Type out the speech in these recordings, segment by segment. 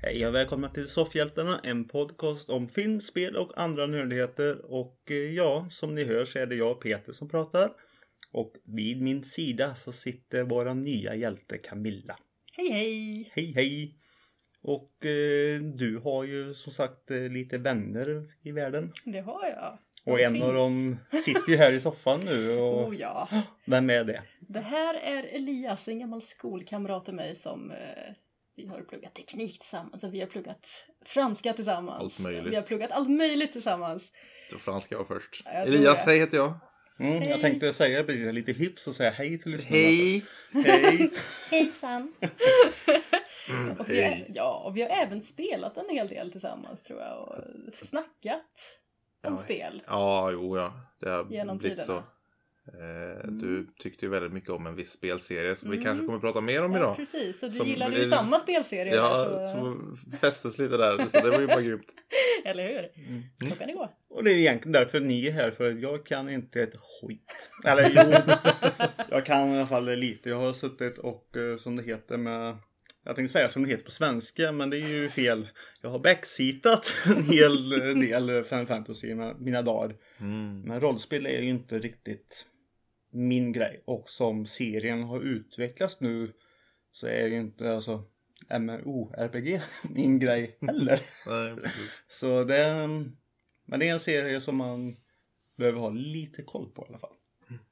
Hej och välkomna till Soffhjältarna, en podcast om film, spel och andra nördigheter. Och ja, som ni hör så är det jag, Peter, som pratar. Och vid min sida så sitter våra nya hjälte Camilla. Hej hej! Hej hej! Och du har ju som sagt lite vänner i världen. Det har jag. Och en av dem sitter ju här i soffan nu. Och... Oh ja. Vem är det? Det här är Elias, en gammal skolkamrat till mig som vi har pluggat teknik tillsammans. Vi har pluggat franska tillsammans. Allt möjligt. Vi har pluggat allt möjligt tillsammans. Så franska var först. Ja, Elias, hej heter jag. Jag tänkte säga precis lite hyfs och säga hej till lyssnarna. Hej! Hej! Hejsan! Och vi har även spelat en hel del tillsammans tror jag. Och snackat om spel. Ja, det har Genom blivit tiderna. så. Du tyckte ju väldigt mycket om en viss spelserie som vi kanske kommer att prata mer om idag. Precis, så du Som gillade ju blir- samma spelserie. Ja, där, så... så fästes lite där. Så det var ju bara grymt. Eller hur? Så kan det gå. Och det är egentligen därför ni är här, för jag kan inte ett skit. Eller jo, jag kan i alla fall lite. Jag har suttit och som det heter med... Jag tänkte säga som det heter på svenska, men det är ju fel. Jag har backseatat en hel del Final Fantasy i mina dagar. Men rollspel är ju inte riktigt min grej. Och som serien har utvecklats nu så är ju inte alltså MMORPG min grej heller. Nej, precis. Så det, men det är en serie som man behöver ha lite koll på i alla fall.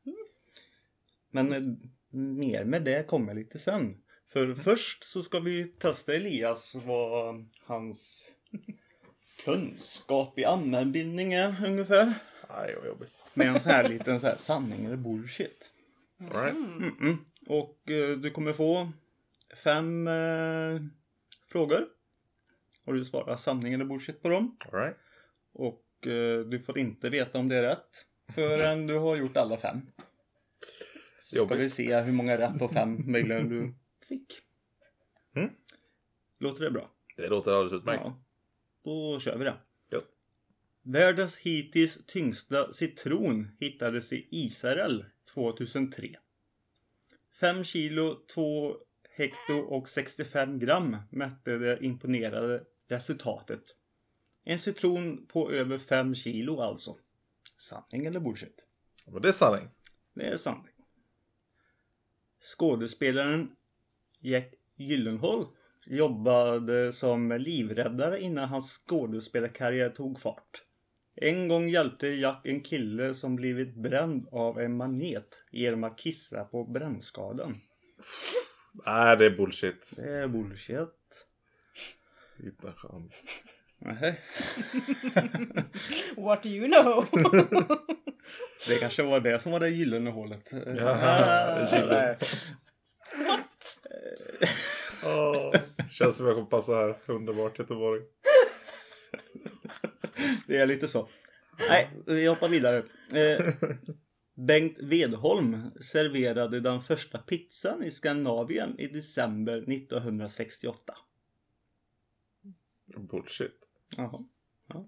Men mer med det kommer lite sen. För först så ska vi testa Elias vad hans kunskap i allmänbildning är ungefär. Nej, vad jobbigt. Med en sån här liten så här sanning eller bullshit. All right. Och du kommer få 5 frågor. Och du svarar sanning eller bullshit på dem. All right. Och du får inte veta om det är rätt förrän du har gjort alla 5. Så ska Jobbigt. vi se hur många rätt och 5 möjligen du fick. Låter det bra? Det låter alldeles utmärkt. Ja. Då kör vi det. Ja. Världens hittills tyngsta citron hittades i Israel 2003. 5 kilo, 2 hekto och 65 gram mätte det imponerade resultatet. En citron på över 5 kilo alltså. Sanning eller bullshit? Men det är sanning. Det är sanning. Skådespelaren Jack Gyllenhaal jobbade som livräddare innan hans skådespelarkarriär tog fart. En gång hjälpte Jack en kille som blivit bränd av en manet genom att kissa på brännskadan. Nej, det är bullshit. Det är bullshit. Inte chans. Nej. What do you know? Det kanske var det som var det gyllene hålet. gyllene. Känns som jag kommer passa här. Underbart Göteborg. Det är lite så. Nej, vi hoppar vidare. Bengt Vedholm serverade den första pizzan i Skandinavien i december 1968. Bullshit. Jaha. Ja.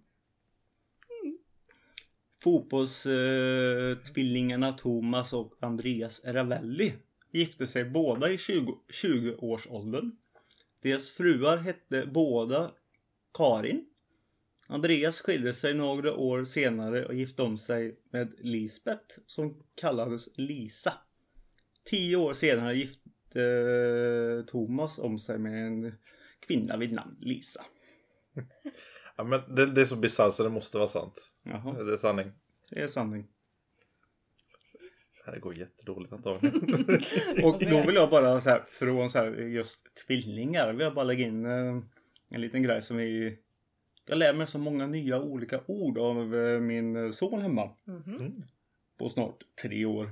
Fotbollstvillingarna Thomas och Andreas Ravelli gifte sig båda i 20-årsåldern. Deras fruar hette båda Karin. Andreas skilde sig några år senare och gifte om sig med Lisbeth som kallades Lisa. 10 år senare gifte Thomas om sig med en kvinna vid namn Lisa. Ja, men det är så bisarrt så det måste vara sant. Jaha. Det är sanning. Det är sanning. Det här går jättedåligt antagligen. Och då vill jag bara så här, från så här, just tvillingar vill jag bara lägga in en liten grej som jag lär mig så många nya olika ord av min son hemma. På snart 3 år.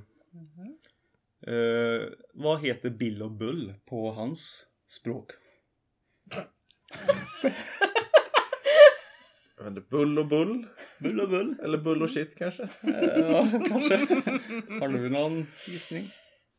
Vad heter Bill och Bull på hans språk? Jag vet inte, bull och bull? Bull och Bull? Eller bull och shit kanske? Ja, kanske. Har du någon gissning?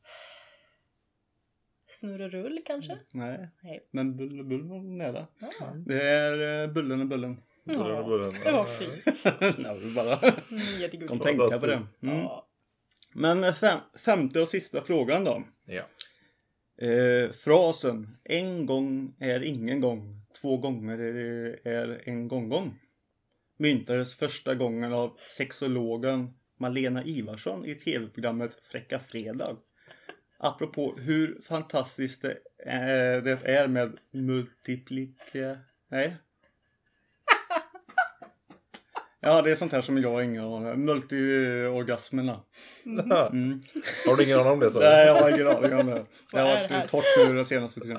Snurrerull kanske? Nej. Nej. Men Bull och Bull var nära. Ja. Det är Bullen och Bullen. Bullen och bullen. Det var fint. Jag vill bara Jättegulligt. kom tänka på det. Ja. Men femte och sista frågan då. Ja. Frasen en gång är ingen gång, 2 gånger är en gång. Myntades första gången av sexologen Malena Ivarsson i tv-programmet Fräcka Fredag. Apropå hur fantastiskt det är med Nej. Ja, det är sånt här som jag ingen aning. Multiorgasmerna. Mm. Har du ingen aning om det? Så? Nej, jag har ingen aning om det. Jag har varit torrt nu den senaste tiden.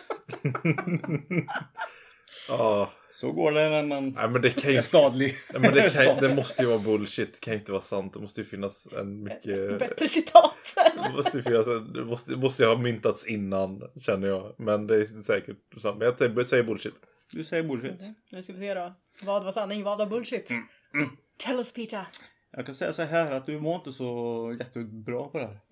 Så går det när man är stadlig. Men det måste ju vara bullshit. Det kan ju inte vara sant. Det måste ju finnas en mycket... Bättre citat. Det måste ju ha myntats innan, känner jag. Men det är säkert sant. Men jag säger bullshit. Du säger bullshit. Nu ska vi se då. Vad var sanning? Vad var bullshit? Tell us, Peter. Jag kan säga så här att du var inte så jättebra på det här.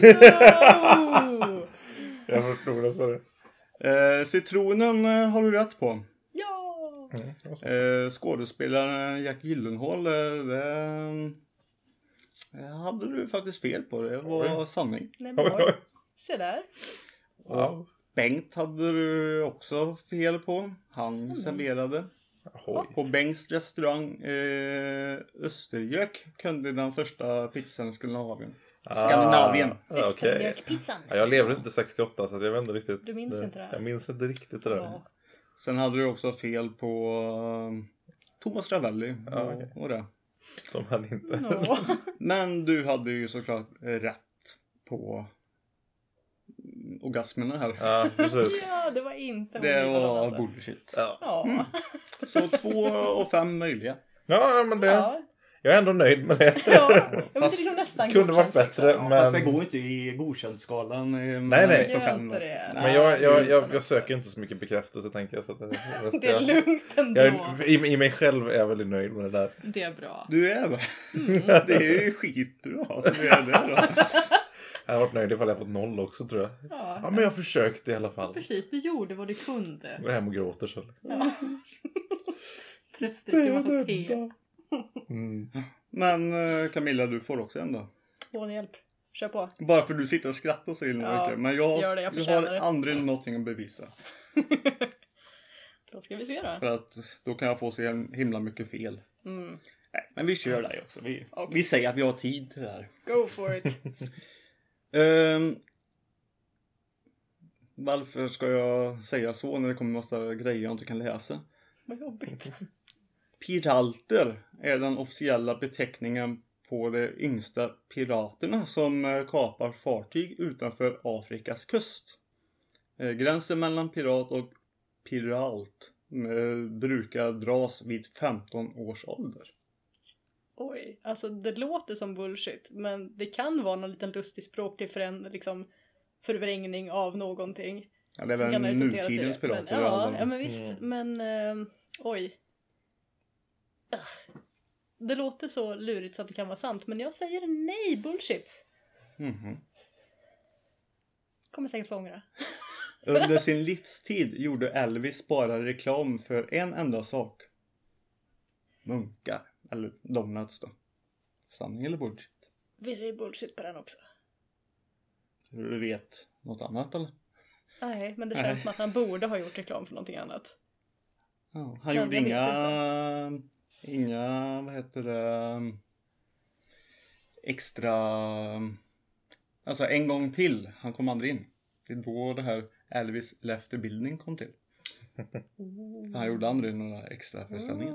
No! Jag förstår det, så det. Citronen har du rätt på. Ja! Skådespelaren Jack Gyllenhaal, det hade du faktiskt fel på. Det var sanning. Nej, men oj. Se där. Och Bengt hade du också fel på. Han serverade. På Bengts restaurang Östergök kunde den första pizzan i Skandinavien. Östergökpizzan. Ja, jag levde inte 68 så jag vet inte riktigt. Du minns inte det? Jag minns inte riktigt det där. Ja. Sen hade du också fel på Thomas Ravelli och det. De hade inte. No. Men du hade ju såklart rätt på orgasmerna här. Ja, precis. Ja, det var inte. Det var bullshit. Ja. Så 2 av 5 möjliga. Ja, men det... Ja. Jag är ändå nöjd med det. Ja, jag vet liksom nästan kunde varit bättre, men... Fast det går inte i godkändskalan. Nej. Gör inte det. Men jag söker inte så mycket bekräftelse, tänker jag. Så att det är lugnt ändå. I mig själv är jag väldigt nöjd med det där. Det är bra. Du är det. Det är ju skitbra. Du är det då. Jag har varit nöjd ifall jag fått 0 också, tror jag. Ja, men jag försökte i alla fall. Precis, du gjorde vad du kunde. Jag går hem och gråter så. Liksom. Ja. Tröstdricker massa te. Men Camilla, du får också en då. Åh, hjälp. Kör på. Bara för att du sitter och skrattar så illa mycket. Men jag har aldrig någonting att bevisa. Då ska vi se då. För att då kan jag få se en himla mycket fel. Nej, men vi kör det också. Vi säger att vi har tid till det här. Go for it. Varför ska jag säga så när det kommer massa grejer jag inte kan läsa? Vad jobbigt. Piralter är den officiella beteckningen på de yngsta piraterna som kapar fartyg utanför Afrikas kust. Gränsen mellan pirat och piralt brukar dras vid 15 års ålder. Oj, alltså det låter som bullshit, men det kan vara någon liten lustig språklig förvrängning av någonting. Ja, det är väl nutidens pirater. Ja, men visst, men oj. Det låter så lurigt så att det kan vara sant, men jag säger nej, bullshit. Kommer säkert få ångra. Under sin livstid gjorde Elvis bara reklam för en enda sak. Munkar. Eller donuts då. Sanning eller bullshit? Vi säger bullshit på den också. Du vet något annat eller? Nej, men det känns som att han borde ha gjort reklam för någonting annat. Ja, han gjorde inga, vad heter det, extra, alltså en gång till, han kom aldrig in. Det är då det här Elvis Left the Building kom till. Han gjorde aldrig några extra föreställningar.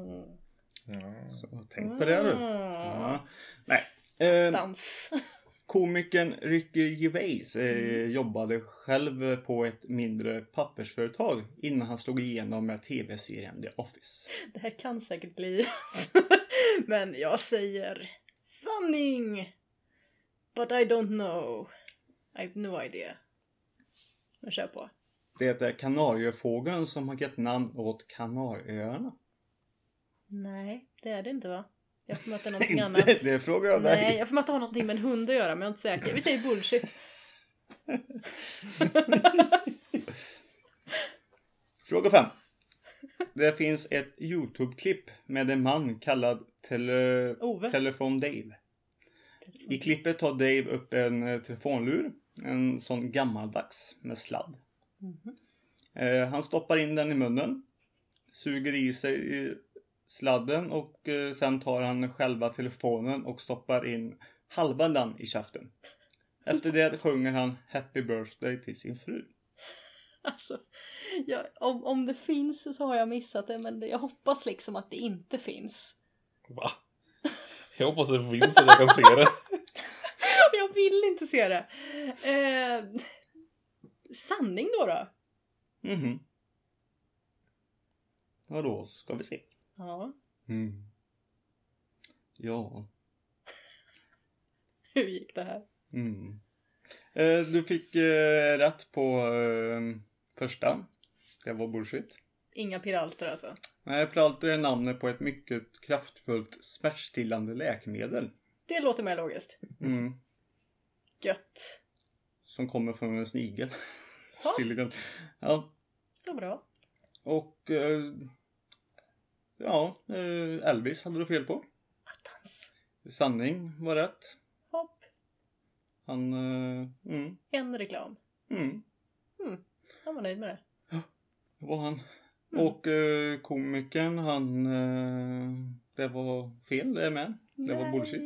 Så tänk på det nu. Nej. Dans. Komikern Ricky Gervais jobbade själv på ett mindre pappersföretag innan han slog igenom med tv-serien The Office. Det här kan säkert bli. Men jag säger sanning. But I don't know. I have no idea. Men kör på. Det är kanariefågeln som har gett namn åt Kanarieöarna. Nej, det är det inte, va? Jag får möta någonting annat. Det frågar jag dig. Nej, jag får möta ha någonting med en hund att göra, men jag är inte säker. Vi säger bullshit. Fråga 5. Det finns ett YouTube-klipp med en man kallad Telefon Dave. I klippet tar Dave upp en telefonlur. En sån gammaldags med sladd. Han stoppar in den i munnen. Suger i sig i sladden och sen tar han själva telefonen och stoppar in halva den i käften. Efter det sjunger han Happy Birthday till sin fru. Alltså, om det finns så har jag missat det, men jag hoppas liksom att det inte finns. Va? Jag hoppas det finns så att jag kan se det. Jag vill inte se det. Sanning då? Mhm. Ja, då ska vi se. Ja. Ja. Hur gick det här? Du fick rätt på första. Det var bullshit. Inga piralter alltså? Nej, piralter är namnet på ett mycket kraftfullt smärtstillande läkemedel. Det låter mer logiskt. Gött. Som kommer från en snigel. Ja. Tydligen. Ja. Så bra. Och Elvis hade du fel på. Attans. Sanning var rätt. Hopp. Han... En reklam. Han var nöjd med det. Det var han. Och komikern, han... det var fel, det är med. Det var bullshit.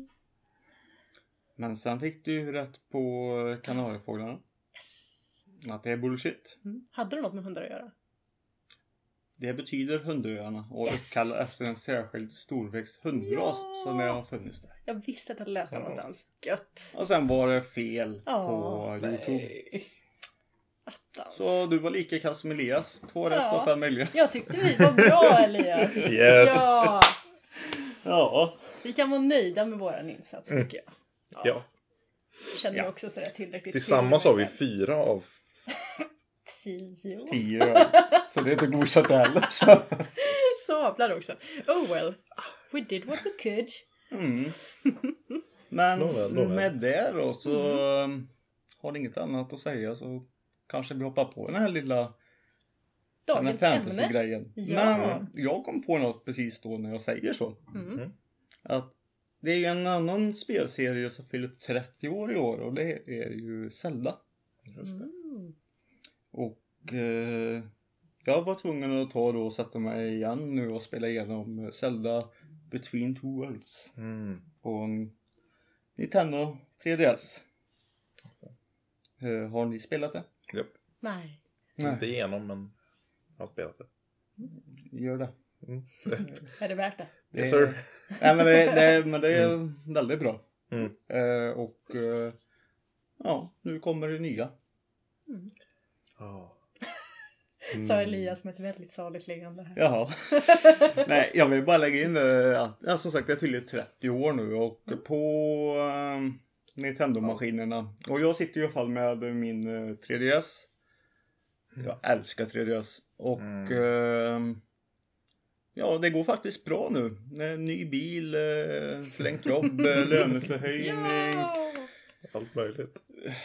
Men sen fick du ju rätt på kanariefåglarna. Yes. Att det är bullshit. Hade det något med hundar att göra? Det betyder Hundöarna och uppkallar efter en särskild storväxt hundras som har funnits där. Jag visste att jag hade läst det någonstans. Gött. Och sen var det fel på YouTube. Attans. Så du var lika kass som Elias. 2 rätt och 5 möjliga. Jag tyckte vi var bra, Elias. Yes. Ja. Vi kan vara nöjda med våran insats, tycker jag. Ja. Jag känner mig också sådär tillräckligt. Tillsammans har vi 4 av 10. 10. Så det är inte godkänt heller. Sablar också. Oh well. We did what we could. Men med det då så har ni inget annat att säga, så kanske vi hoppar på den här lilla dagens fantasy-grejen. Ja. Men jag kom på något precis då när jag säger så. Att det är en annan spelserie som fyller 30 år i år och det är ju Zelda. Just det. Och jag var tvungen att ta då och sätta mig igen nu och spela igenom Zelda Between Two Worlds på en Nintendo 3DS. Har ni spelat det? Japp. Nej. Inte igenom, men jag har spelat det. Gör det. Är det värt det? Yes, sir. Nej, men det är väldigt bra. Och nu kommer det nya. Sa Elias med ett väldigt saligt leende här. Jaha. Nej, jag vill bara lägga in att som sagt jag fyller 30 år nu och på Nintendo-maskinerna. Och jag sitter i alla fall med min 3DS. Jag älskar 3DS. Och det går faktiskt bra nu. Ny bil, förlängt jobb, löneförhöjning. Allt möjligt.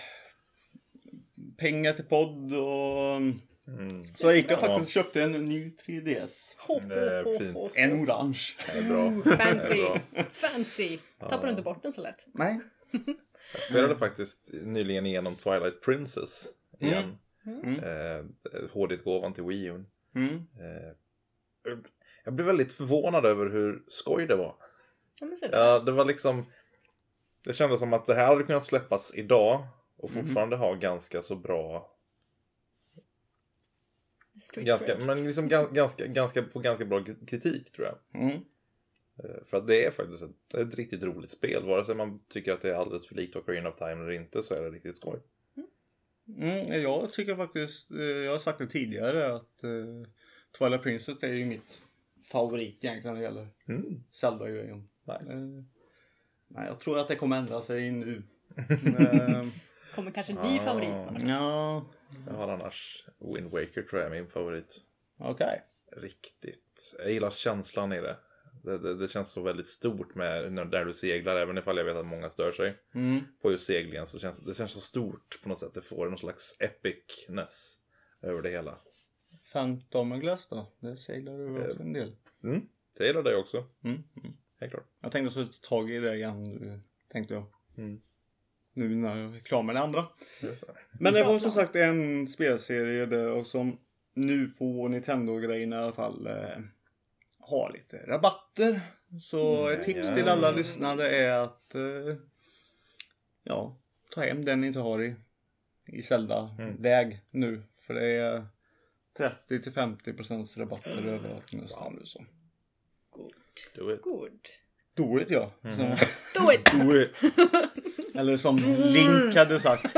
Pengar till podd och... Så jag gick och faktiskt köpte en ny 3DS. Det är fint. En orange. Det är bra. Fancy. Tappar du inte bort den så lätt? Nej. Jag spelade faktiskt nyligen igenom Twilight Princess igen. HD-gåvan till Wii U. Jag blev väldigt förvånad över hur skoj det var. Ja, det var liksom... Det kändes som att det här hade kunnat släppas idag och fortfarande ha ganska så bra... Men liksom ganska bra kritik, tror jag. För att det är faktiskt ett riktigt roligt spel. Vare sig man tycker att det är alldeles för likt Ocarina of Time eller inte, så är det riktigt skoj. Jag tycker faktiskt, jag har sagt det tidigare, att Twilight Princess är ju mitt favorit egentligen när det gäller Zelda-grejen. Nice. Nej, jag tror att det kommer ändra sig nu. Kommer kanske bli favorit snart. Ja. Jag har annars Wind Waker, tror jag är min favorit. Okej. Riktigt. Jag gillar känslan i det. Det känns så väldigt stort med när du seglar, även ifall jag vet att många stör sig på just seglingen, så känns det så stort på något sätt. Det får någon slags epicness över det hela. Phantom Glass då? Det seglar du också en del. Jag gillar det också. Helt klart. Jag tänkte så tag i det igen, tänkte jag. nu när jag är klar med det andra. Just det. Men det var som sagt en spelserie där och som nu på Nintendo-grejerna i alla fall har lite rabatter. Så ett tips till alla lyssnare är att ta hem den ni inte har i Zelda-väg nu. För det är 30-50% rabatter överallt nästan nu så. Good. Do it, ja. Do it! Do it. Eller som Link hade sagt.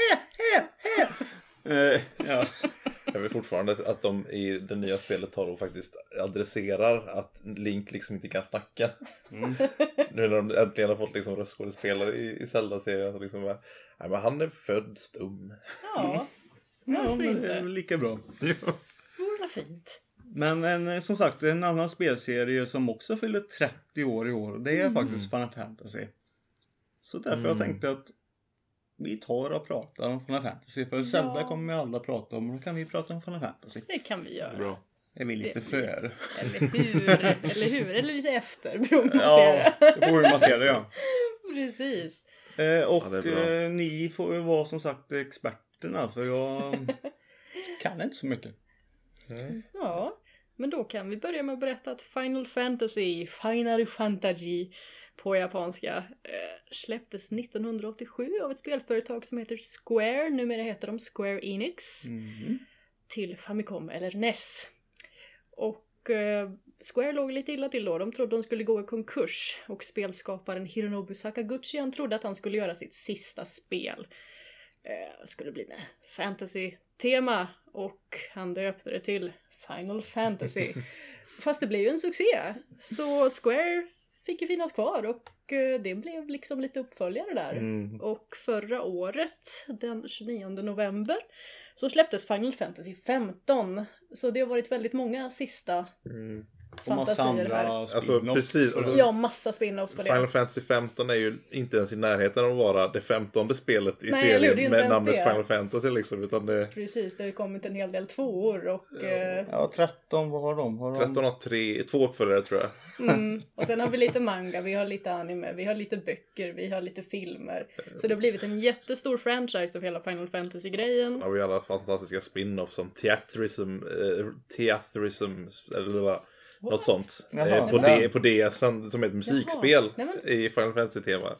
Ja. Jag vill fortfarande att de i det nya spelet tar och faktiskt adresserar att Link liksom inte kan snacka. Nu när de äntligen har fått liksom röstskådespelare i Zelda-serien så liksom nej, men han är född stum. Ja, Men det är väl lika bra. vore fint. Men som sagt, en annan spelserie som också fyller 30 år i år. Det är faktiskt Final Fantasy. Så därför jag tänkte att vi tar och pratar om Final Fantasy. För Zelda kommer vi alla prata om. Och då kan vi prata om Final Fantasy. Det kan vi göra. Bra. Är vi lite för. Eller hur? Eller lite efter. Beroende på Ja, det får hur man ser det, ja. Precis. Ni får ju vara som sagt experterna. För jag kan inte så mycket. Ja, men då kan vi börja med att berätta att Final Fantasy på japanska släpptes 1987 av ett spelföretag som heter Square. Numera heter de Square Enix. Till Famicom eller NES. Och Square låg lite illa till då. De trodde de skulle gå i konkurs. Och spelskaparen Hironobu Sakaguchi, han trodde att han skulle göra sitt sista spel. Skulle bli med fantasy-tema. Och han döpte det till Final Fantasy. Fast det blev ju en succé. Så Square fick ju finnas kvar. Och det blev liksom lite uppföljare där. Och förra året, den 29 november, så släpptes Final Fantasy 15. Så det har varit väldigt många sista fantasier här. Alltså precis. Alltså, ja, massa spin-offs på det. Final Fantasy 15 är ju inte ens i närheten av att vara det 15:e spelet i Nej, serien med namnet det. Final Fantasy liksom. Utan det... Precis, det har ju kommit en hel del tvåor och... Ja, 13, vad har de? 13 har 2 uppföljare tror jag. Och sen har vi lite manga, vi har lite anime, vi har lite böcker, vi har lite filmer. Så det har blivit en jättestor franchise av hela Final Fantasy-grejen. Sen har vi alla fantastiska spin-offs som Theatherism eller vad? Något sånt. På DS:en som är ett musikspel i Final Fantasy-tema.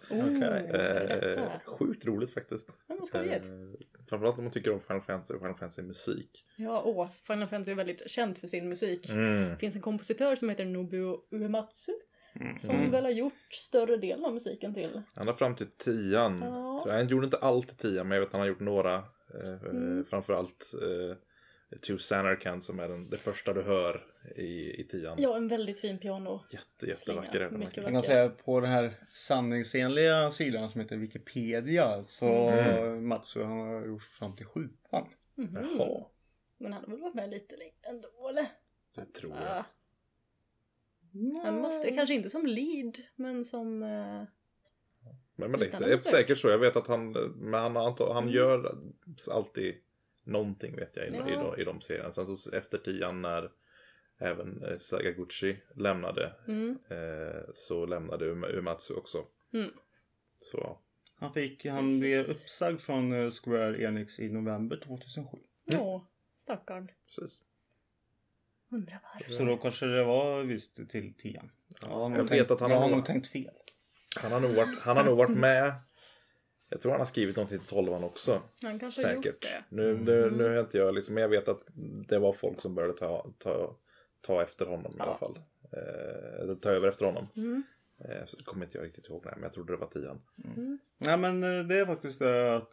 Sjukt roligt faktiskt. Framförallt om man tycker om Final Fantasy och Final Fantasy-musik. Ja, Final Fantasy är väldigt känt för sin musik. Det finns en kompositör som heter Nobuo Uematsu. Som väl har gjort större delen av musiken till. Han har fram till 10:an. Han gjorde inte allt till 10:an, men jag vet att han har gjort några. Framförallt... To Sanarkand som är det första du hör i 10:an. Ja, en väldigt fin piano. Jättevacker även. Jag kan säga på den här sanningsenliga sidan som heter Wikipedia så Matsu han har gjort fram till 7:an. Jaha. Men han har väl varit med lite längre ändå, eller? Det tror jag. Han måste, kanske inte som lead, men som... Men det är säkert så. Jag vet att han gör alltid någonting vet jag i de serierna. Sen så efter 10:an när även Sakaguchi lämnade så lämnade Uematsu också. Så. Han blev uppsagd från Square Enix i november 2007. Ja, stackarn. Precis. Undrar varför. Så då kanske det var visst till 10:an. Jag vet att han har nog tänkt fel. Han har nog varit med. Jag tror han har skrivit någonting till 12:an också. Han kanske säkert. Har gjort det. Nu är inte jag liksom, men jag vet att det var folk som började ta efter honom i alla fall. Ta över efter honom. Så det kommer inte jag riktigt ihåg, men jag trodde det var 10:an. Nej, men det är faktiskt det att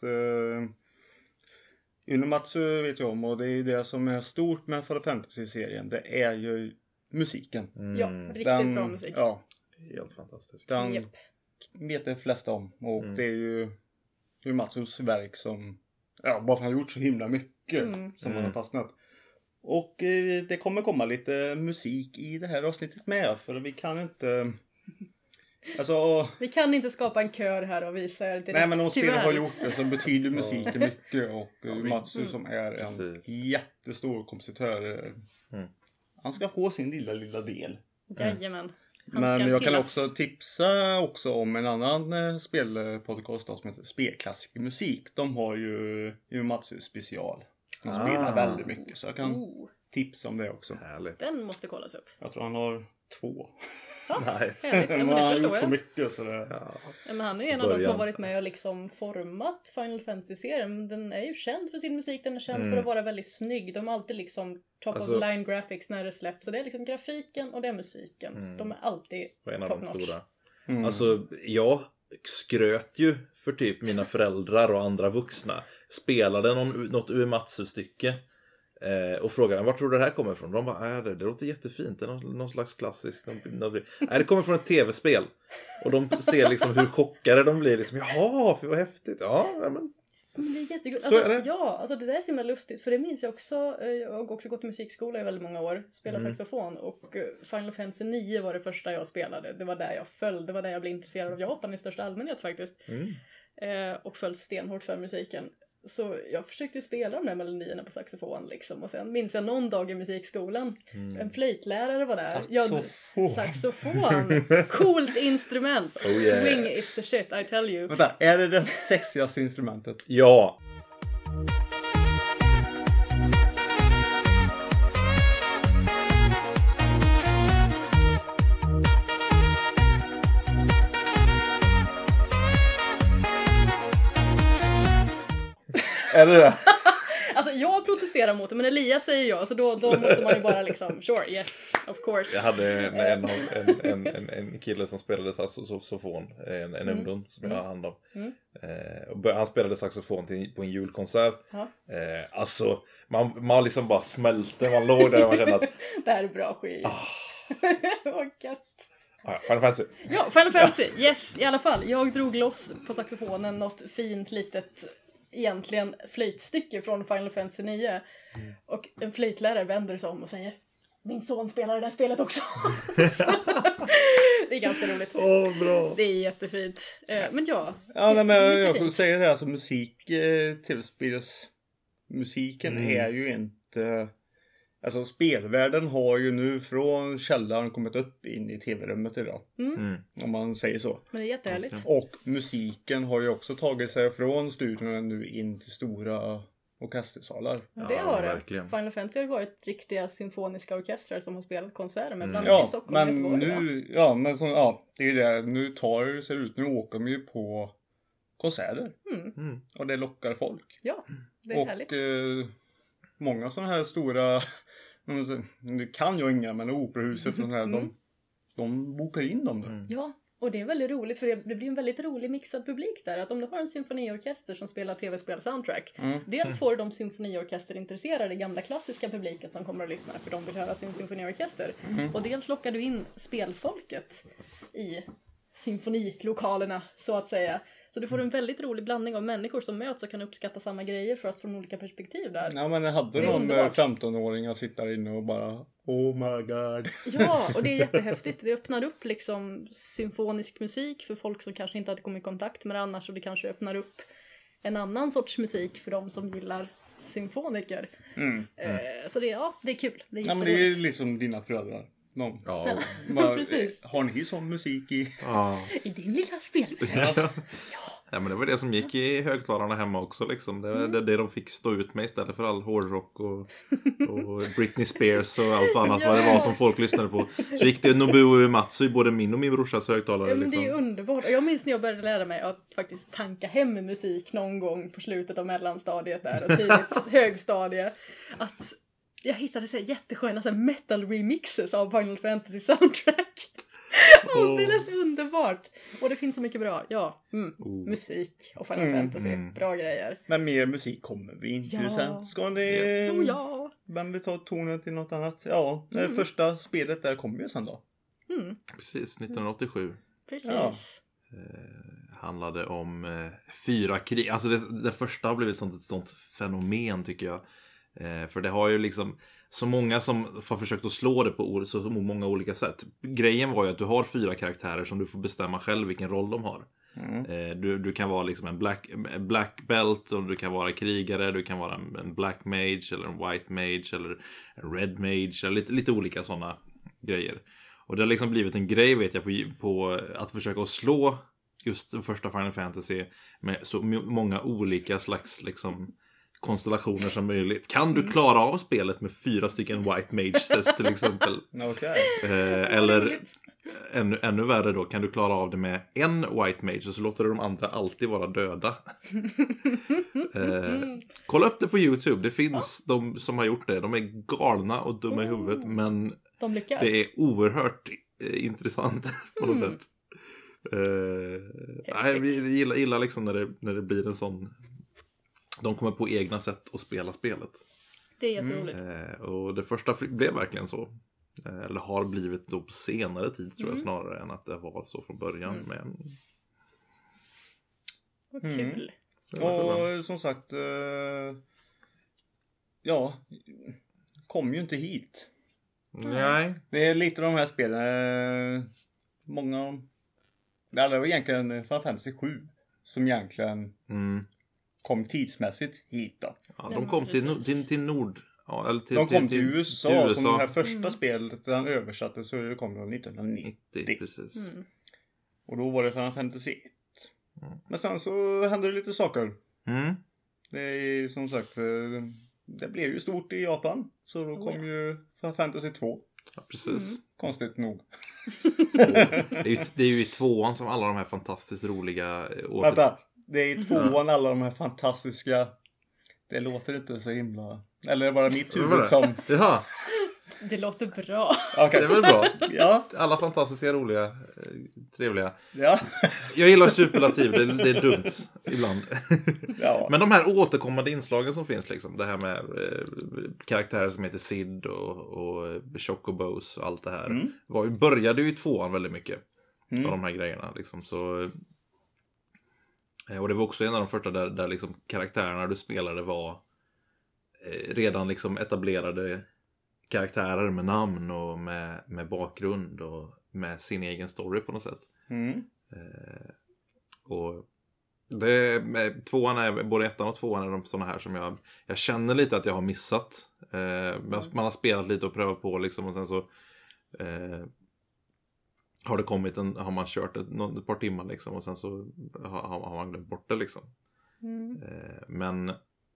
Uematsu vet jag om, och det är det som är stort med Final Fantasy-serien. Det är ju musiken. Ja, riktigt bra musik. Ja, helt fantastiskt. Den vet de flesta om. Och det är ju Uematsus verk som bara för att han har gjort så himla mycket som man har fastnat. Och det kommer komma lite musik i det här avsnittet med. För vi kan inte... Alltså, vi kan inte skapa en kör här och visa er direkt. Nej, men om spelet har gjort det så betyder musiken mycket. Och Uematsu som är en jättestor kompositör. Han ska få sin lilla del. Jajamän. Men jag kan också tipsa om en annan spelpodcast som heter Spelklassiker musik. De har ju Uematsu special. De spelar väldigt mycket, så jag kan tipsa om det också. Härligt. Den måste kollas upp. Jag tror han har 2. Nice. Härligt. Men han har gjort så mycket så det... Men han är en av de som har varit med och liksom format Final Fantasy-serien. Den är ju känd för sin musik, den är känd för att vara väldigt snygg. De har alltid liksom top of the line graphics när det släpps. Så det är liksom grafiken och det är musiken. De är alltid top notch. Alltså jag skröt ju för typ mina föräldrar och andra vuxna. Spelade något Uematsu-stycke. Och frågade, var tror du det här kommer ifrån? De bara, det låter jättefint. Det är någon slags klassisk. Nej, det kommer från ett tv-spel. Och de ser liksom hur chockade de blir. Liksom, jaha, för vad häftigt. Ja, men det är jättegott. Så är det. Ja, alltså det där är så himla lustigt. För det minns jag också. Jag har också gått i musikskola i väldigt många år. Spelat saxofon. Och Final Fantasy 9 var det första jag spelade. Det var där jag föll. Det var där jag blev intresserad av Japan i största allmänhet faktiskt. Och föll stenhårt för musiken. Så jag försökte spela de där melodierna på saxofon liksom. Och sen minns jag någon dag i musikskolan. En flöjtlärare var där. Saxofon. Coolt instrument. Oh yeah. Swing is the shit, I tell you. Vänta, är det sexigaste instrumentet? ja. Är det? Alltså jag protesterar mot det, men Elias säger ja. Så då måste man ju bara liksom, sure, yes, of course. Jag hade en kille som spelade saxofon, en ungdom som jag har hand om. Han spelade saxofon på en julkonsert. Alltså, man liksom bara smälte. Man låg där och man kände att... det här är bra skit. Vad gött. Final Fantasy. Ja, Final Fantasy, yes, i alla fall. Jag drog loss på saxofonen något fint litet... egentligen flöjtstycke från Final Fantasy 9. Och en flöjtlärare vänder sig om och säger, min son spelar det där spelet också. Det är ganska roligt. Bra. Det är jättefint. Men ja. Men jag säger det, alltså musiken är ju inte... Alltså spelvärlden har ju nu från källaren kommit upp in i tv-rummet idag. Om man säger så. Men det är jättehärligt. Och musiken har ju också tagit sig från studiorna nu in till stora orkestersalar. Ja, det har det. Verkligen. Final Fantasy har varit riktiga symfoniska orkestrar som har spelat konserter med bland annat i Stockholm och Göteborg. Det är ju det. Nu ser det ut, nu åker de ju på konserter. Och det lockar folk. Ja, det är härligt. Många sådana här stora, nu kan jag inga, men operahuset och sådana här, de bokar in dem där. Ja, och det är väldigt roligt för det blir en väldigt rolig mixad publik där. Att om du har en symfoniorkester som spelar tv-spel-soundtrack, dels får de symfoniorkesterintresserade gamla klassiska publiken som kommer att lyssna för de vill höra sin symfoniorkester. Och dels lockar du in spelfolket i symfonilokalerna så att säga. Så du får en väldigt rolig blandning av människor som möts och kan uppskatta samma grejer fast från olika perspektiv där. Ja, men jag hade någon 15-åring att sitta inne och bara, oh my god. Ja, och det är jättehäftigt. Det öppnar upp liksom symfonisk musik för folk som kanske inte hade kommit i kontakt med det annars. Och det kanske öppnar upp en annan sorts musik för de som gillar symfoniker. Så det är kul. Det är men det är liksom dina föräldrar. Precis. Har ni sån musik i din lilla spel? Ja, men det var det som gick i högtalarna hemma också liksom. Det de fick stå ut med istället för all hårdrock och Britney Spears och allt annat vad det var som folk lyssnade på. Så gick det Nobuo Uematsu i både min och min brorsas högtalare. Ja, men det är underbart. Och jag minns när jag började lära mig att faktiskt tanka hem musik någon gång på slutet av mellanstadiet där och tidigt högstadie. Att jag hittade så jättesköna så metal remixes av Final Fantasy soundtrack. Alldeles underbart. Och det finns så mycket bra. Musik och Final Fantasy. Bra grejer. Men mer musik kommer vi inte sen. Ska det... Men vi tar tonen till något annat. Ja, det första spelet där kommer ju sen då. Precis, 1987. Precis. Handlade om 4 krig. Alltså det första har blivit ett sånt fenomen tycker jag. För det har ju liksom så många som har försökt att slå det på så många olika sätt. Grejen var ju att du har 4 karaktärer som du får bestämma själv vilken roll de har. Du kan vara liksom en black belt och du kan vara krigare, du kan vara en black mage eller en white mage eller en red mage eller lite olika sådana grejer. Och det har liksom blivit en grej vet jag på att försöka att slå just den första Final Fantasy med så många olika slags liksom konstellationer som möjligt. Kan du klara av spelet med 4 stycken White Mages till exempel? Okay. Eller ännu värre då, kan du klara av det med en White Mage och så låter du de andra alltid vara döda. Kolla upp det på YouTube. Det finns de som har gjort det. De är galna och dumma i huvudet, men det är oerhört intressant på något sätt. Vi gillar liksom när det blir en sån. De kommer på egna sätt att spela spelet. Det är jätteroligt. Och det första blev verkligen så. Eller har blivit då på senare tid tror jag snarare än att det var så från början. Men... Vad kul. Och som sagt, kom ju inte hit. Nej. Det är lite av de här spelen. Många. Det var egentligen Final Fantasy 7 som egentligen kom tidsmässigt hit då. Ja, de kom till Nord. Ja, eller de kom till USA som det här första spelet den översatte så kom det 1990. Precis. Och då var det Final Fantasy 1. Men sen så hände det lite saker. Det är som sagt, det blev ju stort i Japan. Så då kom ju Final Fantasy 2. Ja, precis. Konstigt nog. Det är ju i 2:an som alla de här fantastiskt roliga Vänta, det är i 2:an alla de här fantastiska. Det låter inte så himla. Eller är det bara mitt huvud som. Jaha. Det låter bra. Okay. Det är väl bra. Ja. Alla fantastiska, roliga, trevliga. Ja. Jag gillar superlativ, det är dumt ibland. Ja. Men de här återkommande inslagen som finns liksom. Det här med karaktärer som heter Sid och Chocobos och allt det här. Började ju i 2:an väldigt mycket. Av de här grejerna liksom. Så, och det var också en av de första där liksom karaktärerna du spelade var redan liksom etablerade karaktärer med namn och med bakgrund och med sin egen story på något sätt. Och det med 2:an är både 1:an och 2:an är de såna här som jag känner lite att jag har missat. Man har spelat lite och prövat på liksom och sen så har det kommit har man kört ett par timmar liksom och sen så har man glömt bort det liksom. Men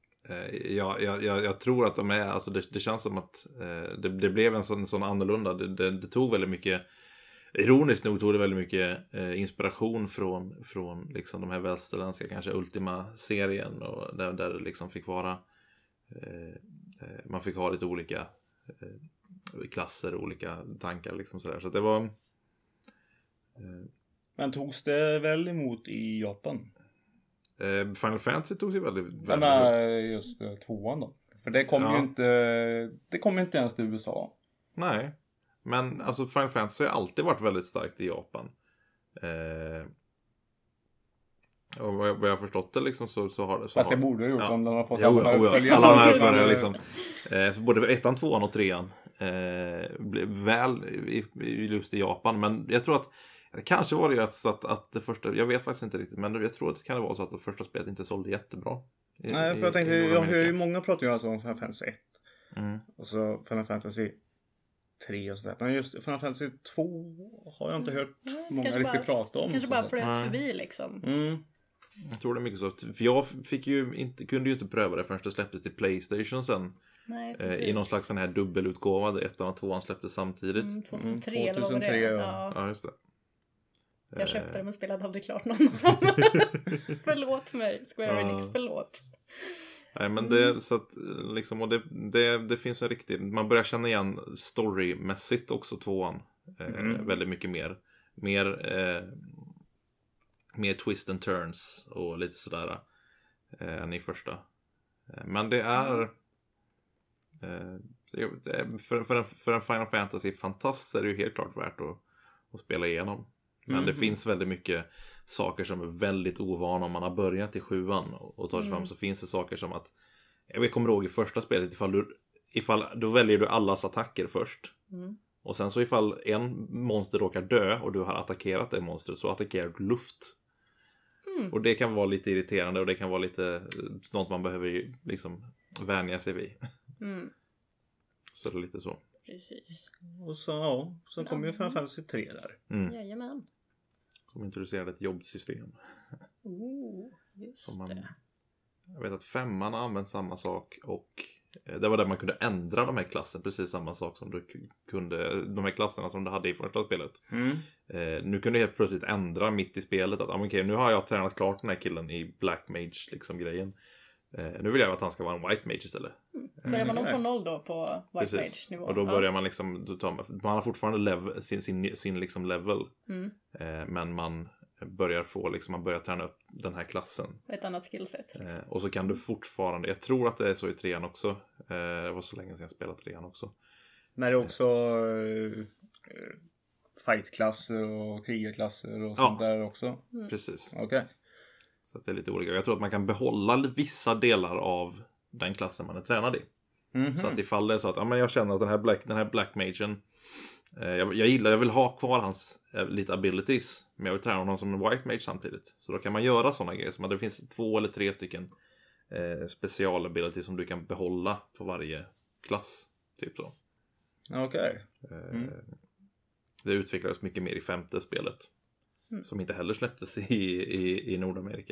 jag tror att de är, alltså det känns som att det blev en sån annorlunda. Det tog väldigt mycket, ironiskt nog tog det väldigt mycket inspiration från liksom de här västerländska kanske Ultima-serien och där det liksom fick vara man fick ha lite olika klasser, olika tankar liksom sådär. Så det var Men togs det väl emot i Japan? Final Fantasy tog sig väldigt just 2:an då. För det kom ju inte. Det kom inte ens till USA. Nej. Men alltså Final Fantasy har alltid varit väldigt starkt i Japan. Och vad jag har förstått det liksom så har det. Fast det borde ha gjort om den har fått alla de här följare liksom. Så både 1:an, 2:an och 3:an blev väl just i Japan. Men jag tror att kanske var det att det första, jag vet faktiskt inte riktigt, men jag tror att det kan vara så att det första spelet inte sålde jättebra. Nej, för jag tänkte, jag hör ju många pratar ju alltså om Final Fantasy 1. Och så Final Fantasy 3 och sådär. Men just Final Fantasy 2 har jag inte hört många riktigt prata om. Kanske bara flöt förbi liksom. Jag tror det är mycket så. För jag kunde ju inte pröva det förrän det släpptes till PlayStation sen. Nej, i någon slags sån här dubbelutgåva där 1:an och 2:an släpptes samtidigt. 2003 eller vad var det? Ja, just det. Jag köpte det men spelade aldrig klart någon av dem. Förlåt mig, Square Enix, förlåt. Nej, men det så att liksom, och det finns en riktig, man börjar känna igen storymässigt också 2:an väldigt mycket mer twist and turns och lite sådär än i första. Men det är för en Final Fantasy fantast är det ju helt klart värt att spela igenom. Men det finns väldigt mycket saker som är väldigt ovana om man har börjat i 7:an och tar sig fram, så finns det saker som att jag kommer ihåg i första spelet ifall då väljer du allas attacker först. Och sen så ifall en monster råkar dö och du har attackerat det monstret så attackerar du luft. Och det kan vara lite irriterande och det kan vara lite något man behöver liksom vänja sig vid. Så det är lite så. Precis. Och så kom ju Final Fantasy 3 där. Jajamän. Som introducerade ett jobbsystem. Just som det. Jag vet att 5:an har använt samma sak och det var där man kunde ändra de här klassen, precis samma sak som du kunde, de här klasserna som du hade i första spelet. Nu kunde du helt plötsligt ändra mitt i spelet att okej, nu har jag tränat klart den här killen i Black Mage liksom grejen. Nu vill jag att han ska vara en White Mage istället. Börjar man från 0 då på White Mage nivå? Och då börjar man liksom, man har fortfarande sin liksom level. Men man börjar få liksom, man börjar träna upp den här klassen. Ett annat skillset. Liksom. Och så kan du fortfarande, jag tror att det är så i 3:an också. Det var så länge sedan jag spelade 3:an också. Men det är också fightklasser och krigarklasser och sånt där också. Precis. Okej. Så att det är lite olika. Jag tror att man kan behålla vissa delar av den klassen man är tränad i. Så att ifall det är så att men jag känner att den här Black Magen, jag vill ha kvar hans lite abilities, men jag vill träna honom som en White Mage samtidigt. Så då kan man göra sådana grejer som att det finns 2 eller 3 stycken special abilities som du kan behålla på varje klass. Typ så. Okej. Det utvecklades mycket mer i 5:e spelet. Som inte heller släpptes i Nordamerika.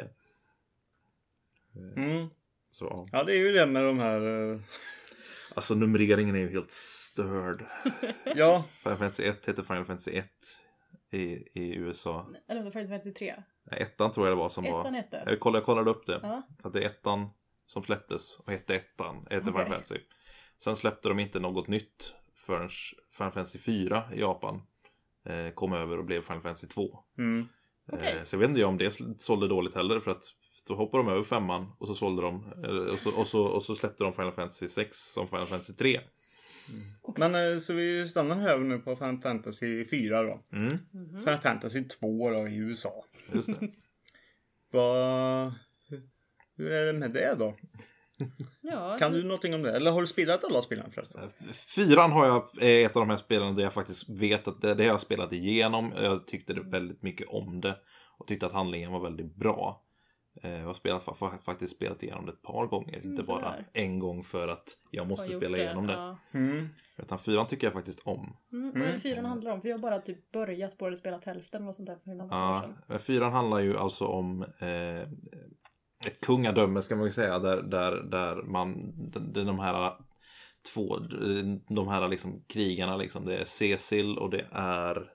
Så. Ja, det är ju det med de här... Alltså numreringen är ju helt störd. Ja. Final Fantasy 1 heter Final Fantasy 1 i USA. Eller var det Final Fantasy 3? Nej, 1:an tror jag det var som var... Hette? Jag kollade upp det. Ja. Att det är 1:an som släpptes och hette 1:an. Hette Final Fantasy. Sen släppte de inte något nytt förrän Final Fantasy 4 i Japan kom över och blev Final Fantasy 2. Så jag vet inte om det sålde dåligt heller, för att så hoppade de över 5:an och så sålde de och så släppte de Final Fantasy 6 som Final Fantasy 3. Men så vi stannar här nu på Final Fantasy 4 då. Final Fantasy 2 då i USA. Just det. Hur är det med det då? Ja, kan du någonting om det? Eller har du spelat alla spelen förresten? 4:an har jag ett av de här spelen där jag faktiskt vet att det har jag spelat igenom. Jag tyckte väldigt mycket om det och tyckte att handlingen var väldigt bra. Jag har faktiskt spelat igenom det ett par gånger, inte bara en gång för att jag måste spela igenom det. Ja. Utan 4:an tycker jag faktiskt om. Vad är det 4:an handlar om? För jag har bara typ börjat på det, spelat hälften och sånt där för några år sedan. 4:an handlar ju alltså om ett kungadöme, ska man ju säga, där man de här liksom krigarna liksom, det är Cecil och det är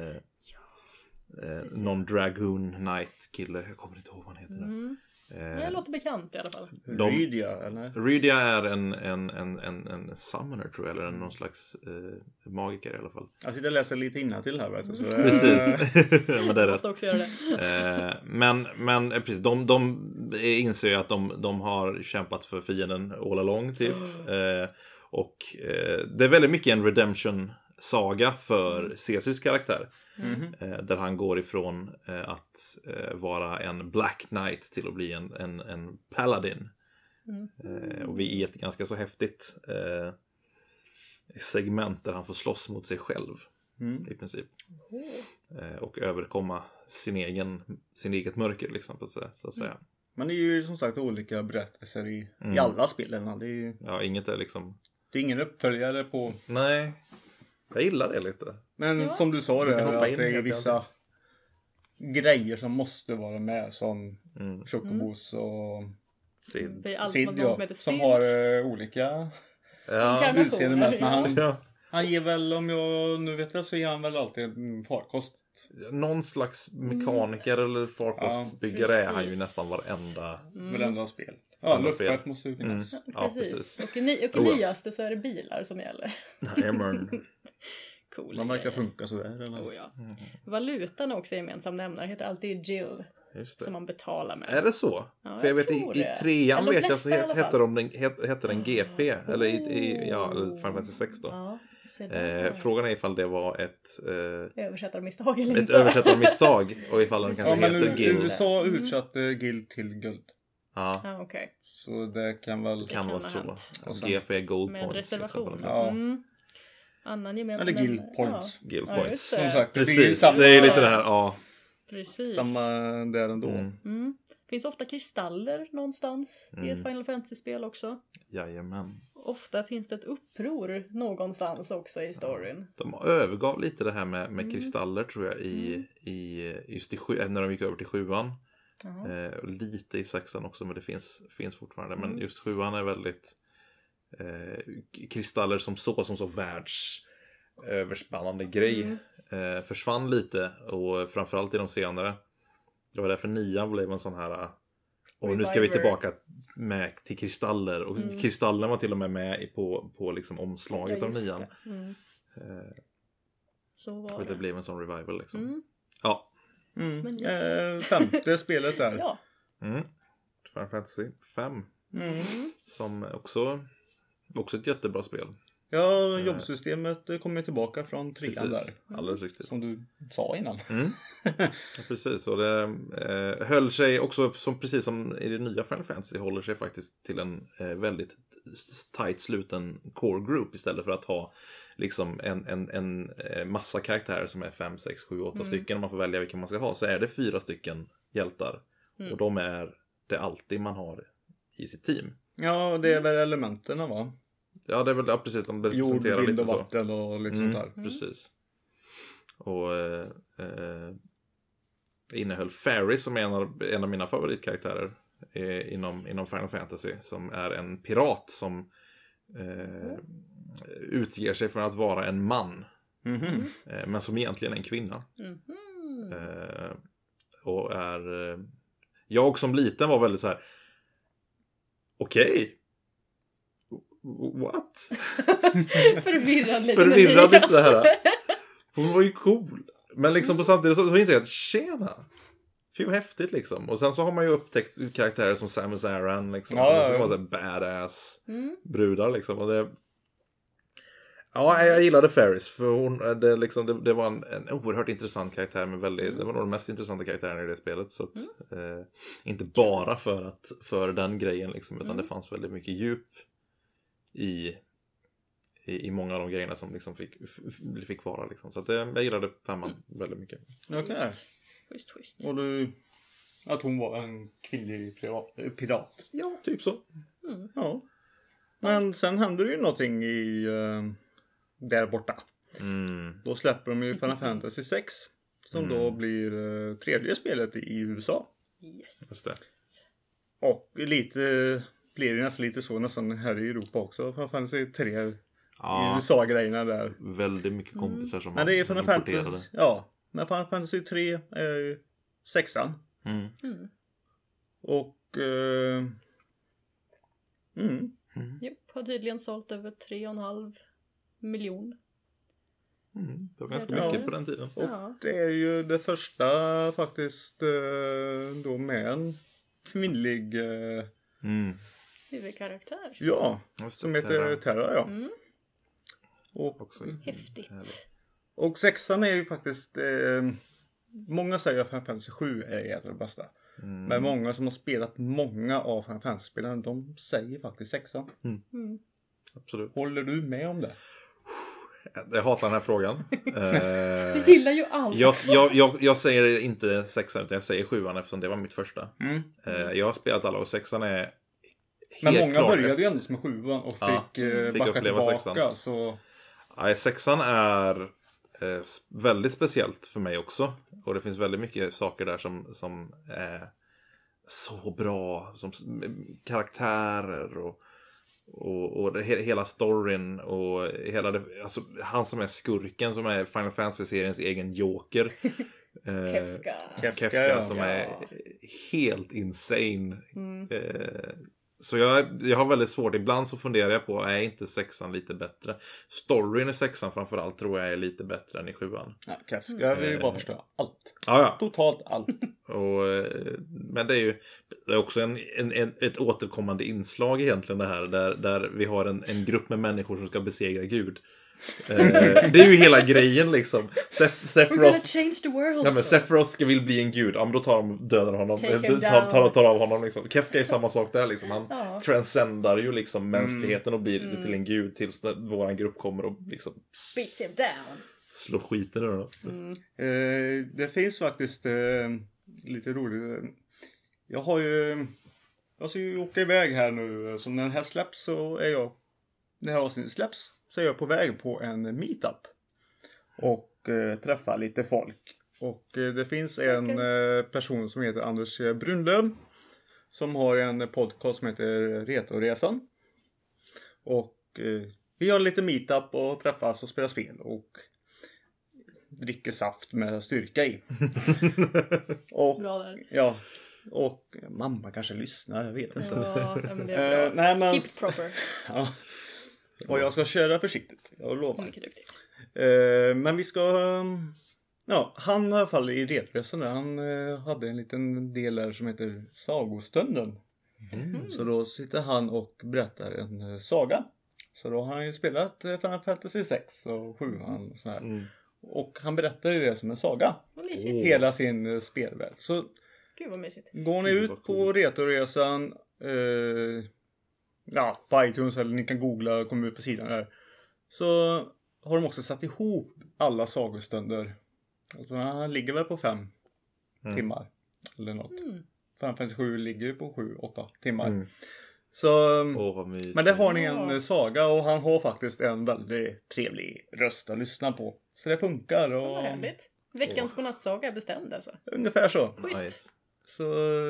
någon Dragoon Knight kille, jag kommer inte ihåg vad han heter nu. Det låter bekant i alla fall. Rydia, eller? Rydia är en summoner tror jag, eller någon slags magiker i alla fall. Jag sitter och läser lite innantill här, vet du. Så, precis. Men det är måste också göra det. Men precis, de inser ju att de har kämpat för fienden all along typ. Och det är väldigt mycket en redemption-saga för Cecils karaktär. Där han går ifrån att vara en Black Knight till att bli en Paladin. Och vi är i ett ganska så häftigt segment där han får slåss mot sig själv i princip. Och överkomma sin eget mörker liksom, så att säga. Men det är ju som sagt olika berättelser i alla spelen. Det är ju... Ja, inget är liksom... Det är ingen uppföljare på... Nej, jag gillar det lite. Men som du sa det, att det är vissa grejer som måste vara med, som Chocobos och Sid, som har olika utseende med. Han ger väl, om jag nu vet det, så ger han väl alltid en farkost. Någon slags mekaniker eller farkostbyggare är han ju nästan varenda spel. Ja, luftfart måste ju finnas. Precis. Och i nyaste så är det bilar som gäller. Cool. Man verkar funka sådär. Valutan är också gemensam nämnare. Heter alltid Jill. Som man betalar med. Är det så? Ja, för jag vet i 3:an vet jag så heter den GP. Eller i Final Fantasy 6 då. Ja, frågan är ifall det var ett översättarmisstag eller inte. Ett översättarmisstag. Och ifall den kanske heter Guild. USA utsatte Guild till guld. Ja, okej. Så det kan väl... Kan vara så. Och GP är Gold med Points. Reservation. Liksom, Annan gemensam. eller Guild Points. Guild Points. Som sagt, precis, det är lite det här, Precis. Samma där ändå. Finns ofta kristaller någonstans i ett Final Fantasy-spel också. Jajamän. Ofta finns det ett uppror någonstans också i storyn. De övergav lite det här med kristaller tror jag just när de gick över till 7:an. Lite i 6:an också, men det finns fortfarande. Men just 7:an är väldigt kristaller som så världsöverspannande grej försvann lite, och framförallt i de senare. Det var därför 9:an blev en sån här och nu ska vi tillbaka till kristaller, och kristallen var till och med på liksom omslaget av 9:an. Så var och det det. blev en sån revival liksom. Ja. Men yes. Femte spelet där. Ja. Final Fantasy 5. Som också ett jättebra spel. Ja, jobbsystemet kommer tillbaka från 3:an där. Alldeles riktigt. Som du sa innan. Ja, precis. Och det höll sig också, precis som i det nya Final Fantasy, håller sig faktiskt till en väldigt tight sluten core group istället för att ha liksom en massa karaktärer som är 5, 6, 7, 8 stycken. Om man får välja vilka man ska ha, så är det 4 stycken hjältar. Och de är det alltid man har i sitt team. Ja, det är väl elementerna, va? Ja, det är väl precis, de jord, representerar vind lite och så. vatten och lite sånt där. Precis. Och innehöll Fairy, som är en av mina favoritkaraktärer inom Final Fantasy, som är en pirat som utger sig för att vara en man, men som egentligen är en kvinna. Och jag som liten var väldigt så här: okej. What? Förvirrad lite så här. Hon var ju cool. Men liksom på samtidigt så inser jag att tjena, fy vad häftigt liksom. Och sen så har man ju upptäckt karaktärer som Samus Aran liksom, som var så här badass brudar liksom. Och det... Ja, jag gillade Ferris, för det var en oerhört intressant karaktär med det var nog den mest intressanta karaktären i det spelet, så att, inte bara för den grejen liksom, utan det fanns väldigt mycket djup i många av de grejerna som liksom fick vara liksom. Så att jag gillade 5:an väldigt mycket. Okej. Schysst. Och att hon var en kvinnlig pirat. Ja, typ så. Ja. Men sen händer ju någonting där borta. Då släpper de ju Final Fantasy 6, som då blir tredje spelet i USA. Yes. Just det. Och blir det nästan lite så nästan här i Europa också. Final Fantasy 3 i USA-grejerna där. Väldigt mycket kompisar som men det är Final importerade. Fantasy, ja, men Final Fantasy 3 är 6:an. Och Har tydligen sålt över 3,5 miljoner. Det var ganska mycket på den tiden. Och det är ju det första faktiskt då med en kvinnlig huvudkaraktär. Ja, som heter Terra, ja. Och också häftigt. Och 6:an är ju faktiskt många säger att Final Fantasy 7 är det bästa. Men många som har spelat många av Final Fantasy-spelen, de säger faktiskt 6:an. Absolut. Håller du med om det? Jag hatar den här frågan. Du gillar ju allt. Jag säger inte 6:an, utan jag säger 7:an eftersom det var mitt första. Jag har spelat alla, och 6:an är helt men många klart började ju ändå med 7:an och fick backa tillbaka. 6:an. Så... Ja, 6:an är väldigt speciellt för mig också. Och det finns väldigt mycket saker där som är så bra. Som karaktärer och hela storyn och hela det, alltså, han som är skurken, som är Final Fantasy-seriens egen Joker. Kefka som är helt insane. Så jag har väldigt svårt. Ibland så funderar jag på, är inte 6:an lite bättre? Storyn i 6:an framförallt tror jag är lite bättre än i 7:an. Ja, Kefka vill ju bara förstöra allt. Ja. Totalt allt. Men det är också ett återkommande inslag egentligen det här. Där vi har en grupp med människor som ska besegra Gud. Det är ju hela grejen liksom. Sephiroth vill bli en gud. Ja, men då dödar honom. Tar av honom liksom. Kefka är samma sak där liksom. Han transcendar ju liksom mänskligheten och blir till en gud tills våran grupp kommer och liksom beats him down. Slå skiten ur då. Det finns faktiskt lite roligt. Jag ska ju åka iväg här nu. Så när den här släpps så är jag... När det här avsnittet släpps så är jag på väg på en meetup. Och träffa lite folk. Och det finns en person som heter Anders Brunlöv. Som har en podcast som heter Retroresan. Och vi har lite meetup och träffas och spelar spel. Och dricker saft med styrka i. Och, bra där. Ja. Och mamma kanske lyssnar, jag vet inte. Ja, men det är bra. Nej, men, Keep proper. Ja. Och jag ska köra försiktigt, jag lovar. Mycket duktigt. Men vi ska... Ja, han i alla fall i Retresan där, han hade en liten del där som heter Sagostunden. Så då sitter han och berättar en saga. Så då har han ju spelat Final Fantasy 6 och 7 och så här. Och han berättar det som en saga. Hela sin spelvärld. Så Gud vad mysigt. går ni ut på Retroresan, på iTunes eller ni kan googla, komma ut på sidan där. Så har de också satt ihop alla sagostunder. Alltså han ligger väl på 5 timmar eller något. 557 ligger ju på 7-8 timmar. Så, men där har ni en saga och han har faktiskt en väldigt trevlig röst att lyssna på. Så det funkar. Och... Vad härligt. Veckans godnattsaga är bestämd alltså. Ungefär så. Schysst. Så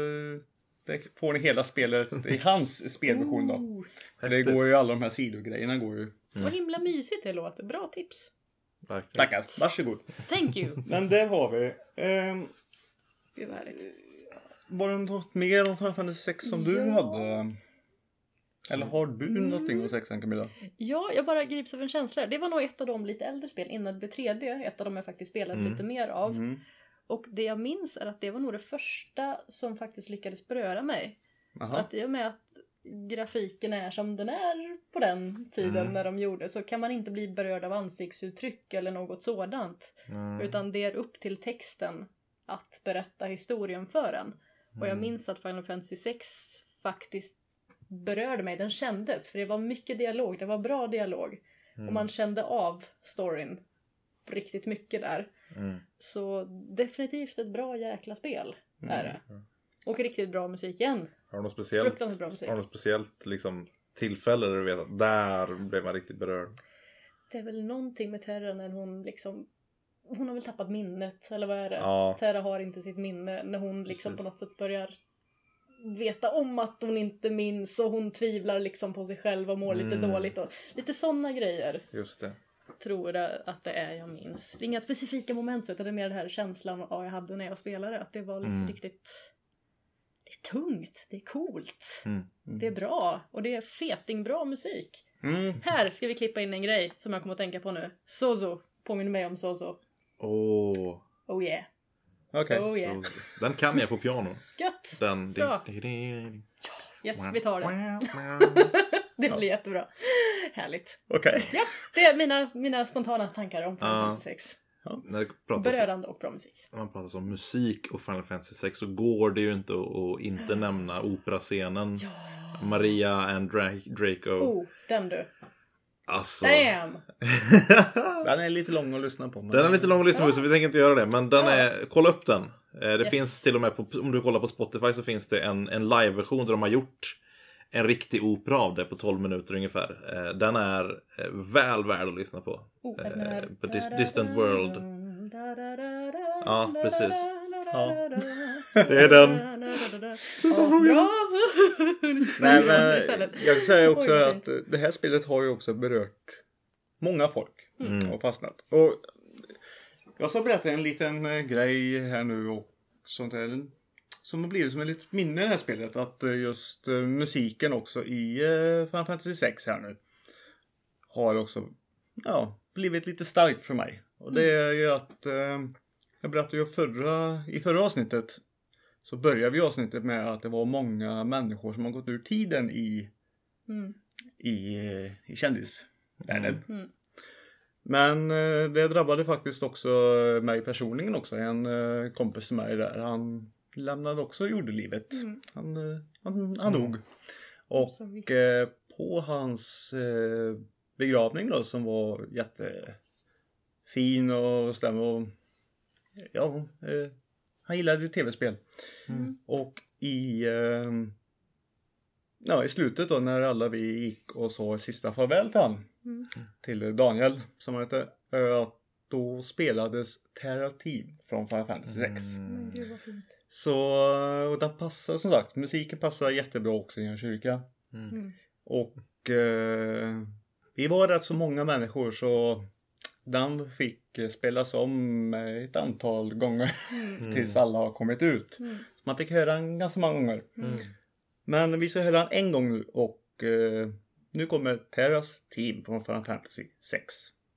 det får ni hela spelet i hans spelversion då. Det går ju, alla de här sidogrejerna går ju. Vad himla mysigt det låter. Bra tips. Tackar, varsågod. Thank you. Men där har vi. Gud vad härligt. Var det något mer om Final Fantasy 6 som du hade? Eller har du någonting om 6 Camilla? Ja, jag bara grips av en känsla. Det var nog ett av de lite äldre spel innan det blev 3D. Ett av dem jag faktiskt spelat lite mer av. Och det jag minns är att det var nog det första som faktiskt lyckades beröra mig. Aha. Att i och med att grafiken är som den är på den tiden när de gjorde, så kan man inte bli berörd av ansiktsuttryck eller något sådant. Utan det är upp till texten att berätta historien för en. Och jag minns att Final Fantasy 6 faktiskt berörde mig. Den kändes, för det var mycket dialog. Det var bra dialog. Och man kände av storyn riktigt mycket där. Så definitivt ett bra jäkla spel är det. Och riktigt bra musik igen. Har du något speciellt liksom, tillfälle där du vet att där blev man riktigt berörd? Det är väl någonting med Terra när hon liksom... Hon har väl tappat minnet, eller vad är det? Ja. Terra har inte sitt minne. När hon liksom på något sätt börjar veta om att hon inte minns. Och hon tvivlar liksom på sig själv och mår lite dåligt. Och lite sådana grejer. Just det. Tror jag att det är jag minns. Det är inga specifika moment, utan det är mer den här känslan jag hade när jag spelade. Att det var liksom riktigt... Det är tungt, det är coolt. Det är bra. Och det är fetingbra musik. Här ska vi klippa in en grej som jag kommer att tänka på nu. Sozo. Påminner mig om Sozo. Oh yeah. Okej. Oh yeah. Den kan jag på piano. Gött. Den. Bra. Yes, vi tar det. Det blir jättebra. Härligt. Okej. Ja, det är mina spontana tankar om Final Fantasy 6. Berörande och bra musik. När man pratar om musik och Final Fantasy 6 så går det ju inte att inte nämna operascenen. Ja. Maria and Draco. Den du. Alltså. Damn! Den är lite lång att lyssna på. Den är lite lång att lyssna på så vi tänker inte göra det. Men den är, kolla upp den. Det finns till och med, om du kollar på Spotify så finns det en live-version där de har gjort en riktig opera av det på 12 minuter ungefär. Den är väl värd att lyssna på. Distant World. Ja, precis. Ja. Det är den. Nej, men jag säger också att det här spelet har ju också berört många folk och fastnat. Och jag ska berätta en liten grej här nu och sånt här som har blivit som ett litet minne i det här spelet, att just musiken också i Final Fantasy 6 här nu har också blivit lite starkt för mig. Och det är ju att jag berättade ju i förra avsnittet så började vi avsnittet med att det var många människor som har gått ur tiden i kändisvärlden. Men det drabbade faktiskt också mig personligen också. En kompis till mig där, han lämnade också jordelivet. Han dog. Och på hans begravning då, som var jättefin och stämmer och han gillade tv-spel. Och i slutet då när alla vi gick och så sista farväl till han. Till Daniel som han heter. Då spelades Terra Team från Final Fantasy 6. Gud vad fint. Så och den passar som sagt. Musiken passar jättebra också i en kyrka. Och vi var rätt så många människor så den fick spelas om ett antal gånger tills alla har kommit ut. Man fick höra den ganska många gånger. Men vi ska höra den en gång nu och nu kommer Terras Team från Final Fantasy 6.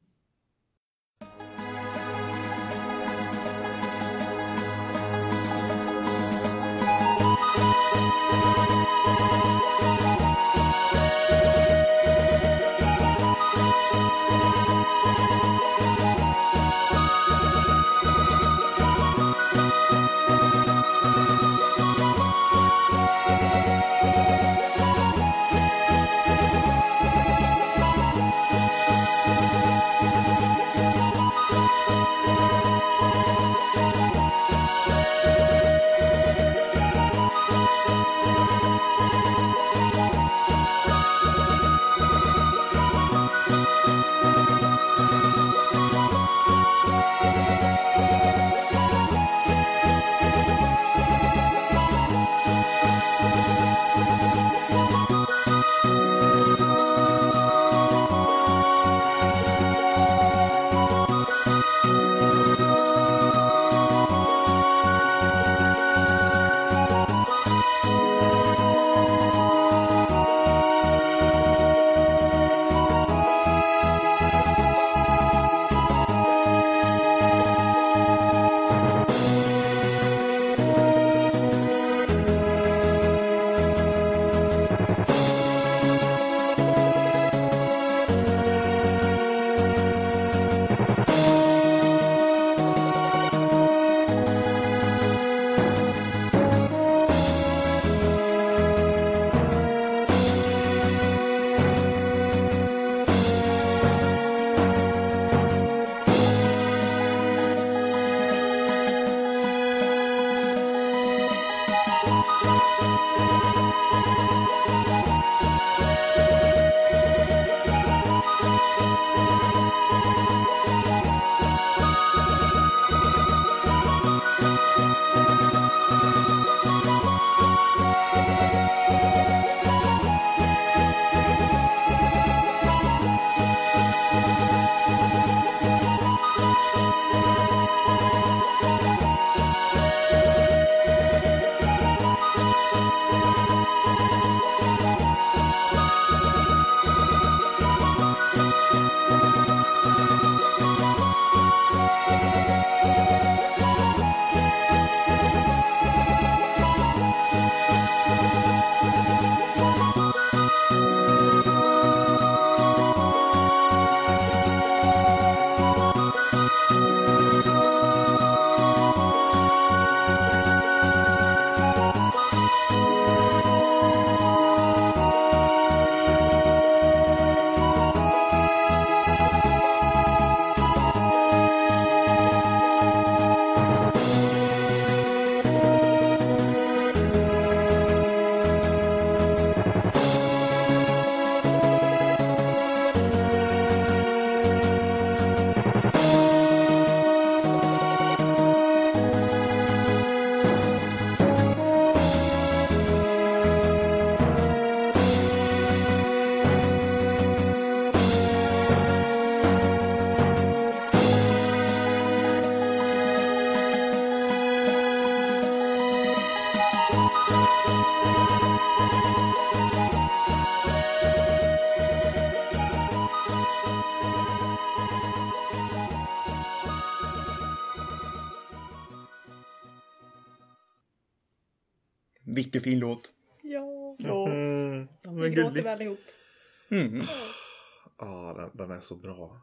Vilken fin låt. Ja. Den Vi låter väl ihop. Ja, den är så bra.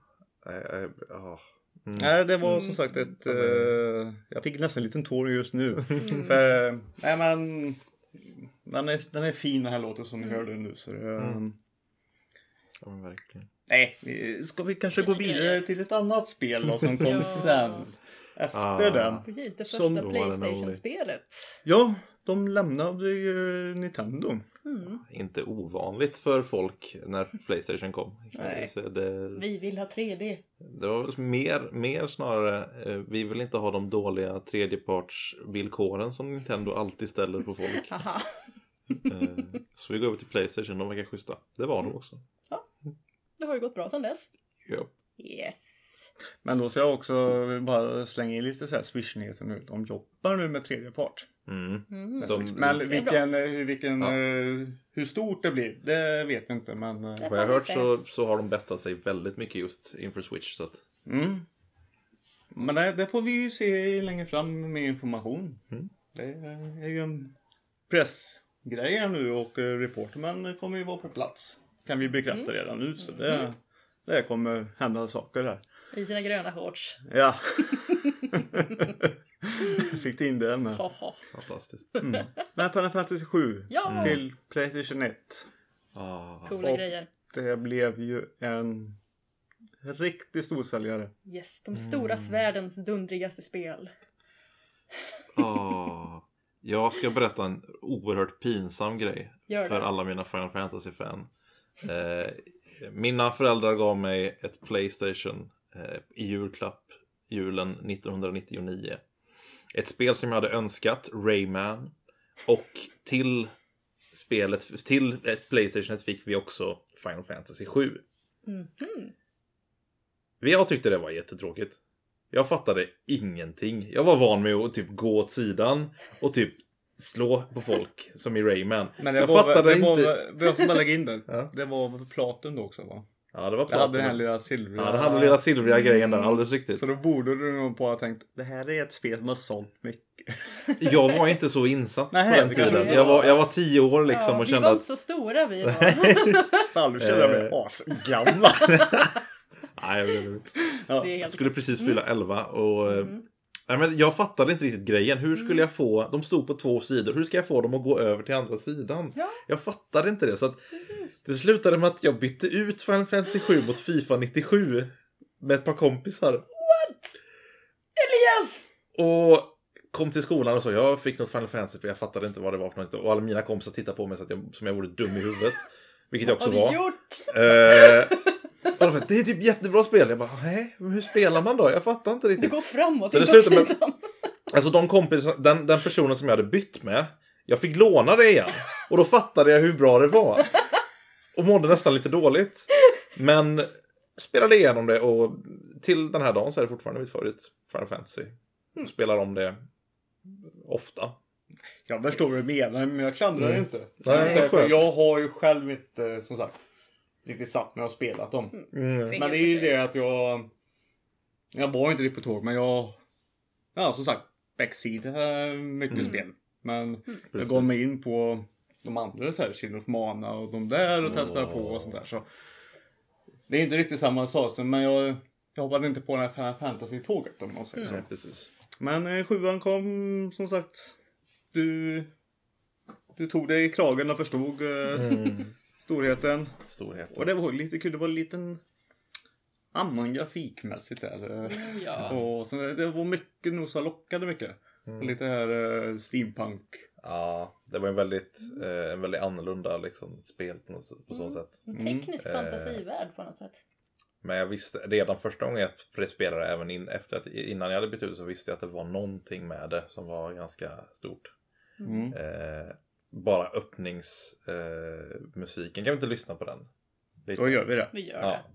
Nej, det var som sagt ett... jag fick nästan en liten tår just nu. För, nej men... Den är fin den här låten som ni hörde nu. Så, ja, men verkligen. Nej, ska vi kanske gå vidare till ett annat spel då, som kom sen. Efter den. Precis, det första PlayStation-spelet. Ja, de lämnade ju Nintendo. Inte ovanligt för folk när PlayStation kom. Nej. Så Vi vill ha 3D. det var väl mer snarare, vi vill inte ha de dåliga tredjepartsvillkoren som Nintendo alltid ställer på folk. Haha. Så vi går över till PlayStation, de verkar schyssta. Det var de också. Ja, det har ju gått bra sedan dess. Ja. Yes. Men då ska jag också bara slänga in lite så här Swish-nyheter nu. De jobbar nu med tredje part. Men hur stort det blir, det vet vi inte. Men vad jag har hört så har de bettat sig väldigt mycket just inför Switch. Så att... Men det får vi ju se längre fram med information. Det är ju en pressgrej här nu och reporterman kommer ju vara på plats. Kan vi bekräfta redan nu, så det kommer hända saker här. I sina gröna shorts. Ja. Fick in det med. Fantastiskt. Men Final Fantasy 7 till PlayStation 1. Coola grejer. Det blev ju en riktigt storsäljare. Yes, de stora svärdens dundrigaste spel. Jag ska berätta en oerhört pinsam grej för alla mina Final Fantasy-fan. Mina föräldrar gav mig ett PlayStation i julklapp julen 1999. Ett spel som jag hade önskat, Rayman. Och till ett PlayStation 1 fick vi också Final Fantasy 7. Jag tyckte det var jättetråkigt. Jag fattade ingenting. Jag var van med att typ gå åt sidan och typ slå på folk som i Rayman. Men jag fattade inte. Jag får bara lägga in den. Det var Platon då också, va? Ja, det var Platon. Det hade den här lilla silvriga. Ja, det hade den lilla silvriga grejen där, alldeles riktigt. Så då borde du nog på ha tänkt, det här är ett spel som har sålt mycket. Jag var inte så insatt på den tiden. Jag var 10 år liksom och kände vi var inte så stora vi var. Salve kände jag mig asgamla. Nej, jag skulle precis fylla 11 och nej, men jag fattade inte riktigt grejen. Hur skulle jag få, de stod på 2 sidor, hur ska jag få dem att gå över till andra sidan? Jag fattade inte det, så att det slutade med att jag bytte ut Final Fantasy 7 mot FIFA 97 med ett par kompisar. What? Elias! Och kom till skolan och så, jag fick något Final Fantasy, jag fattade inte vad det var för något. Och alla mina kompisar tittade på mig så att som jag vore dum i huvudet. Vilket jag också var. Vad har du gjort? Det är typ jättebra spel. Jag bara, nej, hur spelar man då? Jag fattar inte riktigt. Det går framåt. Så det slutar med, alltså de kompisar, den personen som jag hade bytt med, jag fick låna det igen. Och då fattade jag hur bra det var. Och mådde nästan lite dåligt. Men spelade igenom det och till den här dagen så är det fortfarande mitt favorit Final Fantasy. Jag spelar om det ofta. Jag förstår vad du menar, men jag klandrar det inte. Nej, jag har ju själv inte, som sagt, riktigt satt när jag har spelat dem. Men det är ju det att jag var inte riktigt på tåg, men som sagt, backseat mycket spel. Men jag går mig in på de andra så här, Children of Mana och de där och testar på och sånt där. Så det är inte riktigt samma sak, men jag hoppade inte på den här Final Fantasy-tåget om man säger så. Precis. Men 7an kom, som sagt, du tog dig i kragen och förstod storheten. Och det var lite kul, det var en liten annan grafikmässigt där. Och så det var mycket nog så lockade mycket. Lite här steampunk. Ja, det var en väldigt annorlunda liksom, spel på så sätt. En teknisk fantasivärld på något sätt. Men jag visste redan första gången jag spelade, även innan jag hade bytt ut, så visste jag att det var någonting med det som var ganska stort. Bara öppningsmusiken. Kan vi inte lyssna på den? Då gör vi det. Vi gör det.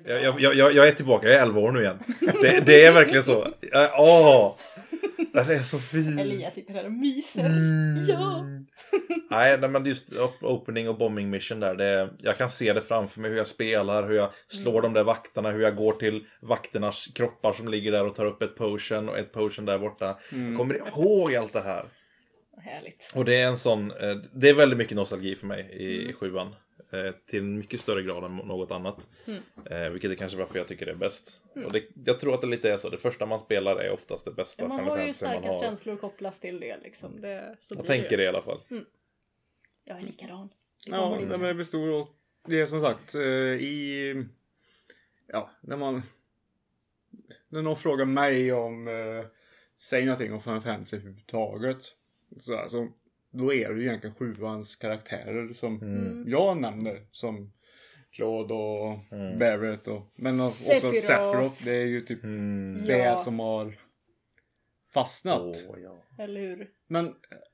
Jag är tillbaka, jag är 11 år nu igen. Det är verkligen så. Det är så fint. Elias sitter här och myser. Ja. Nej, men just opening och bombing mission där. Jag kan se det framför mig hur jag spelar, hur jag slår de där vakterna, hur jag går till vakternas kroppar som ligger där och tar upp ett potion och ett potion där borta. Jag kommer ihåg allt det här. Härligt. Och det är en sån, det är väldigt mycket nostalgi för mig i 7:an. Till en mycket större grad än något annat. Vilket är kanske varför jag tycker det är bäst. Och jag tror att det lite är så. Det första man spelar är oftast det bästa. Ja, man har ju starka känslor kopplas till det liksom. Jag tänker det i alla fall. Jag är likadan. Ja, men det består och det är som sagt när någon frågar mig om säg någonting om Final Fantasy överhuvudtaget så då är det ju egentligen 7:ans karaktärer som jag nämner som Claude och Barrett men också Sephiroth. Det är ju typ det som har fastnat. Eller hur? Men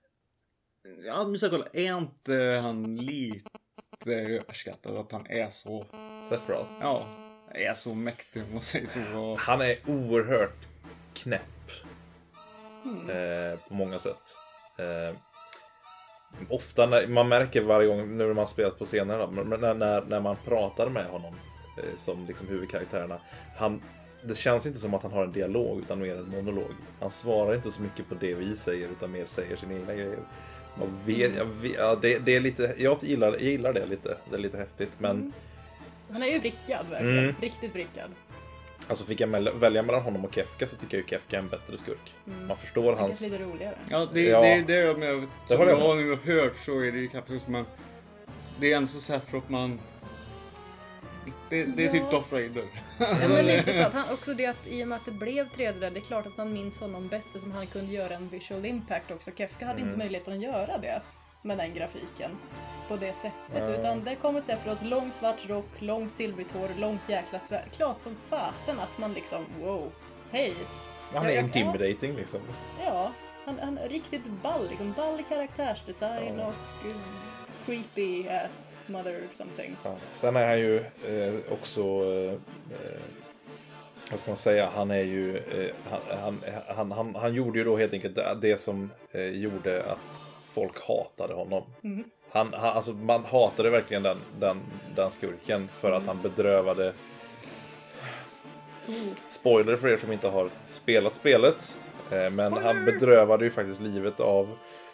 är inte han lite överskattad att han är så Sephiroth? Ja, är så mäktig om man säger så. Han är oerhört knäpp på många sätt. Ofta när man märker varje gång när man spelat på scenerna när man pratar med honom som liksom huvudkaraktärerna, det känns inte som att han har en dialog utan mer en monolog. Han svarar inte så mycket på det vi säger utan mer säger sina egna grejer. Det är lite, jag gillar det lite. Det är lite häftigt men han är ju vrickad verkligen. Riktigt vrickad. Alltså fick jag välja mellan honom och Kefka så tycker jag ju Kefka är en bättre skurk. Man förstår hans... lite roligare. Ja, det är med. Som jag har nu hört så är det ju kanske som man... Det är ändå så Sephiroth man... Det är typ Darth Vader. Ja, men lite så att han också det att i och med att det blev 3D det är klart att man minns honom bäst som han kunde göra en visual impact också. Kefka hade inte möjligheten att göra det med den grafiken på det sättet. Utan det kommer Sephiroth, lång svart rock, långt silvrigt hår, långt jäkla svärd. Klart som fasen att man liksom, wow, hej. Han är intimidating liksom. Ja, han är riktigt ball, liksom ball karaktärsdesign och creepy as mother something. Ja. Sen är han ju också vad ska man säga, han är ju han gjorde ju då helt enkelt det som gjorde att folk hatade honom. Alltså man hatade verkligen den skurken för att han bedrövade spoiler för er som inte har spelat spelet men han bedrövade ju faktiskt livet av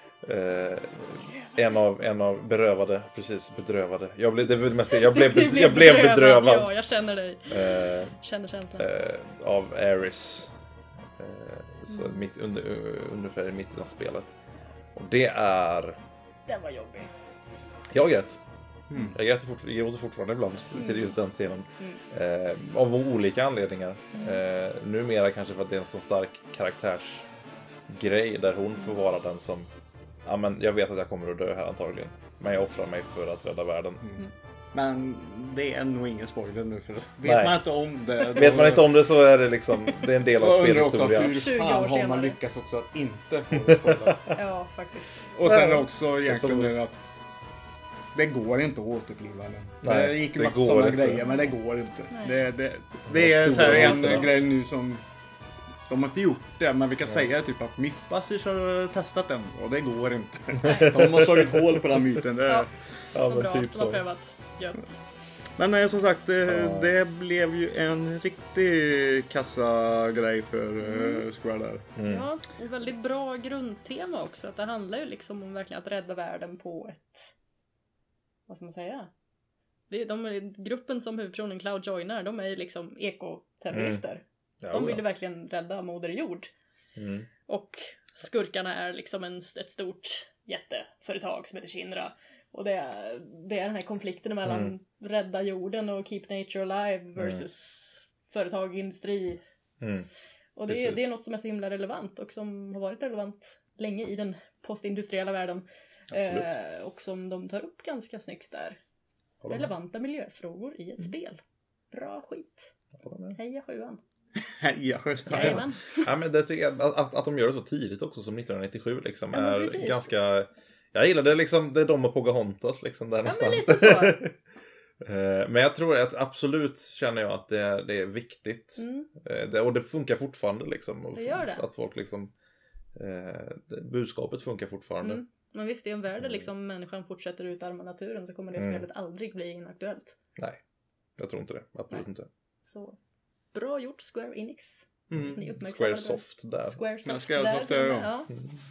en av berövade, precis bedrövade. Jag blev bedrövad. Ja, jag känner dig. Känner känslan. Av Ares. Så ungefär i mitten av spelet. Och det är... Den var jobbig. Jag grät. Jag gråter fortfarande ibland till just den scenen. Av olika anledningar. Numera kanske för att det är en så stark karaktärsgrej där hon får vara den som... Ja, men jag vet att jag kommer att dö här antagligen. Men jag offrar mig för att rädda världen. Men det är nog ingen spoiler nu för vet man inte om det. Vet man inte om det så är det liksom det är en del av spelhistorien. Hur fan har man lyckats också att inte få det spoiler? Ja, faktiskt. Och sen också egentligen att det går inte att återuppliva den. Nej, det gick ju massa sådana grejer men det går inte. Det är så här en grej nu som de har inte gjort det, men vi kan säga typ att Mythbusters har testat den och det går inte. De har slagit hål på den myten. Ja, men bra. typ De har prövat. Gömt. Men som sagt, det blev ju en riktig kassagrej för Square där. Ja, ett väldigt bra grundtema också. Att det handlar ju liksom om verkligen att rädda världen på ett... Vad ska man säga? Gruppen som huvudpersonen Cloud joinar, de är ju liksom ekoterrorister. De vill ju verkligen rädda Moder Jord. Och skurkarna är liksom ett stort jätteföretag som heter Shinra. Och det är den här konflikten mellan rädda jorden och keep nature alive versus företag, industri. Och det är något som är så himla relevant och som har varit relevant länge i den postindustriella världen. Och som de tar upp ganska snyggt där. Relevanta miljöfrågor i ett spel. Bra skit. Heja 7:an. Ja, men det tycker jag att de gör det så tidigt också som 1997 liksom är ganska... Jag gillar det liksom, det är de och Pocahontas liksom där någonstans. Men lite så. Men jag tror att absolut känner jag att det är viktigt. Och det funkar fortfarande liksom. Det gör det. Att folk liksom budskapet funkar fortfarande. Men visst, i en värld där liksom människan fortsätter utarma naturen så kommer det spelet aldrig bli inaktuellt. Nej, jag tror inte det. Absolut inte. Så bra gjort Square Enix. Ni Squaresoft där. Squaresoft där. Ja.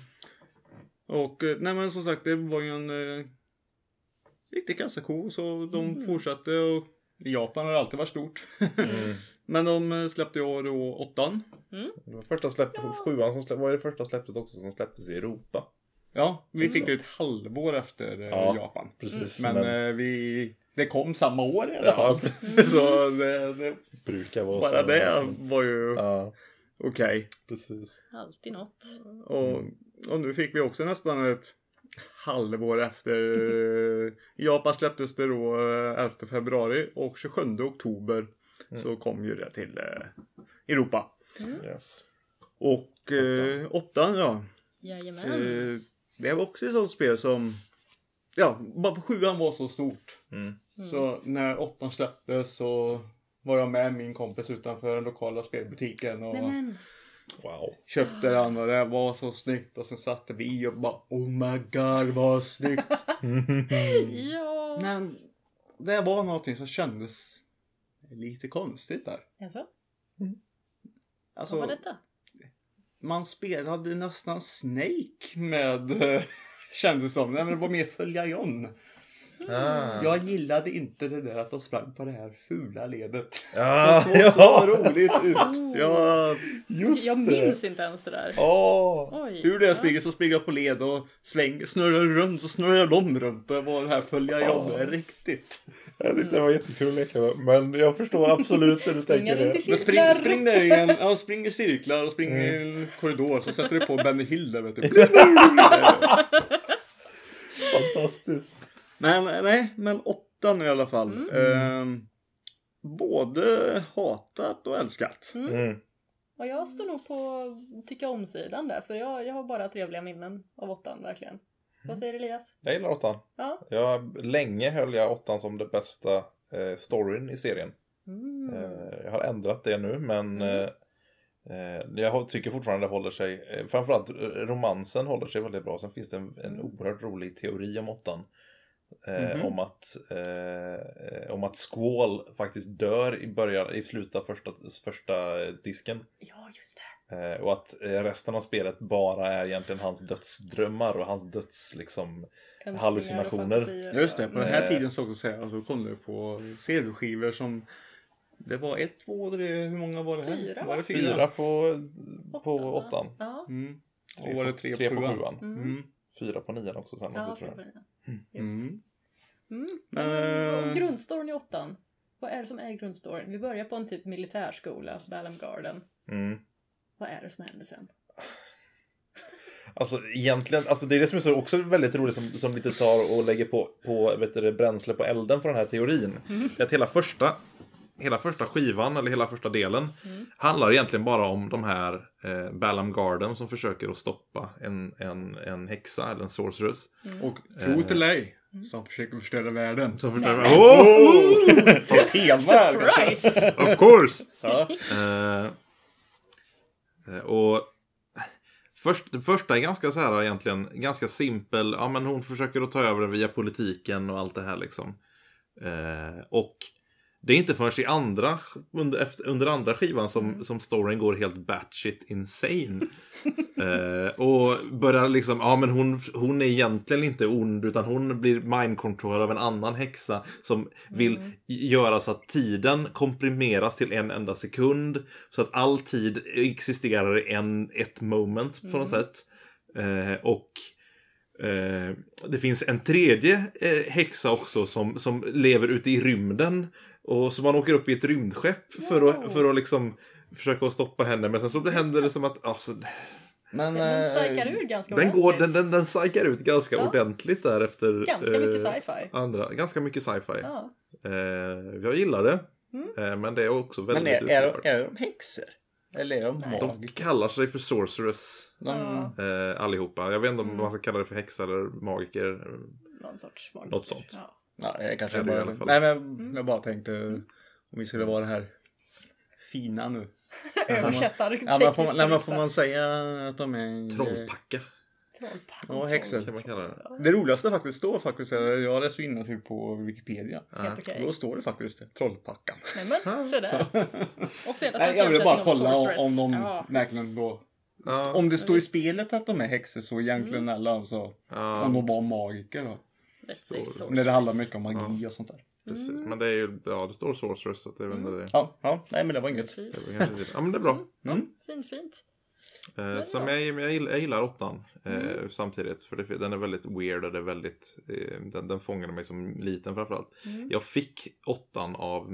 Och nej men som sagt, det var ju en riktig kassako. Så de fortsatte och i Japan har det alltid varit stort. Men de släppte i år då 8:an. Det var första släppet, 7:an var det första släppet också som släpptes i Europa. Ja, vi fick det ett halvår efter Japan. Precis. Men det kom samma år i alla fall. Ja, precis. Så det brukar vara bara så. det var ju okej. Precis. Alltid något. Och nu fick vi också nästan ett halvår efter. I Japan släpptes det då 11 februari och 27 oktober så kom ju det till Europa. Yes. Och 8:an, ja. Jajamän. Det var också ett sånt spel som bara för 7:an var så stort. Så när 8:an släpptes så var jag med min kompis utanför den lokala spelbutiken och Wow. köpte den och det var så snyggt och sen satte vi och bara oh my god vad snyggt. Ja. Men det var någonting som kändes lite konstigt där. Alltså? Alltså, vad var detta? Man spelade nästan Snake med kändes som. Nej, men det var mer följa John. Jag gillade inte det där att de sprang på det här fula ledet. Det såg så roligt ut. Jag minns inte ens det där. Oj, hur det springer så springer jag på led och snurrar runt så snurrar de runt. Det var det här följa John riktigt. Jag tyckte det var jättekul att leka med. Men jag förstår absolut hur du tänker det. Men spring där igen. Spring i cirklar och spring i en korridor. Så sätter du på Benny Hill där, vet du. Fantastiskt. Men 8:an i alla fall. Både hatat och älskat. Och jag står nog på tycka om-sidan där. För jag har bara trevliga minnen av 8:an verkligen. Vad säger Elias? Jag gillar 8:an. Ja. Länge höll jag 8:an som det bästa storyn i serien. Jag har ändrat det nu, men jag tycker fortfarande det håller sig. Framförallt romansen håller sig väldigt bra. Sen finns det en oerhört rolig teori om 8:an. Om att Squall faktiskt dör i slutet av första disken. Ja, just det. Och att resten av spelet bara är egentligen hans dödsdrömmar och hans döds liksom hallucinationer. Just det, på den här tiden så också säga, alltså kom du på CD-skivor som det var 1, 2, 3, hur många var det här? 4. Var det 4 på 8:an. Ja. Och var det 3 på 7:an? 4 på 9:an också sen. Ja, 4 på 9:an. Men grundstoryn i 8:an. Vad är det som är grundstoryn? Vi börjar på en typ militärskola, Balam Garden. Vad är det som händer sen? Alltså egentligen, det är det som är så också väldigt roligt som lite tar och lägger på bränsle på elden för den här teorin. Att hela första skivan eller hela första delen handlar egentligen bara om de här Balam Garden som försöker att stoppa en häxa eller en sorceress. Och tro till dig som försöker förstöra världen. Som förstöra världen. Surprise! Of course! Och det första är ganska så här egentligen ganska simpel. Ja, men hon försöker att ta över via politiken och allt det här liksom. Och det är inte förrän under andra skivan som storyn går helt batshit insane. Och börjar liksom, men hon är egentligen inte ond utan hon blir mind-controllad av en annan häxa som vill göra så att tiden komprimeras till en enda sekund. Så att all tid existerar i ett moment på något sätt. Och det finns en tredje häxa också som lever ute i rymden. Och så man åker upp i ett rymdskepp för att liksom försöka att stoppa henne. Men sen så händer det som att den psykar ut ganska ordentligt. Den psykar ut ganska ordentligt där efter ganska mycket sci-fi. Ganska mycket sci-fi. Jag gillar det. Men det är också väldigt utfört. Är de häxor? Eller är de magiker? De kallar sig för sorceress allihopa. Jag vet inte om man ska kalla det för häxa eller magiker. Någon sorts magiker. Något sånt. Ja, jag kanske Ja, det är i bara... alla fall. Nej, men jag bara tänkte om vi skulle vara det här fina nu. Översättar Får man säga att de är... Trollpacka. Ja, häxor. Kan man kalla det. Det roligaste faktiskt står faktiskt, jag läste in på Wikipedia. Helt okej. Då står det faktiskt trollpackan. Nämen, så där. Och sedan Nej, jag ville bara kolla Sorceress. om de verkligen då... Ja. Om det står i spelet att de är häxor så egentligen eller alltså om de var magiker då. När det handlar mycket om magi och sånt där. Precis, men det är ju, det står Sorceress så att det är väl det. Ja, nej men det var inget. Ja, men det är bra. Fint. Som jag gillar 8 samtidigt, för den är väldigt weird och det är väldigt, den fångade mig som liten framförallt. Jag fick 8 av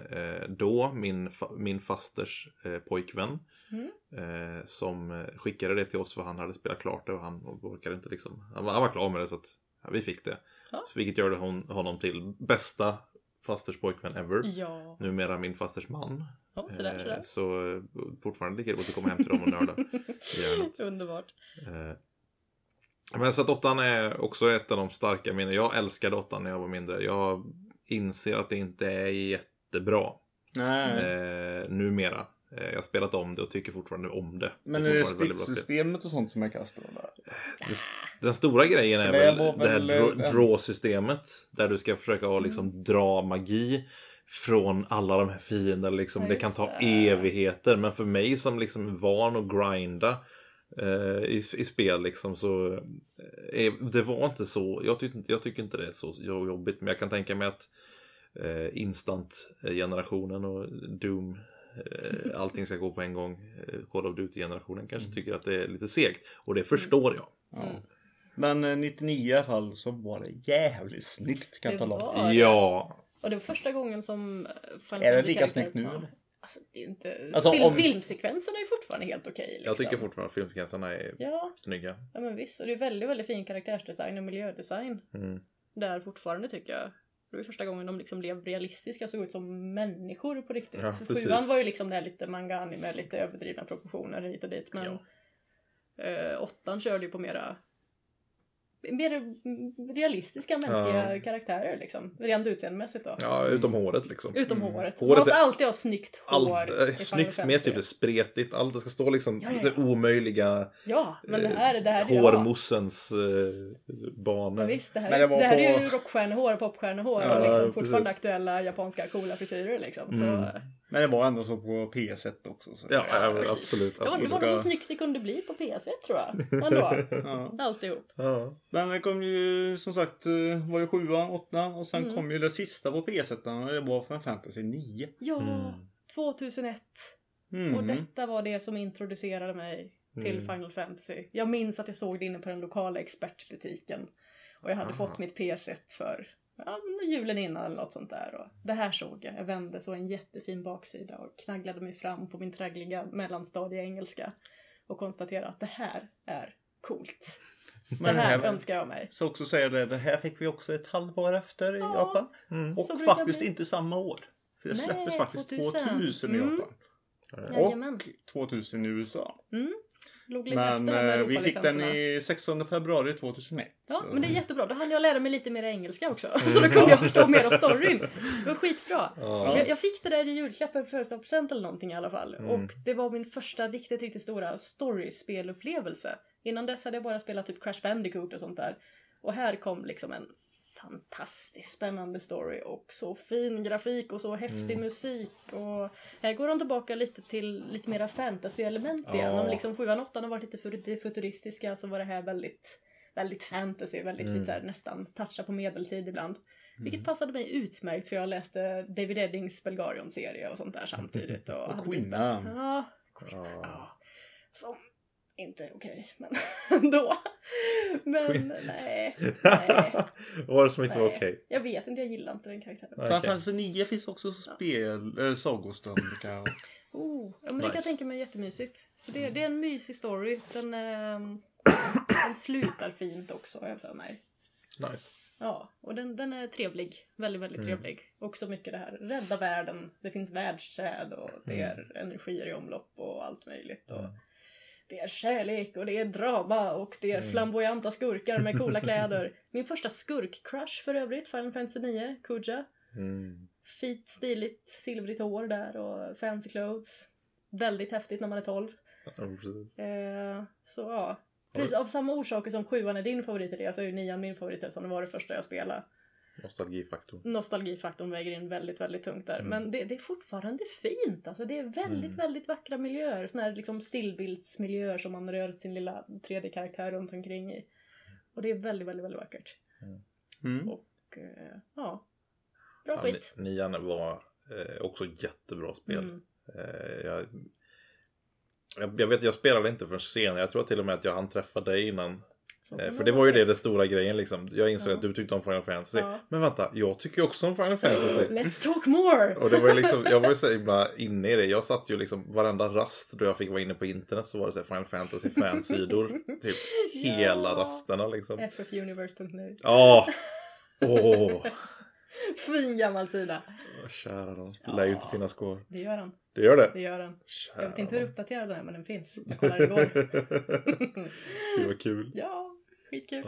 min fasters pojkvän som skickade det till oss för han hade spelat klart det och han orkade inte liksom, han var klar med det så att vi fick det. Så vilket gjorde honom till bästa fasters pojkvän ever. Ja. Numera min fasters man. Sådär. Så fortfarande lika roligt att komma hem till dem och nörda. Underbart. Men så att 8 är också ett av de starka minnen. Jag älskade 8 när jag var mindre. Jag inser att det inte är jättebra. Numera. Jag har spelat om det och tycker fortfarande om det. Men är det stridssystemet och sånt som är kastat där? Den stora grejen är väl det här draw-systemet. Där du ska försöka liksom dra magi från alla de här fienderna. Liksom. Det kan ta evigheter. Men för mig som liksom är van att grinda i spel liksom, så det var inte så. Jag tycker inte det är så jobbigt. Men jag kan tänka mig att instant-generationen och Doom, allting ska gå på en gång. Call of Duty-generationen kanske tycker att det är lite segt. Och det förstår jag. Men 99 i alla fall så var det jävligt snyggt, kan jag tala om. Ja. Och det var första gången som är det lika snyggt nu eller? Alltså det är ju inte... Alltså, filmsekvenserna är fortfarande helt okej. Liksom. Jag tycker fortfarande att filmsekvenserna är snygga. Ja men visst. Och det är väldigt, väldigt fin karaktärsdesign och miljödesign. Där fortfarande tycker jag. Det var första gången de liksom blev realistiska, såg ut som människor på riktigt. Ja, 7:an var ju liksom det här lite manga med lite överdrivna proportioner hit och dit. Men 8:an körde ju på mer realistiska mänskliga karaktärer liksom. Rent utseendemässigt då. Ja, utom håret liksom. Utom håret. Man måste alltid ha snyggt hår. Snyggt med typ spretigt. Allt det ska stå liksom det omöjliga. Ja, men det här hårmossens banor. Ja, visst, det här är ju rockstjärnehår, popstjärnehår och liksom fortfarande aktuella japanska coola frisyrer liksom. Så. Men det var ändå så på PS1 också. Så. Ja, absolut. Det var så snyggt det kunde bli på PS1 tror jag. Ändå. Alltihop. Ja. Men det kom ju som sagt, var ju 7:an, 8:an och sen kom ju det sista på PS1 och det var Final Fantasy 9. Ja, 2001. Och detta var det som introducerade mig till Final Fantasy. Jag minns att jag såg det inne på den lokala expertbutiken. Och jag hade fått mitt PS1 för julen innan eller något sånt där. Och det här såg jag. Jag vände så en jättefin baksida och knaglade mig fram på min trägliga mellanstadiga engelska. Och konstaterade att det här är coolt. Men det här önskar jag mig. Så också säger det här fick vi också ett halvår efter i Japan. Och faktiskt inte samma år. För det släpptes faktiskt 2000 i Japan. Och 2000 i USA. Men vi fick den i 16 februari 2001. Ja, men det är jättebra. Då hann jag lära mig lite mer engelska också. Så då kunde jag förstå mer av storyn. Det var skitbra. Jag fick det där i julklapp för födelsedagspresent eller någonting i alla fall. Och det var min första riktigt stora storyspelupplevelse. Innan dess hade jag bara spelat typ Crash Bandicoot och sånt där. Och här kom liksom en fantastiskt spännande story och så fin grafik och så häftig musik. Och här går de tillbaka lite till lite mera fantasy-element igen. Om liksom 7:an och 8:an har varit lite futuristiska så var det här väldigt, väldigt fantasy. Väldigt lite så här, nästan toucha på medeltid ibland. Vilket passade mig utmärkt för jag läste David Eddings Belgarion-serie och sånt där samtidigt. Och Queen. Som inte okej, men ändå. Men nej. Vad var det som inte var okej? Jag vet inte, jag gillar inte den karaktären. Framförallt 9 finns också sagostund. Ja, men det kan jag tänka mig jättemysigt. För det är en mysig story. Den slutar fint också, jag för mig. Nice. Ja, och den är trevlig. Väldigt, väldigt trevlig. Också mycket det här, rädda världen. Det finns världsträd och det är energier i omlopp och allt möjligt. Och det är kärlek och det är drama och det är flamboyanta skurkar med coola kläder. Min första skurk-crush för övrigt, Final Fantasy 9, Kuja. Fint, stiligt, silvrigt hår där och fancy clothes. Väldigt häftigt när man är 12. Så ja, precis av samma orsaker som 7:an är din favorit Elias, så är ju 9:an min favorit eftersom det var det första jag spelade. Nostalgifaktorn väger in väldigt, väldigt tungt där. Men det är fortfarande fint. Alltså det är väldigt, väldigt vackra miljöer. Såna här liksom stillbildsmiljöer som man rör sin lilla 3D-karaktär runt omkring i. Och det är väldigt, väldigt, väldigt vackert. Och ja, bra skit. 9:an var också jättebra spel. Jag vet, jag spelade inte för senare. Jag tror till och med att jag hann träffa dig innan. För det var ju det stora grejen liksom. Jag insåg att du tyckte om Final Fantasy. Men vänta, jag tycker också om Final Fantasy. Let's talk more! Och det var ju liksom, jag var ju så himla inne i det. Jag satt ju liksom varenda rast då jag fick vara inne på internet så var det så här Final Fantasy fansidor. Typ hela rasterna liksom. ffuniverse.nu. Fin gammal sida. Kära då. Det lär ju inte finnas kvar. Det gör den. Det gör det? Det gör den. Kära, jag vet inte hur uppdaterad den är, men den finns. Jag kollade igår. Det var kul. Ja, skitkul.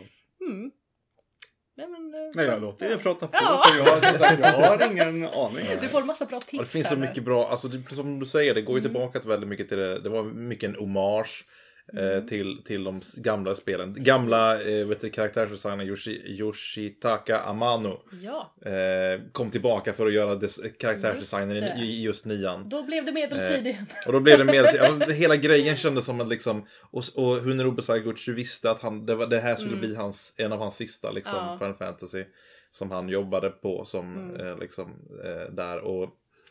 Nej, jag låter det prata på. För jag har ingen aning. Du får en massa bra tips. Det finns så mycket bra. Alltså, som du säger, det går ju tillbaka till väldigt mycket till det. Det var mycket en hommage. Till de gamla spelen. Gamla karaktärsdesigner Yoshitaka Amano kom tillbaka för att göra karaktärsdesignen i just 9:an. Då blev det medeltid igen. Och då blev det medeltid. Hela grejen kändes som att liksom, och Hunrobu Sakaguchi visste att det här skulle bli en av hans sista liksom, Final Fantasy som han jobbade på som där och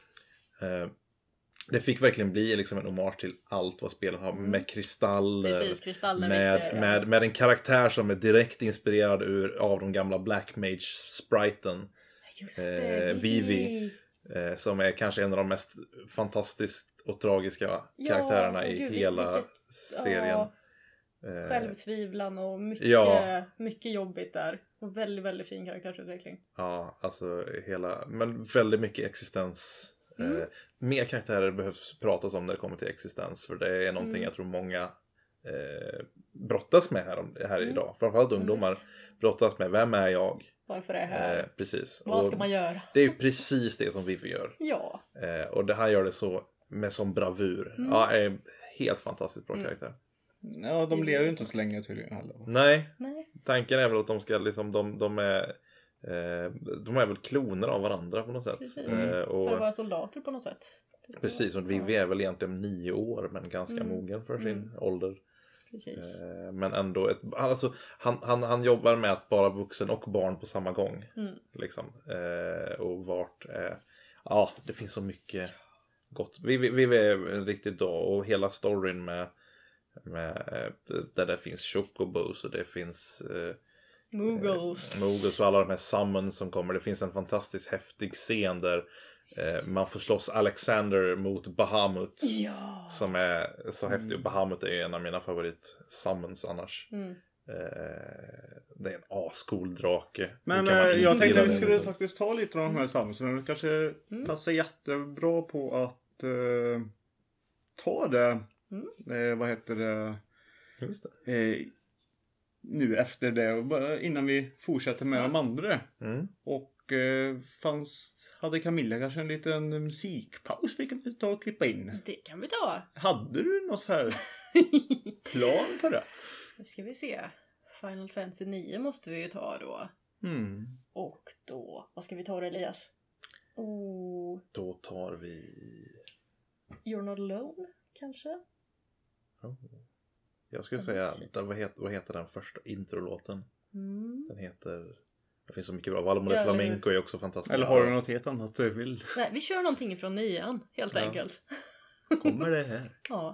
det fick verkligen bli liksom en hommage till allt vad spelen har. Med kristaller. Precis, kristaller med en karaktär som är direkt inspirerad av de gamla Black Mage-spriten. Just det, Vivi. Som är kanske en av de mest fantastiskt och tragiska karaktärerna i hela serien. Självtvivlan och mycket jobbigt där. Och väldigt, väldigt fin karaktärsutveckling. Ja, alltså men väldigt mycket existens. Mer karaktärer behövs pratas om när det kommer till existens. För det är någonting jag tror många brottas med här idag. Framförallt ungdomar brottas med. Vem är jag? Varför är jag här? Precis. Vad ska man göra? Det är ju precis det som Vivi gör. Ja. Och det här gör det så med sån bravur. Ja, är helt fantastiskt bra karaktär. Ja, de lever ju inte så länge tydligen heller. Nej. Tanken är väl att de ska liksom, de är väl kloner av varandra på något sätt. För att vara soldater på något sätt. Precis, och Vivi är väl egentligen 9 år men ganska mogen för sin ålder. Precis. Men ändå alltså, han jobbar med att vara vuxen och barn på samma gång. Liksom. Och det finns så mycket gott. Vivi är riktigt då, och hela storyn med där det finns chocobos och det finns Moogles och alla de här summons som kommer. Det finns en fantastiskt häftig scen där man får slåss Alexander mot Bahamut. Som är så häftig. Och Bahamut är en av mina favorit summons annars. Det är en ascool drake. Men jag tänkte att vi skulle faktiskt ta lite av de här summons. Det kanske passar jättebra på att ta det. Vad heter det? Just det. Nu efter det, innan vi fortsätter med de andra. Och hade Camilla kanske en liten musikpaus vi kan ta och klippa in? Det kan vi ta. Hade du något så här plan på det? Nu ska vi se. Final Fantasy 9 måste vi ju ta då. Och då, vad ska vi ta då, Elias? Då tar vi You're Not Alone, kanske? Jag skulle säga, vad heter den första introlåten? Den heter, det finns så mycket bra. Valmode Flamenco är också fantastiskt. Eller har du något helt annat du vill? Nej, vi kör någonting från 9:an, helt enkelt. Kommer det här? Ja.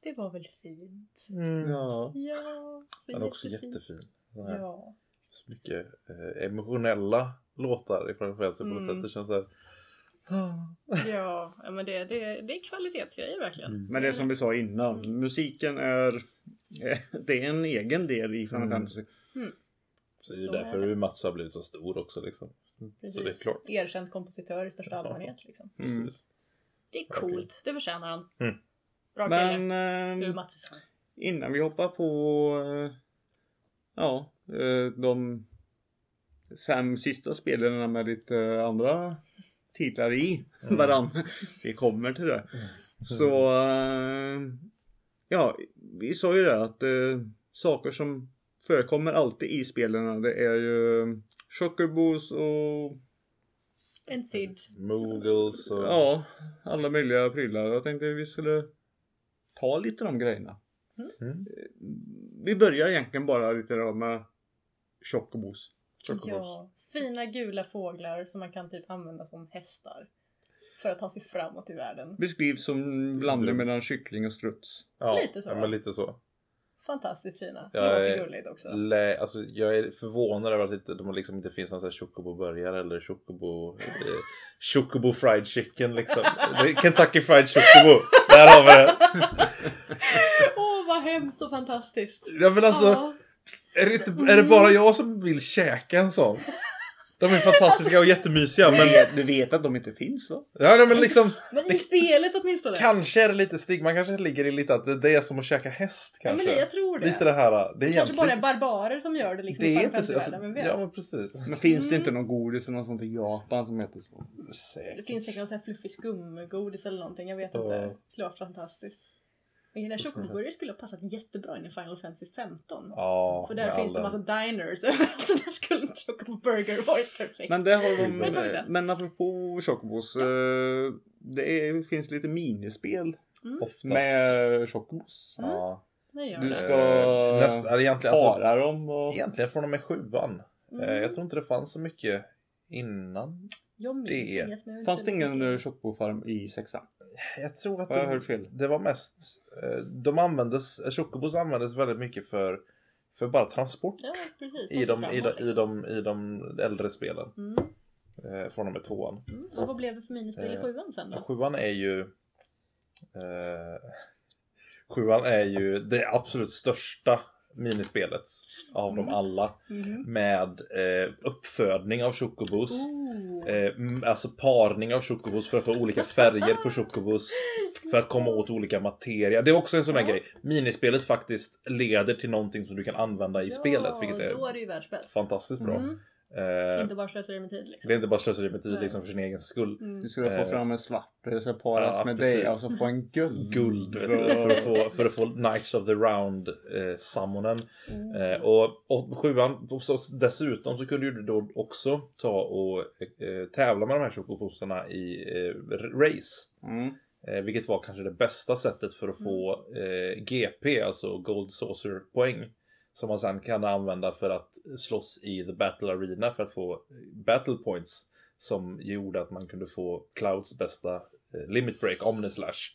Det var väl fint. Ja. Ja, så Den är också jättefin. Ja. Så mycket emotionella låtar i Final Fantasy på något sätt. Det känns så här... Ja, men det är kvalitetsgrejer verkligen. Men det är som vi sa innan. Musiken är... Det är en egen del i Final Fantasy. Så det är därför Mats har blivit så stor också liksom. Så det är klart. Erkänd kompositör i största allmänhet liksom. Det är coolt, det förtjänar han. Bra kille. Du Matsusson. Innan vi hoppar på de 5 sista spelen med lite andra titlar i varann. Vi kommer till det. Så vi sa ju det att saker som förekommer alltid i spelen, det är ju chocobos och Encid. Moogles och... Ja, alla möjliga prylar. Jag tänkte vi skulle ta lite de grejerna. Vi börjar egentligen bara lite då med chocobos. Ja, fina gula fåglar som man kan typ använda som hästar för att ta sig framåt i världen. Beskrivs som blandning mellan kyckling och struts. Ja, lite så. Ja, men lite så. Fantastiskt fina. Det låter gulligt också. Alltså, jag är förvånad över att de liksom inte finns någon sån här chocobo-burgare eller chocobo fried chicken liksom. Kentucky fried chocobo. Där har vi det. Vad hemskt och fantastiskt. Ja, men alltså, är det bara jag som vill käka en sån? De är fantastiska och jättemysiga. Men du vet att de inte finns, va? Ja, men liksom... Men i spelet åtminstone. Kanske är det lite stigma. Kanske ligger i lite att det är som att käka häst, kanske. Ja, men jag tror det. Lite det här. Det är kanske bara är barbarer som gör det liksom. Det är inte så. Alltså, ja, men precis. Men finns det inte någon godis eller något sånt i Japan som heter så? Säkert. Det finns säkert en fluffig skumgodis eller någonting. Jag vet inte. Klart fantastiskt. Men den där chocoburgare skulle ha passat jättebra in i Final Fantasy 15. Ja, för där finns det en massa diners. Så där skulle en chocoburger varit perfekt. Men det har de. Men apropå chocobos. Det finns lite minispel. Oftast. Med chocobos. Ja. Du ska para dem. Och... Egentligen från och med 7:an. Jag tror inte det fanns så mycket innan. Fanns det ingen chocobo-farm i 6:an? Jag tror att det var mest chocobos användes väldigt mycket för bara transport. Ja, precis. I de äldre spelen. Från och med 2:an. Och vad blev det för minispel i 7:an sen då? 7:an är ju det absolut största minispelet av dem alla. Med uppfödning av chocobos. Alltså parning av chocobos för att få olika färger på chocobos. För att komma åt olika materia. Det är också en sån här grej. Minispelet faktiskt leder till någonting som du kan använda i spelet. Vilket då är det ju världsbäst. Fantastiskt bra. Inte bara slöseri med tid liksom. Det är inte bara slöseri med tid liksom för sin egen skull. Du skulle få fram en svart. Det ska paras med dig. Och så få en guld. För att få Knights of the Round summonen. Och 7:an dessutom så kunde du då också ta och tävla med de här chokoposarna i race. Vilket var kanske det bästa sättet för att få GP, alltså Gold Saucer poäng. Som man sen kan använda för att slåss i The Battle Arena för att få Battle Points. Som gjorde att man kunde få Clouds bästa Limit Break, Omnislash.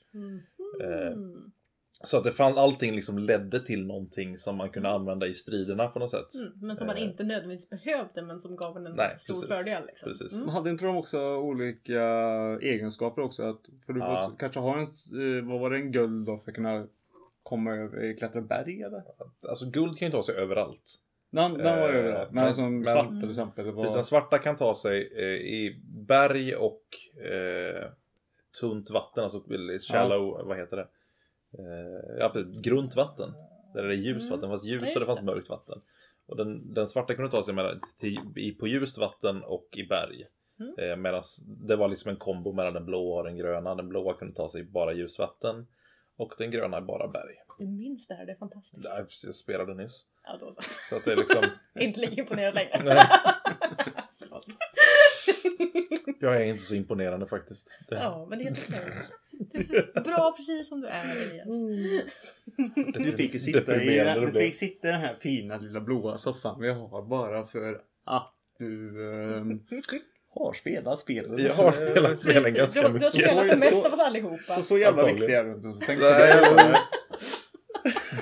Så att det fanns allting liksom ledde till någonting som man kunde använda i striderna på något sätt. Men som man inte nödvändigtvis behövde, men som gav en stor fördel. Liksom. Precis. Men hade inte de också olika egenskaper också? För du också, kanske har en guld då för att kunna komma över, klättra berg eller? Alltså guld kan ju ta sig överallt. Den var överallt. Men som svarta till exempel. Den svarta kan ta sig i berg och tunt vatten. Alltså shallow, vad heter det? Grunt vatten. Där är det ljust vatten. Det fanns ljus och det fanns mörkt vatten. Och den svarta kunde ta sig på ljust vatten och i berg. Medan det var liksom en kombo mellan den blåa och den gröna. Den blåa kunde ta sig bara ljust vatten. Och den gröna är bara berg. Du minns det här, det är fantastiskt. Jag spelade nyss. Ja, då så. Så att det är liksom... Inte lika imponerad längre. Förlåt. Jag är inte så imponerande faktiskt. Ja, men det är helt okej. Bra precis som du är, Elias. Du fick sitta i den här fina lilla blåa soffan vi har bara för att du har spelat spelen. Jag har spelat spelen ganska mycket. Du har spelat det mesta av oss allihopa. Så jävla viktigt är det inte.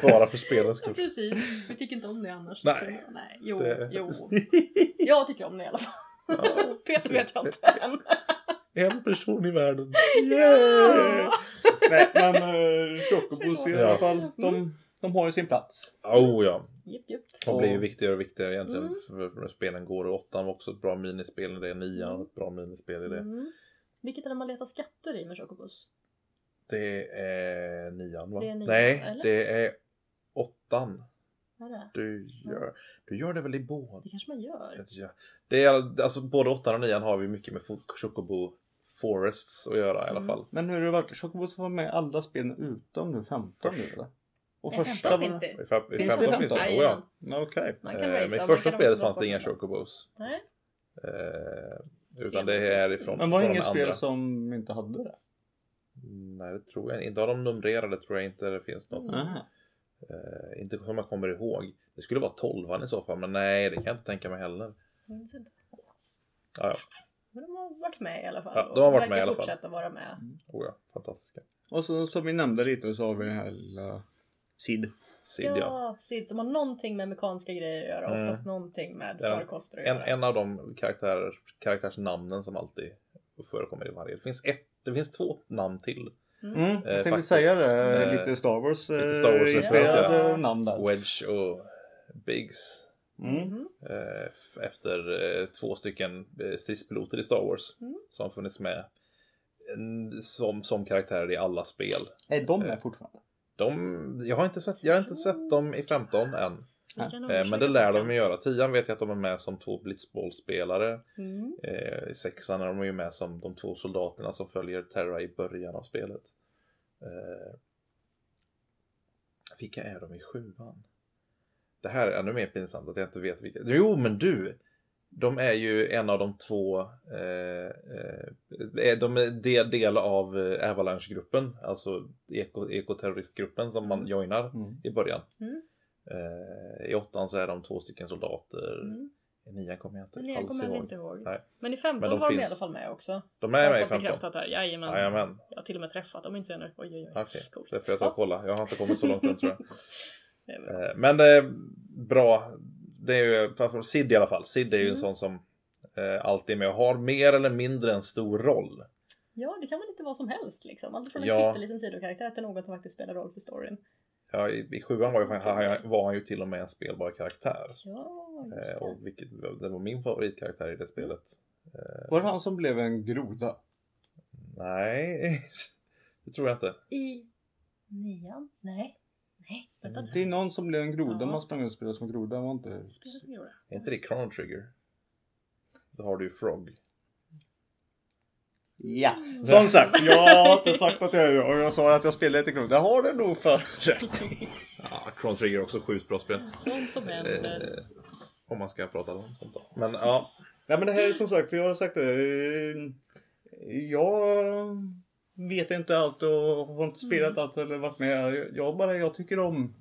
Bara för spelens skull. Ja, precis. Vi tycker inte om det annars. Nej. Liksom. Nej. Jo, Det- jo. Jag tycker om det i alla fall. Peter vet jag inte än. En person i världen. Yeah! Nej, men Chocobos i Ja. alla fall, de har ju sin plats. Oh ja. Japp. De blir ju viktigare och viktigare egentligen. Mm. För spelen går. 8 var också ett bra minispel i det. 9 var ett bra minispel i det. Mm. Vilket är det man letar skatter i med Chocobos? Det är 9 va? Det är 9, Nej, eller? det är 8. Vad är det? Du gör det väl i båda? Det kanske man gör. Det är alltså både 8 och 9 har vi mycket med Chocobo Forests att göra i alla fall. Men hur har det varit? Chocobos var med i alla spelen utom nu 15 nu eller? Och Nej, första 15 var... finns det. I Finns 15 det finns det. 15? Oh, ja. Jajamän. Okej. Man kan Men racea, i man första kan spelet också fanns det inga sporta. Chocobos. Nej. Utan det är ifrån Men var det från inget andra. spel som inte hade det? Nej, det tror jag inte. Inte har de numrerade, tror jag inte det finns något. Aha. Inte som jag kommer ihåg. Det skulle vara 12 i så fall, men nej, det kan jag inte tänka mig heller. Minns inte. Ja. Men de har varit med i alla fall. Ja, de har varit och med i alla verkar fall. fortsätta vara med. Oh ja, fantastiska. Och så som vi nämnde lite så har vi den här lilla Sid. Sid, ja. Ja, Sid som har någonting med mekaniska grejer att göra. Oftast någonting med Ja. farkoster att göra. En av de karaktärsnamnen som alltid förekommer i varje. Det finns 2 namn till. Jag tänkte faktiskt. säga det, lite Star Wars. Lite Star Wars inspirerade ja. namn där. Wedge och Biggs. Mhm. Efter 2 stycken stridspiloter i Star Wars. Som funnits med som karaktärer i alla spel. Är de med fortfarande? Jag har inte sett dem i 15 än. Vi kan Men det undersöka lär saken. de göra. 10 vet jag att de är med som 2 blitzballspelare. Mm. I 6 är de ju med som de 2 soldaterna som följer Terra i början av spelet. Vilka är de i 7? Det här är ännu mer pinsamt att jag inte vet vilka. Jo, men du! De är ju en av de 2 de är del av Avalanche-gruppen. Alltså ekoterroristgruppen som man joinar i början. I 8 så är de 2 stycken soldater. I 9 kommer jag Men jag kommer inte ihåg. Nej. Men i 15 Men de var de i finns. alla fall med också. De är med i Jag har fått 15. bekräftat här. Jajamän. Jajamän. Jag har till och med träffat dem, inte nu. Oj. Okej, Coolt. det får jag ta och kolla. Jag har inte kommit så långt än, tror jag. Det är bra. Men det är bra. Det är ju, för Sid i alla fall. Sid är ju en sån som alltid är med och har mer eller mindre en stor roll. Ja, det kan väl inte vara som helst liksom. Allt från en Ja. pytteliten sidokaraktär till något som faktiskt spelar roll för storyn. Ja, i 7 var han ju till och med en spelbar karaktär. Ja, just det. Och det var min favoritkaraktär i det spelet. Var det han som blev en groda? Nej, det tror jag inte. I 9? Nej. Vänta. Det är någon som blev en groda. Ja. Man sprang och spelade som groda. Var inte... Spelar som gjorde. Är inte det Chrono Trigger? Då har du ju Frog. Ja, som sagt. Jag har inte sagt att jag är och jag sa att jag spelar lite groda. Det har det nog för rätt. Ja, Chrono Trigger är också sjukt bra spel. Sånt som händer. Om man ska prata om sånt då. Men ja. Nej, men det här är som sagt, jag har sagt det. Jag vet inte allt och har inte spelat allt eller varit med. Jag tycker om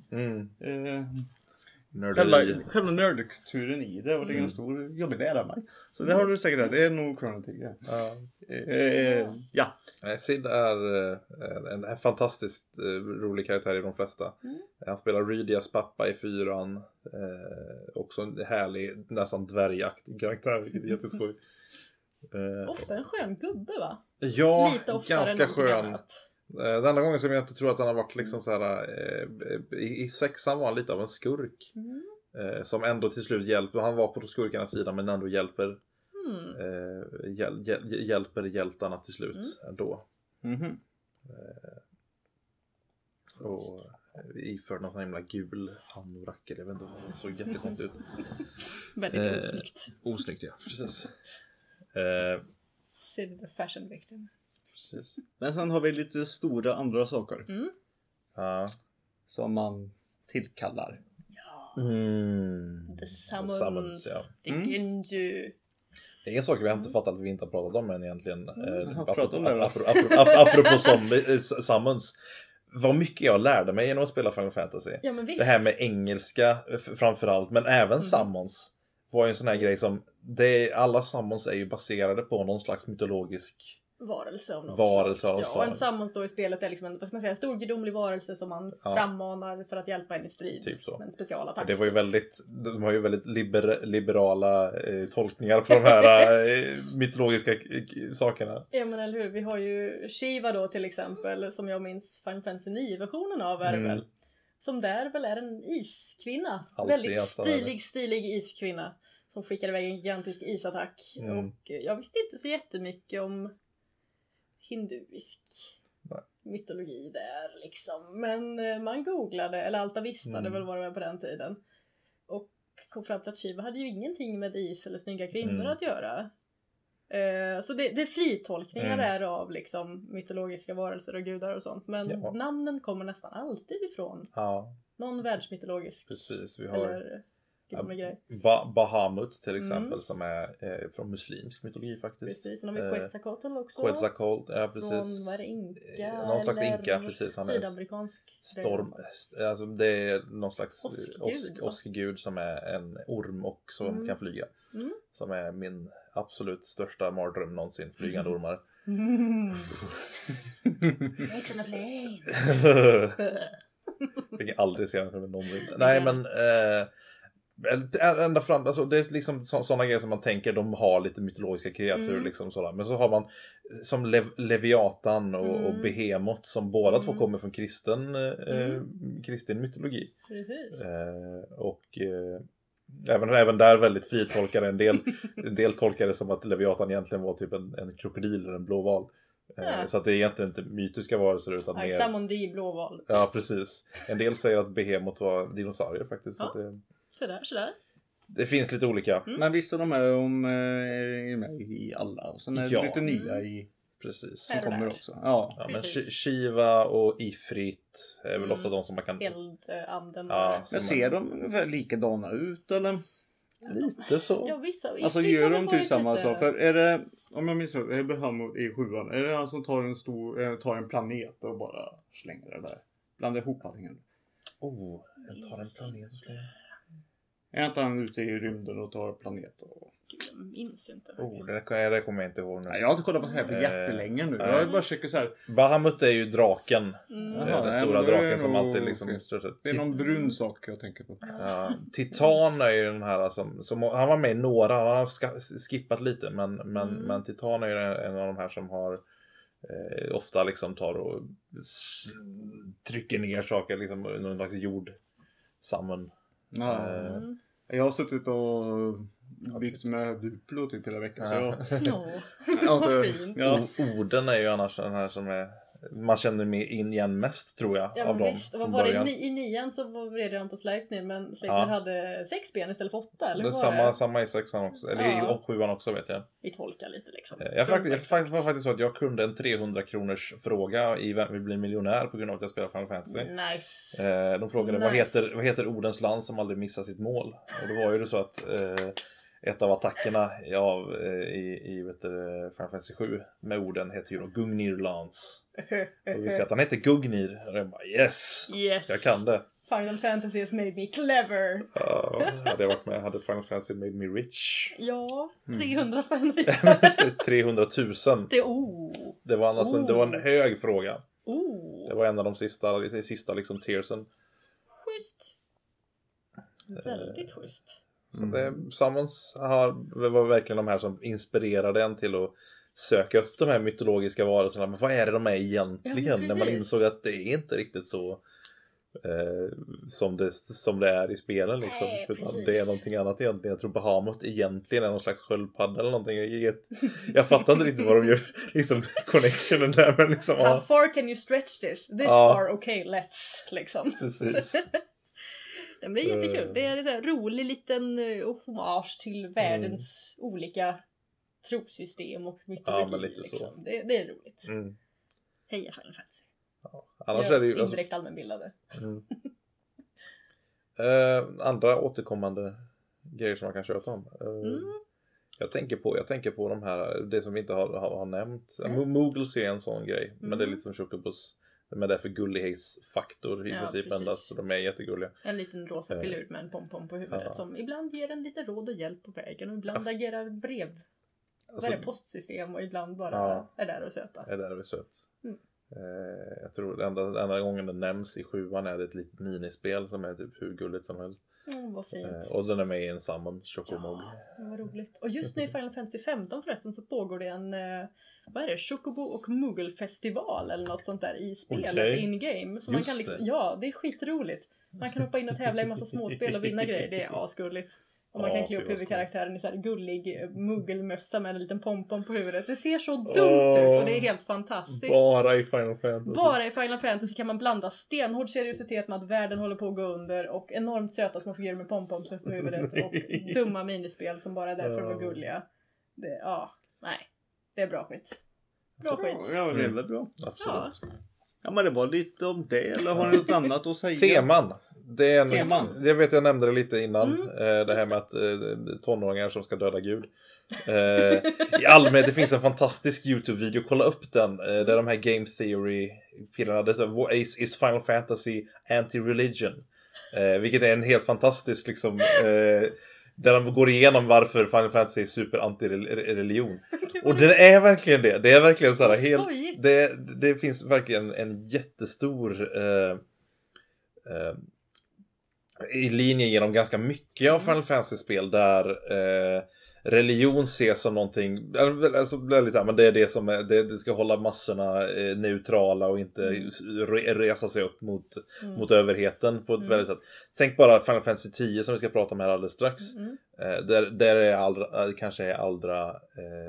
själva nördkulturen i det och det är en stor jobbig lära mig. Så det har du säkert rätt. Det är nog Chrono Trigger. Ja. Sid är en fantastiskt rolig karaktär i de flesta. Han spelar Rydias pappa i 4. Också en härlig, nästan dvärgaktig karaktär, vilket är jätteskoj. Ofta en skön gubbe, va? Ja, Lite oftare ganska än någonting skön. annat. Den enda gången som jag inte tror att han har varit liksom så här, i 6 var han lite av en skurk. Som ändå till slut hjälper. Han var på skurkarnas sida men ändå hjälper hjälper hjältarna till slut ändå. Och iförd någon himla gul anorak. Jag vet inte, det såg jättekonstigt ut. Väldigt osnyggt. Osnyggt, ja, precis. Sid the fashion victim. Precis. Men sen har vi lite stora andra saker. Ja. Som man tillkallar. The Summons. ja. The Genju. Det är en sak vi har inte fattat att vi inte har pratat om än egentligen. Prata om det då. Apropå Summons. Vad mycket jag lärde mig genom att spela Final Fantasy. Ja, men visst. Det här med engelska framförallt, men även Summons var ju en sån här grej som alla Summons är ju baserade på någon slags mytologisk varelse av något slag. Ja, en summon står i spelet är liksom en stor gudomlig varelse som man frammanar för att hjälpa en i strid. Typ så. Med en specialattack. Det var ju de har ju väldigt liberala tolkningar på de här mytologiska sakerna. Ja, men eller hur? Vi har ju Shiva då till exempel, som jag minns Final Fantasy 9-versionen av är väl. Som där väl är en iskvinna. Väldigt stilig iskvinna. Som skickar iväg en gigantisk isattack. Och jag visste inte så jättemycket om hinduisk mytologi där liksom. Men man googlade, eller Alta Vistade väl vad det var på den tiden. Och kom fram till att Shiva hade ju ingenting med is eller snygga kvinnor att göra. Så det är fritolkningar där av liksom mytologiska varelser och gudar och sånt. Men namnen kommer nästan alltid ifrån någon världsmytologisk. Precis, vi har Bahamut till exempel som är från muslimsk mytologi faktiskt. Precis, sen har vi Quetzalcoatl också. Quetzalcoatl, ja precis. Från, vad är det, Inka? Någon slags Inka, precis. Han sydamerikansk storm. Alltså det är någon slags åskgud som är en orm och som kan flyga. Som är min absolut största mardröm någonsin, flygande ormar. Snakes on a plane. Jag kan aldrig se den från någonsin. Nej men ända fram, alltså det är liksom sådana grejer som man tänker, de har lite mytologiska kreatur liksom sådär. Men så har man som Leviatan och Behemoth som båda två kommer från kristen mytologi. Precis. Och även där väldigt fritolkade en del tolkade som att Leviatan egentligen var typ en krokodil eller en blåval. Så att det är egentligen inte mytiska varelser utan mer... Samondi blåval. Ja, precis. En del säger att Behemoth var dinosaurier faktiskt. Ja. Sådär. Det finns lite olika. Men visst är de här är med i alla. Och sen är det lite nya i... Precis. Som kommer också. Ja, men Shiva och Ifrit är väl ofta de som man kan... Eldanden. Ja, men ser de ungefär likadana ut eller? Lite så. Ja, vissa. Alltså gör de till samma sak. För är det, om jag minns rätt, är det Bahamut i 7:an? Är det han som tar en planet och bara slänger det där? Blandar ihop allting. Jag tar en planet och slänger. Är inte han ute i rymden och tar planet och... Jag minns inte. Det kommer jag inte ihåg nu. Nej, jag har inte kollat på det här på jättelänge nu. Jag bara försöker så här. Bahamut är ju draken. Den stora draken som alltid liksom... Det är någon brun sak jag tänker på. Titan är ju den här som han var med i några. Han har skippat lite. Men Titan är ju en av de här som har... ofta liksom tar och trycker ner saker liksom någon slags jord samman. Jag har suttit och byggt med Duplo typ hela veckan. Så vad fint. Orden är ju annars den här som är man känner med in igen mest tror jag av dem. Vad var det i 9:an så var det redan på Sleipnir men Sleipnir hade 6 ben istället för 8 eller det samma i 6:an också eller i 7:an också vet jag. Vi tolkar lite liksom. Jag var faktiskt så att jag kunde en 300 kronors fråga i Vem vill bli miljonär på grund av att jag spelar Final Fantasy. Nice. De frågade vad heter ordens land som aldrig missar sitt mål. Och då var ju det så att ett av attackerna i Final Fantasy 7 med orden heter ju då Gungnir Lance. Och vi ser att han heter Gungnir. Och jag bara yes, jag kan det. Final Fantasy has made me clever. Hade Final Fantasy made me rich. Ja, 300 spänn. 300 000. Det var en hög fråga. Det var en av de sista liksom tearsen. Schysst. Väldigt schysst. Summons var verkligen de här som inspirerade en till att söka upp de här mytologiska varelserna. Men vad är det de är egentligen? När man insåg att det är inte riktigt så som det är i spelen liksom. Det är någonting annat egentligen. Jag tror Bahamut egentligen är någon slags sköldpadda eller någonting. Jag fattar inte riktigt vad de gör liksom connectionen där men liksom. How far can you stretch this? This far, okay, let's liksom. Precis. Det blir jättekul. Det är en så här rolig liten hommage till världens olika trosystem och mytologi. Ja, men lite liksom. så. Det är roligt. Heja Final Fantasy. Annars är det ju indirekt allmänbildade. Andra återkommande grejer som man kan köta om. Jag tänker på de här, det som vi inte har nämnt. Moogles är en sån grej. Men det är lite som Chocobos. Men det är för gullighetsfaktor i princip endast. Så de är jättegulliga. En liten rosa filur med en pompom på huvudet. Som ibland ger en lite råd och hjälp på vägen. Och ibland agerar Alltså, det postsystem och ibland bara är där och söta. Är där och söt. Jag tror den enda gången den nämns i 7:an är det ett litet minispel som är typ hur gulligt som helst. Vad fint. Och den är med i en Summon, Chocomog. Ja, vad roligt. Och just nu i Final Fantasy 15 förresten så pågår det en vad är det? Chocobo och Moogle-festival eller något sånt där i spelet, in-game. Så man kan liksom, det är skitroligt. Man kan hoppa in och tävla i massa småspel och vinna grejer. Det är asgulligt. Och man kan klä upp huvudkaraktären i så här gullig Moogle-mössa med en liten pompom på huvudet. Det ser så dumt ut och det är helt fantastiskt. Bara i Final Fantasy. Bara i Final Fantasy kan man blanda stenhård seriositet med att världen håller på att gå under och enormt söta små figurer med pompoms på huvudet och dumma minispel som bara är där för att vara gulliga. Det är bra skit. Bra skit. Ja, det är väl bra. Absolut. Ja, men det var lite om det. Eller har ni något annat att säga? Teman. Det är Teman. Jag vet, jag nämnde det lite innan. Det här med att tonåringar som ska döda Gud. I allmänhet, det finns en fantastisk YouTube-video. Kolla upp den. Där de här Game Theory-pillarna. Det är så, is Final Fantasy anti-religion? Vilket är en helt fantastisk liksom... där de går igenom varför Final Fantasy är super anti-religion. Och det är verkligen det. Det är verkligen så här helt... Det finns verkligen en jättestor... i linje genom ganska mycket av Final Fantasy-spel där religion ses som någonting, alltså, men det är det som är, det ska hålla massorna neutrala och inte resa sig upp mot överheten på ett väldigt sätt. Tänk bara Final Fantasy 10 som vi ska prata om här alldeles strax. Där är kanske allra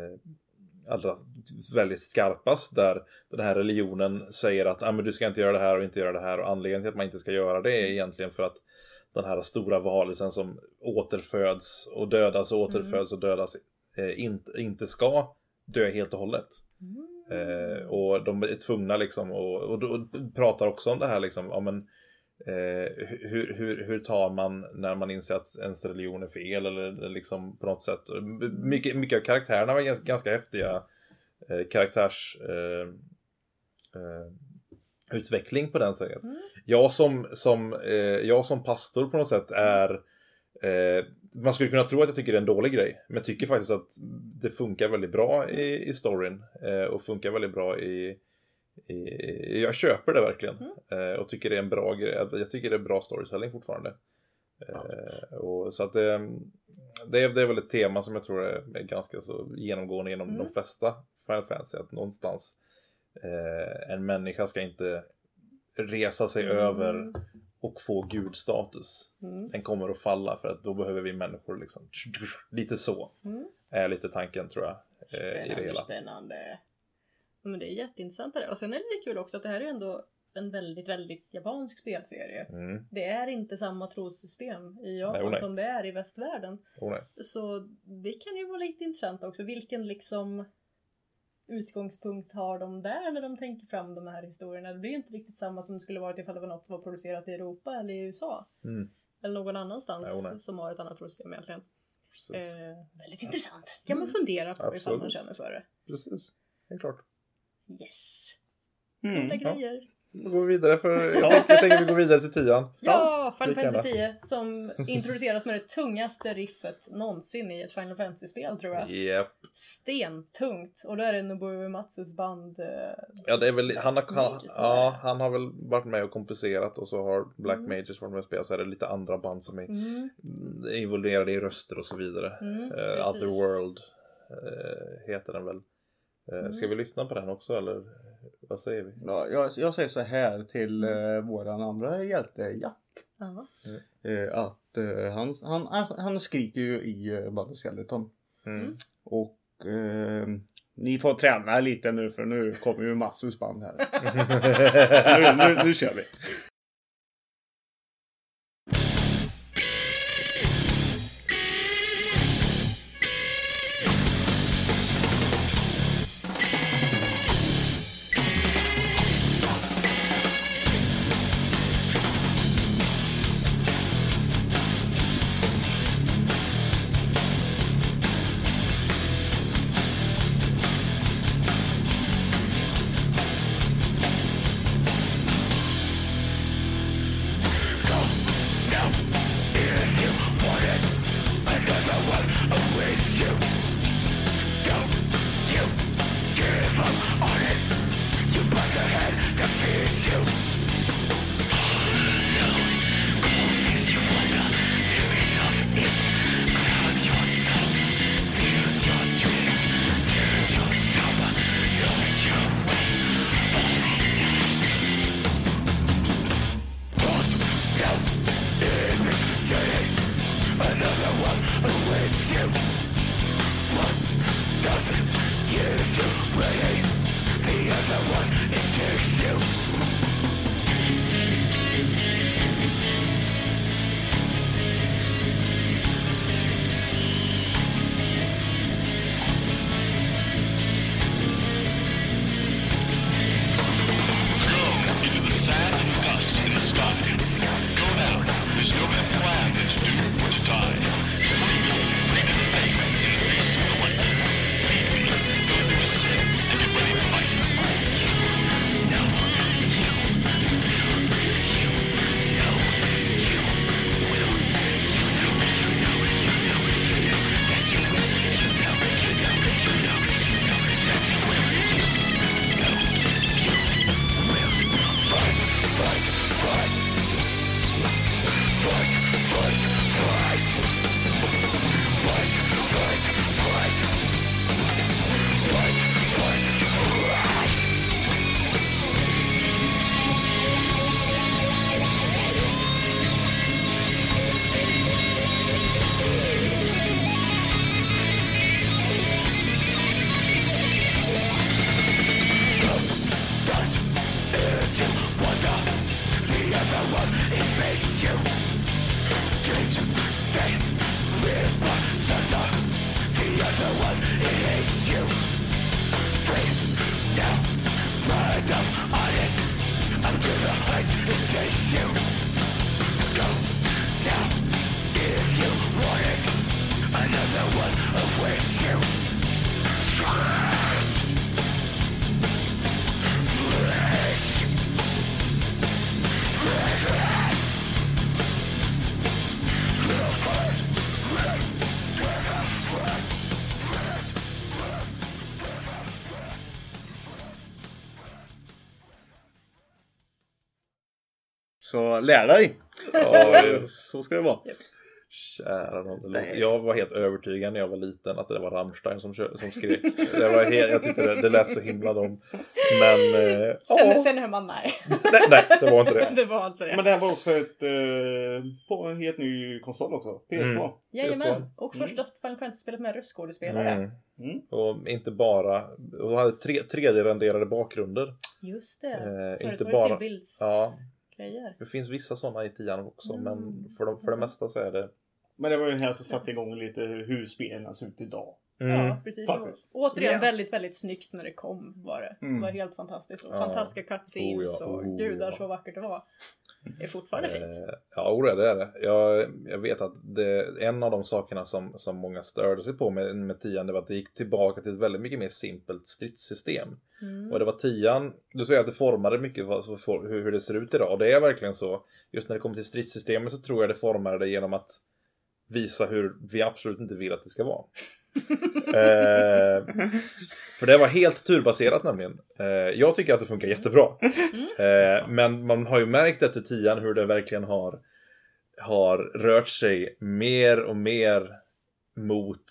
väldigt skarpast, där den här religionen säger att men du ska inte göra det här och inte göra det här, och anledningen till att man inte ska göra det är egentligen för att den här stora varelsen som återföds och dödas och återföds och dödas inte ska dö helt och hållet. Och de är tvungna liksom, och pratar också om det här liksom, hur tar man när man inser att ens religion är fel, eller liksom på något sätt. Mycket av karaktärerna var ganska häftiga utveckling på den sättet. Jag som pastor på något sätt är man skulle kunna tro att jag tycker det är en dålig grej, men jag tycker faktiskt att det funkar väldigt bra i storyn och funkar väldigt bra jag köper det verkligen och tycker det är en bra grej. Jag tycker det är bra storytelling fortfarande. Och så att det är väl ett tema som jag tror är ganska så genomgående genom de flesta Final Fantasy, att någonstans en människa ska inte resa sig över och få gudstatus. Den kommer att falla, för att då behöver vi människor liksom. Lite så är lite tanken, tror jag, i det hela. Spännande. Men det är jätteintressant det. Och sen är det lite kul också att det här är ändå en väldigt, väldigt japansk spelserie. Det är inte samma trossystem i Japan som det är i västvärlden. Så det kan ju vara lite intressant också. Vilken liksom utgångspunkt har de där när de tänker fram de här historierna? Det blir ju inte riktigt samma som det skulle vara ifall det var något som var producerat i Europa eller i USA. Eller någon annanstans som har ett annat trossystem egentligen. Väldigt intressant. Kan man fundera på ifall man känner för det. Precis, helt klart. Yes. Coola grejer. Då går vi vidare jag tänker vi går vidare till 10. Ja, Final Fantasy 10 som introduceras med det tungaste riffet någonsin i ett Final Fantasy-spel, tror jag. Yep. Stentungt. Och då är det Nobuo Uematsus band. Ja, det är väl han har väl varit med och komplicerat, och så har Black Mages varit med och spelat, så är det lite andra band som är involverade i röster och så vidare. Otherworld heter den väl. Ska vi lyssna på den också, eller vad säger vi? Ja, jag säger så här till våran andra hjälte Jack. Att han skriker ju i bandet Skeleton. Och ni får träna lite nu, för nu kommer ju Matsus band här. nu kör vi. Så lär dig. Så ska det vara. Kära någon. Jag var helt övertygad när jag var liten att det var Rammstein som skrek. Det var det lät så himla dom. Men sen hör man nej. nej, det var inte det. Det var inte det. Men det här var också på en helt ny konsol också. PS2. Jajamän. Och första Final Fantasy-spelet med röstskådespelare. Och inte bara. Och hade 3D-renderade bakgrunder. Just det. Inte bara. Grejer. Det finns vissa sådana i 10 också. Men för det mesta så är det. Men det var ju den här som satte igång lite hur spelen ser ut idag. Ja, precis. Återigen väldigt, väldigt snyggt när det kom var det. Det var helt fantastiskt. Och fantastiska cutscenes och gudar så vackert det var. Det är fortfarande fint. Ja, det är det. Jag vet att en av de sakerna som många störde sig på med 10 det var att det gick tillbaka till ett väldigt mycket mer simpelt stridssystem. Och det var 10, du säger att det formade mycket hur det ser ut idag. Och det är verkligen så. Just när det kommer till stridssystemet så tror jag det formade det genom att visa hur vi absolut inte vill att det ska vara. För det var helt turbaserat nämligen. Jag tycker att det funkar jättebra. Men man har ju märkt efter 10 hur det verkligen har rört sig mer och mer mot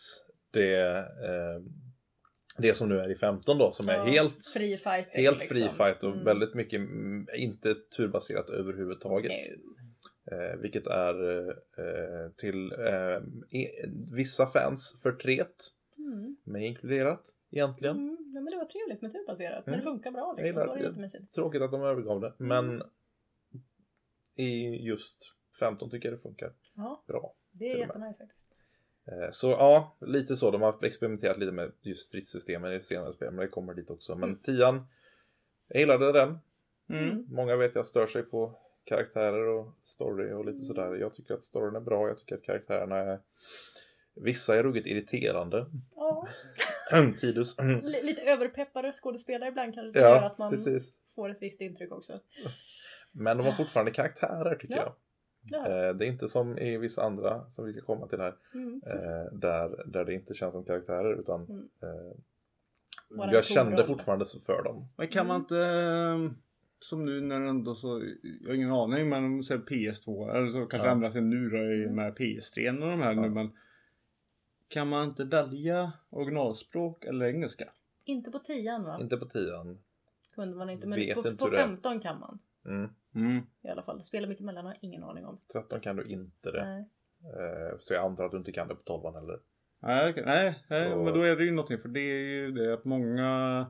det som nu är i 15 då, som är helt free fight, helt free fight och väldigt mycket inte turbaserat överhuvudtaget. Vilket är till vissa fans förtret. Mig inkluderat egentligen. Ja, men det var trevligt med turbaserat. Men det funkar bra liksom. Så var det jättemysigt. Tråkigt att de övergav det. Men i just 15 tycker jag det funkar bra. Det är jättenice faktiskt. Så ja, lite så. De har experimenterat lite med just stridssystemen i senare spel. Men det kommer dit också. Men 10, jag gillade den. Många vet jag stör sig på karaktärer och story och lite sådär. Jag tycker att storyn är bra. Jag tycker att karaktärerna är... Vissa är ruggigt irriterande. Ja. Tidus. Lite överpeppade skådespelare ibland kanske. Så gör att man får ett visst intryck också. Men de har fortfarande karaktärer tycker jag. Det är inte som i vissa andra som vi ska komma till här. Där det inte känns som karaktärer utan jag kände fortfarande för dem. Men kan man inte... Som nu när ändå så, jag har ingen aning, men om säger PS2 eller så kanske ändras en nu då med PS3 och de här nu, men kan man inte välja originalspråk eller engelska? Inte på 10 va? Inte på 10. Kunde man inte, men på 15 kan man. I alla fall, spela mitt emellan har jag ingen aning om. 13 kan du inte det. Nej. Så jag antar att du inte kan det på 12 heller. Nej, men då är det ju någonting, för det är ju det att många...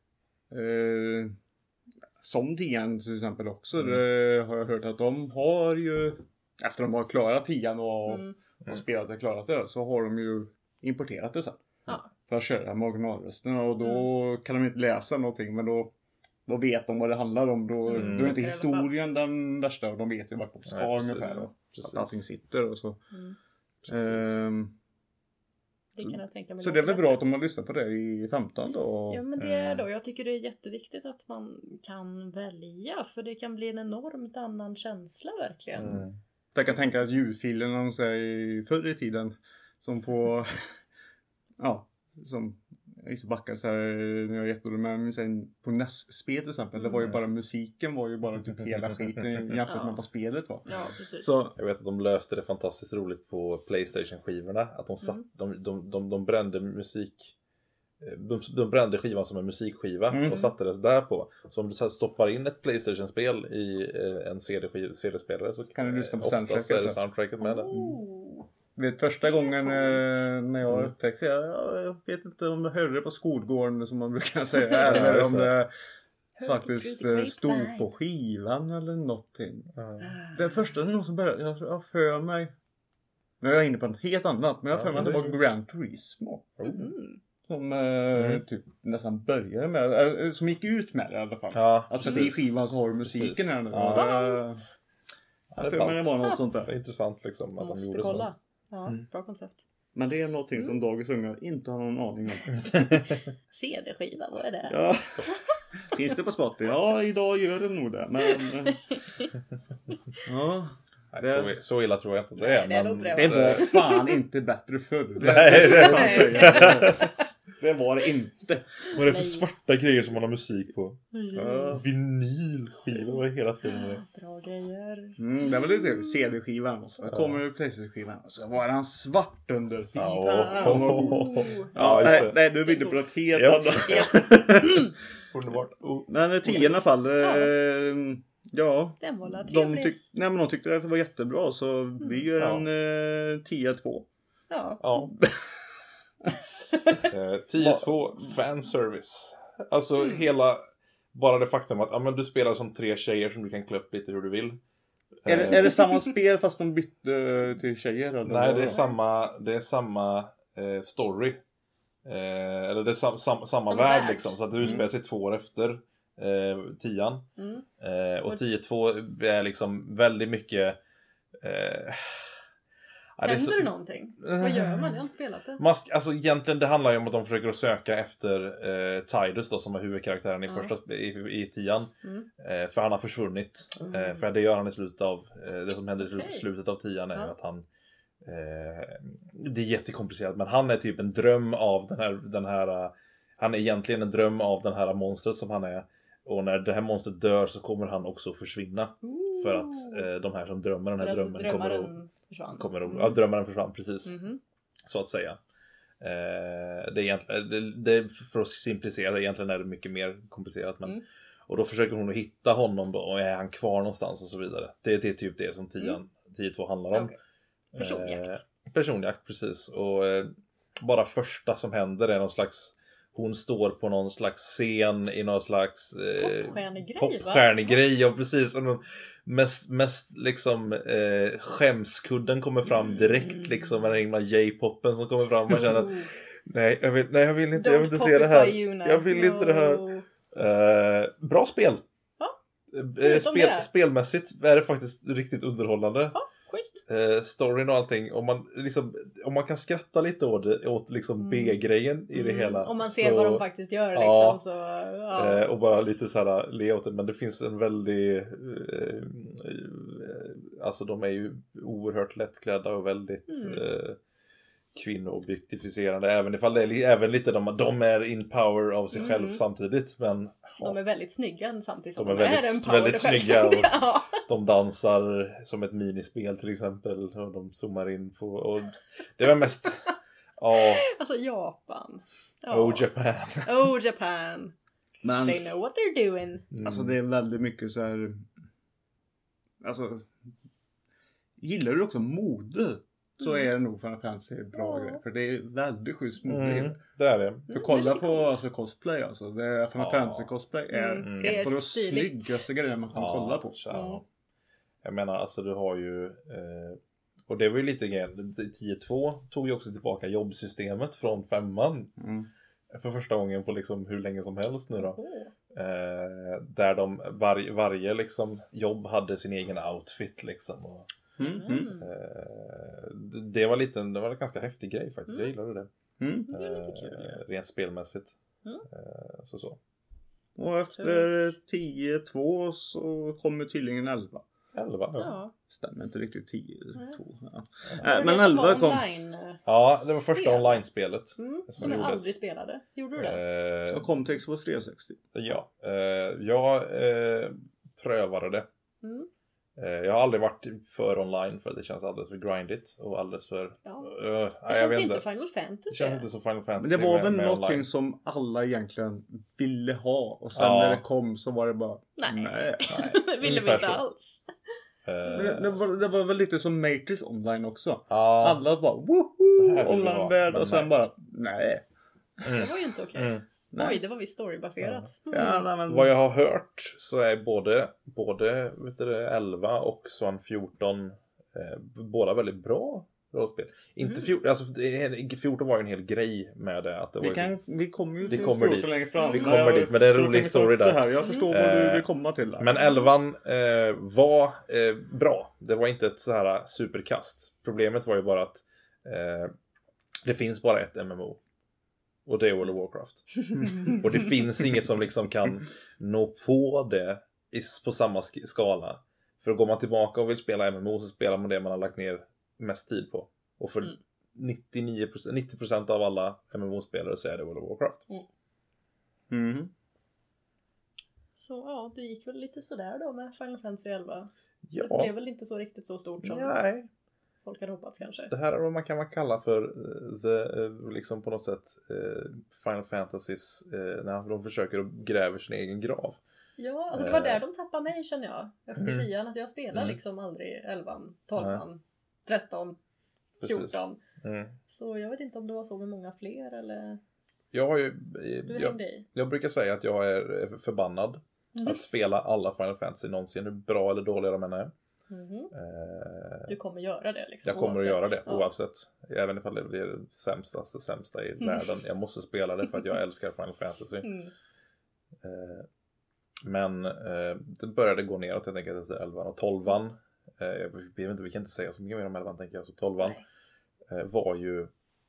som DN till exempel också, det har jag hört att de har ju, efter de har klarat 10 och spelat och klarat det, så har de ju importerat det sen. För att köra med originalrösterna, och då kan de inte läsa någonting, men då vet de vad det handlar om. Då är inte historien den värsta, och de vet ju vart de ska ungefär, och att allting sitter och så. Det kan jag tänka mig. Så det är väl bra att de har lyssnat på det i 15 då? Ja, men det är då. Jag tycker det är jätteviktigt att man kan välja. För det kan bli en enormt annan känsla verkligen. Jag kan tänka att ljudfilen de säger förr i tiden. Som på... som... Jag är så backad så här när jag är jättedålig, men sen på NES-spel till exempel, det var ju bara musiken var ju bara typ hela skiten jämfört med vad spelet var. Ja, precis. Så jag vet att de löste det fantastiskt roligt på PlayStation-skivorna, att de satt, de brände musik, de brände skivan som en musikskiva och satte det där på. Så om du stoppar in ett PlayStation-spel i en CD-spelare så kan du lyssna på soundtracket med det. Vet, första gången när jag upptäckte jag vet inte om jag hörde det på skolgården som man brukar säga eller om det faktiskt stod på skivan eller någonting. Den första någon som började, jag för mig, nu är jag inne på något helt annat, men jag för mig att det var Gran Turismo. Som typ nästan började med, som gick ut med det i alla fall. Alltså det är skivan så har du musiken här nu. Jag för mig det var något sånt där. Det är intressant liksom att de gjorde kolla. Ja, bra koncept. Men det är någonting som dagens ungar inte har någon aning om. CD-skiva, vad är det? Ja. Finns det på Spotify? Ja, idag gör det nog det. Men... ja. Nej, så illa tror jag inte det är. Det var fan inte bättre förr. Nej, det kan man säga. Det var det inte. Vad är det för svarta grejer som man har musik på? Mm. Vinylskivor och hela tiden. Bra grejer. Det var lite CD-skivan och så kommer PlayStation-skivan och så var han svart under. Nej, du vinner på något helt annat. Underbart. Men 10 i alla fall. Ja. Den var trevlig. De tyckte att det var jättebra så vi gör en 10-2. Ja. 10-2 fanservice. Alltså bara det faktum att du spelar som 3 tjejer som du kan klä upp lite hur du vill. Är det samma spel fast de bytte till tjejer? Eller? Nej, det är samma story. Eller det är samma värld liksom. Så att du spelar sig 2 år efter 10:an. Och 10-2 är liksom väldigt mycket... Händer det någonting? Vad gör man? Jag har inte spelat det. Alltså egentligen det handlar ju om att de försöker att söka efter Tidus då, som är huvudkaraktären i första i 10:an. För han har försvunnit. För det gör han i slutet av det som händer i slutet av 10:an är att han det är jättekomplicerat, men han är typ en dröm av den här han är egentligen en dröm av den här monstret som han är. Och när det här monstret dör så kommer han också försvinna. För att de här som drömmer den här drömmen drömmaren försvann, precis. Så att säga. Det är egentligen, det för att simplicera, egentligen är det mycket mer komplicerat. Men, och då försöker hon att hitta honom då, och är han kvar någonstans och så vidare. Det är typ det som 10-2 handlar om. Personjakt, precis. Och bara första som händer är någon slags... Hon står på någon slags scen i någon slags popstjärnegrej. Och precis, mest liksom skämskudden kommer fram direkt liksom, med den himla J-poppen som kommer fram. Man känner att nej, jag vill inte se det här. Jag vill inte det här. Bra spel. Spelmässigt är det faktiskt riktigt underhållande. Storyn och allting, om man kan skratta lite åt liksom B-grejen i det hela. Om man ser vad de faktiskt gör liksom, och bara lite så här le åt det, men det finns en väldigt alltså de är ju oerhört lättklädda och väldigt kvinnoobjektifierande, även ifall det är även lite de är in power av sig själv samtidigt, men de är väldigt snygga samtidigt som de är väldigt snygga och de dansar som ett minispel till exempel, och de zoomar in på, och det var mest alltså Japan. Japan. Men, they know what they're doing. Alltså det är väldigt mycket så här, alltså gillar du också mode så är det nog Final Fantasy bra grej, för det är väldigt schysst mode. Det är det. För kolla på alltså cosplay, alltså det är Final Fantasy cosplay är ett av de snyggaste grejerna man kan kolla på. Jag menar, alltså du har ju och det var ju lite grann 10-2 tog ju också tillbaka jobbsystemet från 5:an för första gången på liksom hur länge som helst nu då. Där de varje liksom jobb hade sin egen outfit liksom, och det var en ganska häftig grej faktiskt. Jag gillade det. Det är lite kul. Rent spelmässigt. Så. Och efter 10-2 så kommer tydligen 11. 11? Ja. Stämmer inte riktigt 10-2. Ja. Men 11 kom. Ja, det var första online-spelet. Som jag aldrig spelade. Gjorde du det? Jag kom till Xbox 360. Ja, jag prövade det. Jag har aldrig varit för online, för det känns alldeles för grindigt och alldeles för... det känns inte Final Fantasy. Det känns inte så Final Fantasy. Men det var väl någonting online som alla egentligen ville ha, och sen när det kom så var det bara nej. Det ville vi inte alls. Det var väl lite som Matrix online också. Alla bara woho, online-värld, och sen bara nej. Det var ju inte okej. Oj, det var vi storybaserat. Vad jag har hört så är både vet du, 11 och Swan 14 båda väldigt bra rollspel. Inte 14, alltså 14 var ju en hel grej med det, att det vi kommer ju till 14 dit längre fram. Vi kommer dit, men det är en rolig story där. Jag förstår vad du vill komma till där. Men 11 var bra. Det var inte ett så här superkast. Problemet var ju bara att det finns bara ett MMO. Och det är World of Warcraft. Och det finns inget som liksom kan nå på det på samma skala. För går man tillbaka och vill spela MMO så spelar man det man har lagt ner mest tid på. Och för 90% av alla MMO-spelare så är det World of Warcraft. Så ja, det gick väl lite sådär då med Final Fantasy 11. Ja. Det blev väl inte så riktigt så stort som folk hade hoppats kanske. Det här är vad man kan kalla för liksom på något sätt Final Fantasys när de försöker och gräver sin egen grav. Ja, alltså det var där de tappade mig känner jag. Efter 10 att jag spelar liksom aldrig 11, 12, 13, 14. Så jag vet inte om det var så med många fler eller... Jag brukar säga att jag är förbannad att spela alla Final Fantasy någonsin, hur bra eller dåliga de än är. Du kommer göra det liksom. Jag kommer att göra det oavsett. Även ifall det blir sämsta i världen. Jag måste spela det för att jag älskar Final Fantasy. Men det började gå neråt helt enkelt efter 11 och 12. Vi kan inte säga så mycket mer om 11 tänker jag. Så 12 var ju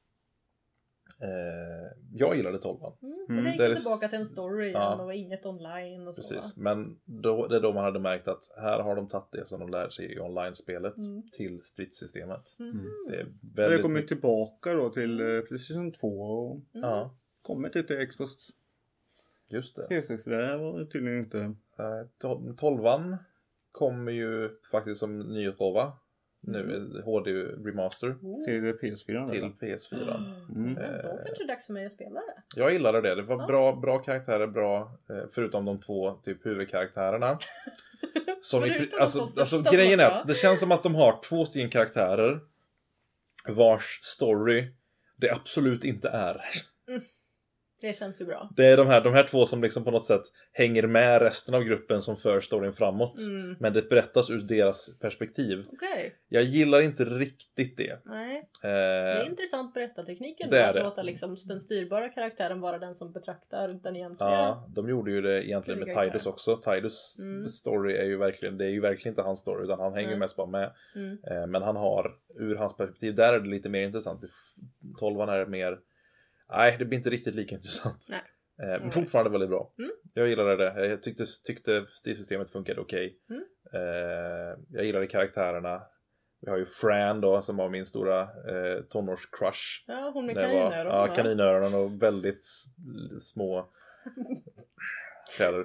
jag gillade 12. Men det gick tillbaka till en story igen och inget online och så. Precis, men det är då man hade märkt att här har de tagit det som de lär sig i online-spelet till stridssystemet. Det kommer tillbaka då till PlayStation 2 och kommer till Xbox. Just det. PS6, det var tydligen inte... 12 kommer ju faktiskt som nyutgåva. Nu är HD Remaster. Till PS4. Till PS4. Då kanske det är dags för mig att spela det. Jag gillade det. Det var bra karaktärer, bra förutom de 2 typ huvudkaraktärerna. Som alltså grejen är, det känns som att de har 2 stycken karaktärer vars story det absolut inte är. Det känns ju bra. Det är de här 2 som liksom på något sätt hänger med resten av gruppen som för storyn framåt. Men det berättas ur deras perspektiv. Okay. Jag gillar inte riktigt det. Nej. Det är intressant berättartekniken. Det är att låta liksom den styrbara karaktären vara den som betraktar den egentligen. Ja, de gjorde ju det egentligen med Tidus också. Tidus story är ju verkligen inte hans story utan han hänger mest bara med. Men han har, ur hans perspektiv, där är det lite mer intressant. 12 är mer... Nej, det blir inte riktigt lika intressant. Men fortfarande väldigt bra. Jag gillade det. Jag tyckte stilsystemet funkade okej. Jag gillade karaktärerna. Vi har ju Fran då, som var min stora tonårscrush. Ja, hon med kaninöron. Ja, kaninöronen och väldigt små kläder.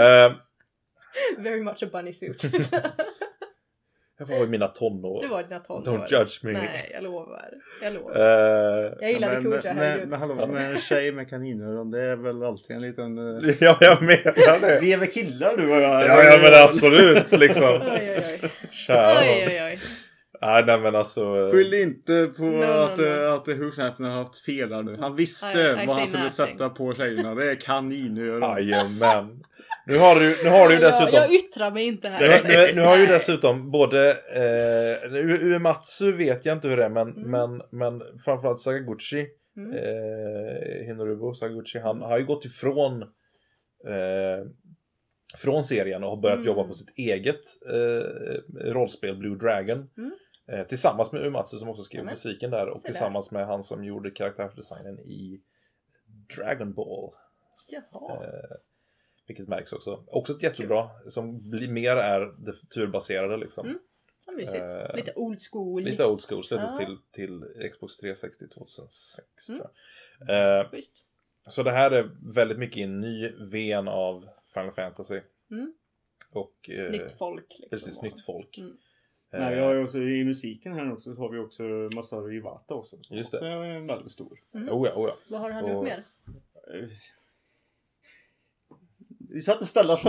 Very much a bunny suit. Jag var i mina tonår. Det var dina tonår. Don't judge me. Nej, jag lovar. Jag gillade Kuja, herregud. Men hallå, med en tjej med kaninöron, det är väl alltid en liten... Ja, jag menar det. Vi är väl killar du och jag? Ja, men absolut, liksom. Oj. Nej, men alltså... Skyll inte på att Huggsnäften har haft fel här nu. Han visste vad han skulle sätta på tjejerna. Det är kaninöron. Jajamän. Nu har du dessutom... Jag yttrar mig inte här. Nu har ju dessutom både... Uematsu vet jag inte hur det är, men framförallt Sakaguchi. Hinorubo Sakaguchi, han har ju gått ifrån från serien och har börjat jobba på sitt eget rollspel Blue Dragon. Tillsammans med Uematsu som också skrev musiken där och tillsammans med han som gjorde karaktärsdesignen i Dragon Ball. Jaha. Vilket märks också. Också ett jättebra som blir mer är det turbaserade liksom. Mysigt. Lite old school. Lite old school. Släpptes till Xbox 360 2006 tror jag. Så det här är väldigt mycket en ny ven av Final Fantasy. Och, nytt folk. Liksom. Precis, nytt folk. Nej, vi har ju också i musiken här också så har vi också Masaru Iwata också. Just det. Så är en väldigt stor. Oh ja. Vad har han gjort mer? Vi satt och ställa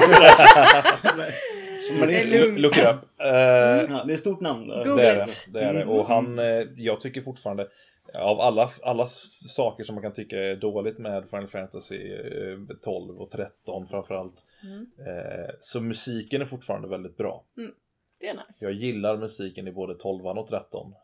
Look it up. Det är ett stort namn. Det är det. Och han, jag tycker fortfarande av alla saker som man kan tycka är dåligt med Final Fantasy 12 och 13 framförallt. Så musiken är fortfarande väldigt bra. Det är nice. Jag gillar musiken i både 12 och 13.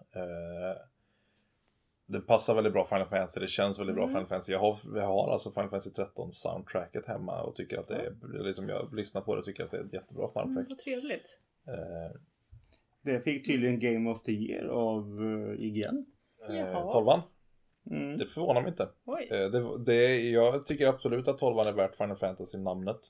Det passar väldigt bra Final Fantasy. Det känns väldigt bra Final Fantasy. Jag har alltså Final Fantasy 13 soundtracket hemma och tycker att det är liksom, jag lyssnar på det och tycker att det är ett jättebra soundtrack. Vad trevligt. Det fick tydligen Game of the Year av IGN. 12. Det förvånar mig inte. Jag tycker absolut att 12 är värt Final Fantasy-namnet.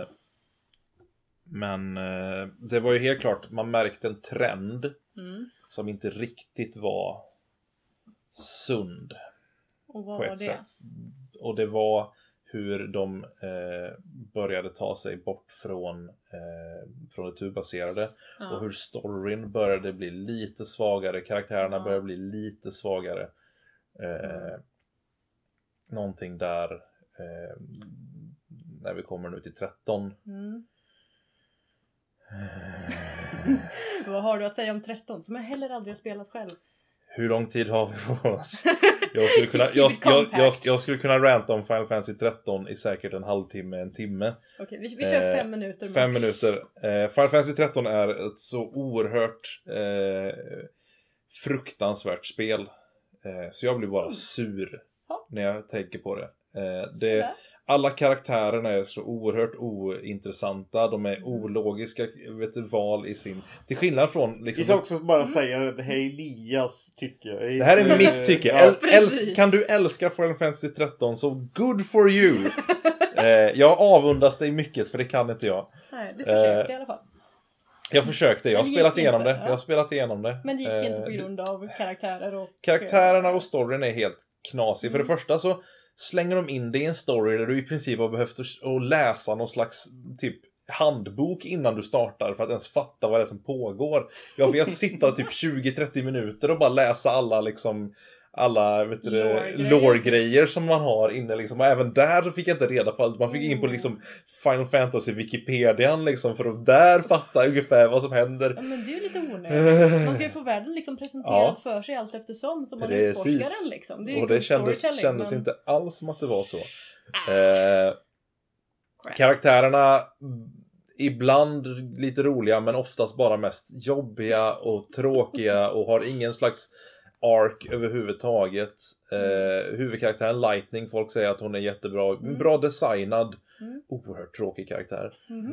Men det var ju helt klart, man märkte en trend som inte riktigt var sund. Och vad på var ett det? sätt. Och det var hur de började ta sig bort från det turbaserade. Och hur storyn började bli lite svagare. Karaktärerna började bli lite svagare. Någonting där när vi kommer nu till 13. Vad har du att säga om 13 som jag heller aldrig har spelat själv? Hur lång tid har vi på oss? Jag skulle kunna ranta om Final Fantasy 13 i säkert en halvtimme, en timme. Okej, vi kör 5 minuter. 5 minuter. Final Fantasy 13 är ett så oerhört fruktansvärt spel. Så jag blir bara sur när jag tänker på det. Alla karaktärerna är så oerhört ointressanta. De är ologiska val i sin... Till skillnad från... Liksom... Vi ska också bara säga att det här är Elias tycke. Det här är mitt tycke. Kan du älska Final Fantasy 13 så good for you. Jag avundas dig mycket för det kan inte jag. Nej, du försökte i alla fall. Jag försökte, jag har spelat igenom det. Men det gick inte på grund av karaktärer och... Karaktärerna och storyn är helt knasig. För det första så slänger de in det i en story där du i princip har behövt att läsa någon slags typ handbok innan du startar för att ens fatta vad det är som pågår. Jag får sitta typ 20-30 minuter och bara läsa alla lore-grejer som man har inne liksom. Och även där så fick jag inte reda på allt. Man fick in på liksom Final Fantasy Wikipedian liksom för att där fatta ungefär vad som händer. Ja, men det är ju lite onödigt. Man ska ju få världen liksom presenterat för sig allt eftersom som man utforskar den liksom. Det är ju, och det kändes inte alls som att det var så. Karaktärerna ibland lite roliga men oftast bara mest jobbiga och tråkiga och har ingen slags arc överhuvudtaget. Huvudkaraktären Lightning, folk säger att hon är jättebra. Bra designad. Oerhört tråkig karaktär.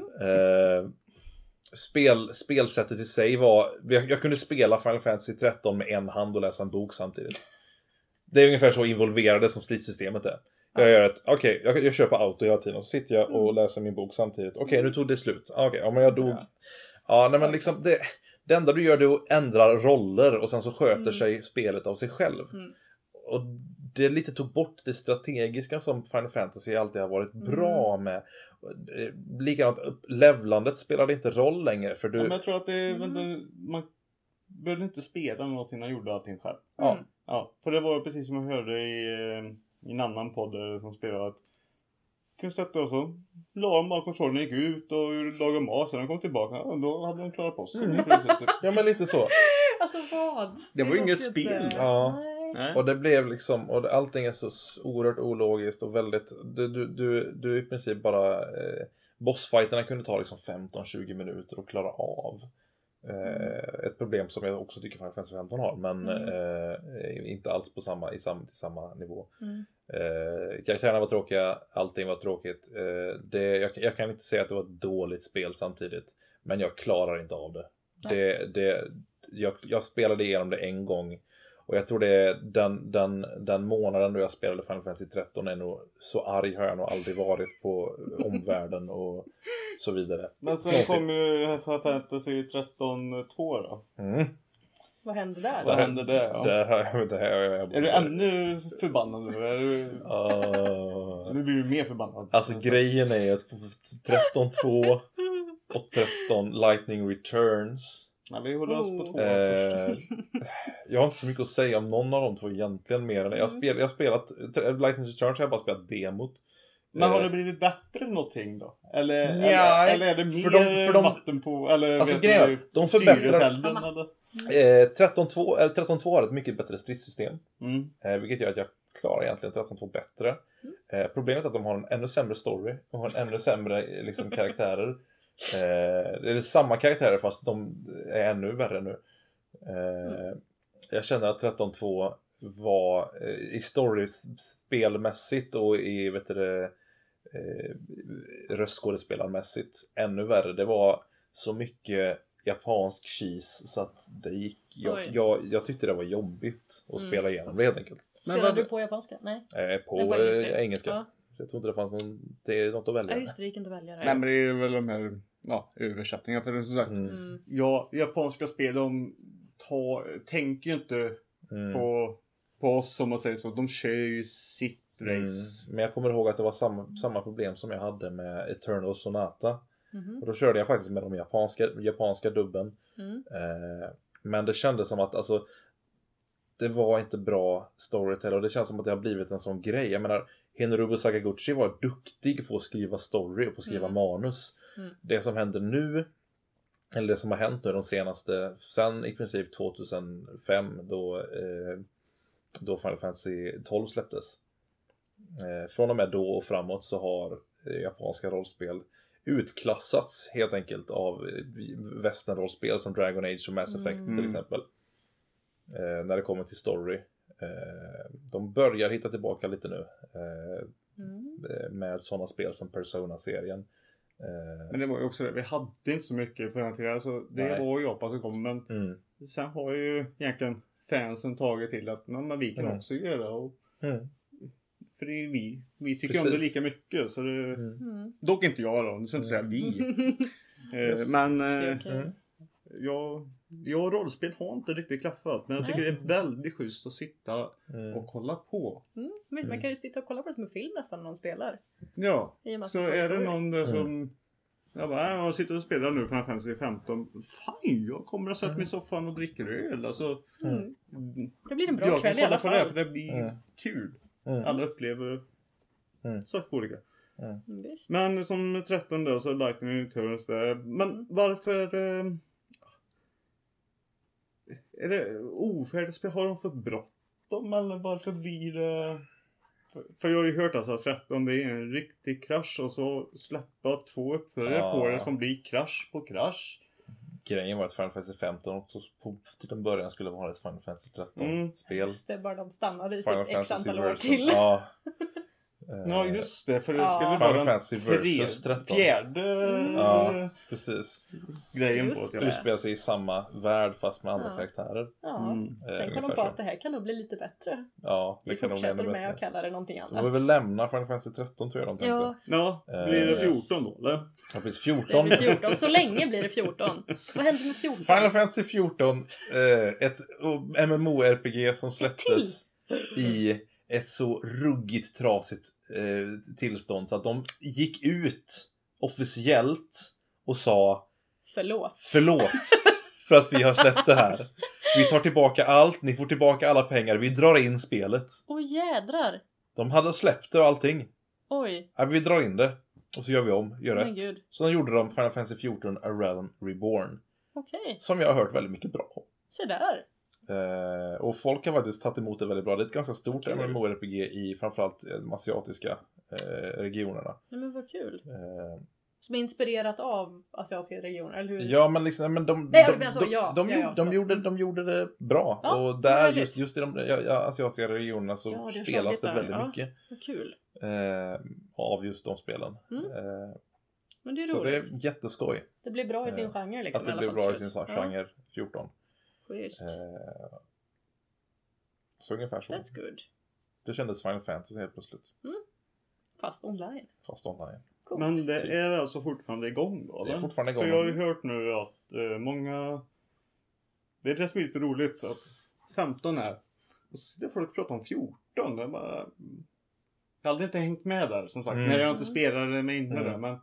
Spelsättet i sig var... Jag kunde spela Final Fantasy 13 med en hand och läsa en bok samtidigt. Det är ungefär så involverade som slitsystemet är. Jag gör jag kör på auto hela tiden och så sitter jag och läser min bok samtidigt. Nu tog det slut. Men jag dog. Men liksom det enda du gör är att ändra roller och sen så sköter sig spelet av sig själv. Och det lite tog bort det strategiska som Final Fantasy alltid har varit bra med. Likadant, levlandet spelade inte roll längre. För men jag tror att man behövde inte spela någonting, man gjorde allting själv. Ja, för det var precis som jag hörde i en annan podd som spelade att kan sätta oss och la de bara kontrollen, gick ut och lagade mat, sen de kom tillbaka och då hade de klarat på sig. Ja, men lite så. Alltså vad? Det var ju inget spel. Nej. Och det blev liksom, och allting är så oerhört ologiskt och väldigt, du i princip bara bossfighterna kunde ta liksom 15-20 minuter att klara av. Ett problem som jag också tycker Final Fantasy 15 har, men inte alls på samma nivå. Karaktärerna var tråkiga, allting var tråkigt. Jag kan inte säga att det var ett dåligt spel samtidigt, men jag klarar inte av det. Jag spelade igenom det en gång och jag tror det är den månaden då jag spelade Final Fantasy 13 är nog så arg har jag nog aldrig varit på omvärlden och så vidare. Men sen kom ju Final Fantasy 13 2 då. Vad hände där? Vad hände där? Ja. Är du ännu förbannad nu? Nu blir du mer förbannad. Alltså grejen är att 13-2 och 13 Lightning Returns. Nej, vi håller oss på 2 Jag har inte så mycket att säga om någon av de två egentligen mer än jag har spelat Lightning Returns har jag bara spelat demot. Men har det blivit bättre någonting då? Eller är det mer för vatten på? Eller alltså grejen, de förbättrar 13.2 har ett mycket bättre stridssystem. Vilket gör att jag klarar egentligen 13.2 bättre. Problemet är att de har en ännu sämre story. De har en ännu sämre liksom, karaktärer. Det är samma karaktärer fast de är ännu värre nu. Jag känner att 13.2 var i story-spelmässigt och i röstskådespelarmässigt ännu värre. Det var så mycket japansk cheese så att det gick. Jag tyckte det var jobbigt att spela igenom det helt enkelt. Spelade du på japanska? Nej. På engelska. Ja. Jag tror inte det fanns något att välja. Ja, just det, gick inte att välja det. Nej, men det är väl de här översättningarna för det som sagt. Japanska spel, de tänker ju inte på oss, som man säger så. De kör ju sitt race. Men jag kommer ihåg att det var samma problem som jag hade med Eternal Sonata. Och då körde jag faktiskt med de japanska dubben. Men det kändes som att alltså, det var inte bra storyteller. Och det känns som att det har blivit en sån grej. Jag menar, Hironobu Sakaguchi var duktig på att skriva story och på att skriva manus. Det som händer nu, eller det som har hänt nu de senaste, sen i princip 2005 då Final Fantasy 12 släpptes. Från och med då och framåt så har japanska rollspel utklassats helt enkelt av västernrollspel som Dragon Age och Mass Effect till exempel. När det kommer till story. De börjar hitta tillbaka lite nu. Med sådana spel som Persona-serien. Men det var ju också det. Vi hade inte så mycket för den tiden. Alltså, det var ju Japan som kom. Men sen har ju egentligen fansen tagit till att men vi kan också göra. Och, för det är vi tycker om det lika mycket. Så det, dock inte jag då. Nu ska jag inte säga vi. Men jag rollspel har inte riktigt klaffat. Men jag tycker det är väldigt schysst att sitta och kolla på. Man kan ju sitta och kolla på det som en film nästan när någon spelar. Ja, så är det någon där som jag sitter och spelar nu Final Fantasy 15. Fan, jag kommer att sätta mig i soffan och dricker öl. Alltså, det blir en bra kväll i alla fall. För det blir kul. Alla upplever saker olika. Men som 13 då så Lightning Returns där. Men varför är det ofärdigt spel? Har de för bråttom eller varför blir det? För jag har ju hört alltså att 13 det är en riktig krasch och så släppa 2 uppföljare på det som blir krasch på krasch. Grejen var att Final Fantasy 15 också till en början skulle vara ett Final Fantasy 13 spel. Just det, bara de stannade i Final typ x Fantasy antal år version. till. Ja just det, för det skulle vara den fjärde precis. grejen på att du spelar sig i samma värld fast med andra karaktärer. Sen kom de på att det här kan nog bli lite bättre. Ja, det vi kan fortsätter nog med att kalla det någonting annat. De vill lämna Final Fantasy 13 tror jag de tänkte. Ja, blir det 14 då eller? Ja, precis 14. Det blir 14, så länge blir det 14. Vad händer med 14? Final Fantasy 14, ett MMORPG som släpptes i ett så ruggigt trasigt tillstånd så att de gick ut officiellt och sa förlåt för att vi har släppt det här. Vi tar tillbaka allt, ni får tillbaka alla pengar, vi drar in spelet. Jädrar. De hade släppt det och allting. Oj. Ja, vi drar in det och så gör vi om, gör rätt. Gud. Så de gjorde de Final Fantasy 14 A Realm Reborn. Okej. Som jag har hört väldigt mycket bra om. Se där. Och folk har faktiskt tagit emot det väldigt bra. Det är ett ganska stort MMORPG i framförallt de asiatiska regionerna. Nej men vad kul. Som är inspirerat av asiatiska regioner, eller hur? Ja men liksom men de gjorde det bra. Ja, och där just i de asiatiska regionerna så spelas det väldigt mycket. Vad kul. Av just de spelen. Men det är så roligt. det är jätteskoj. Det blir bra i sin genre liksom. Att det blir bra i sin genre 14. Just. Så ungefär så. That's good. Det kändes Final Fantasy helt plötsligt. Fast online. Coolt. Men det är alltså fortfarande igång då? Det är fortfarande igång. För jag har ju hört nu att många... Det är det som är lite roligt att 15 är... Och så det folk pratar om 14. Det bara... Jag hade inte hängt med där som sagt. När jag inte spelade mig inne där. Men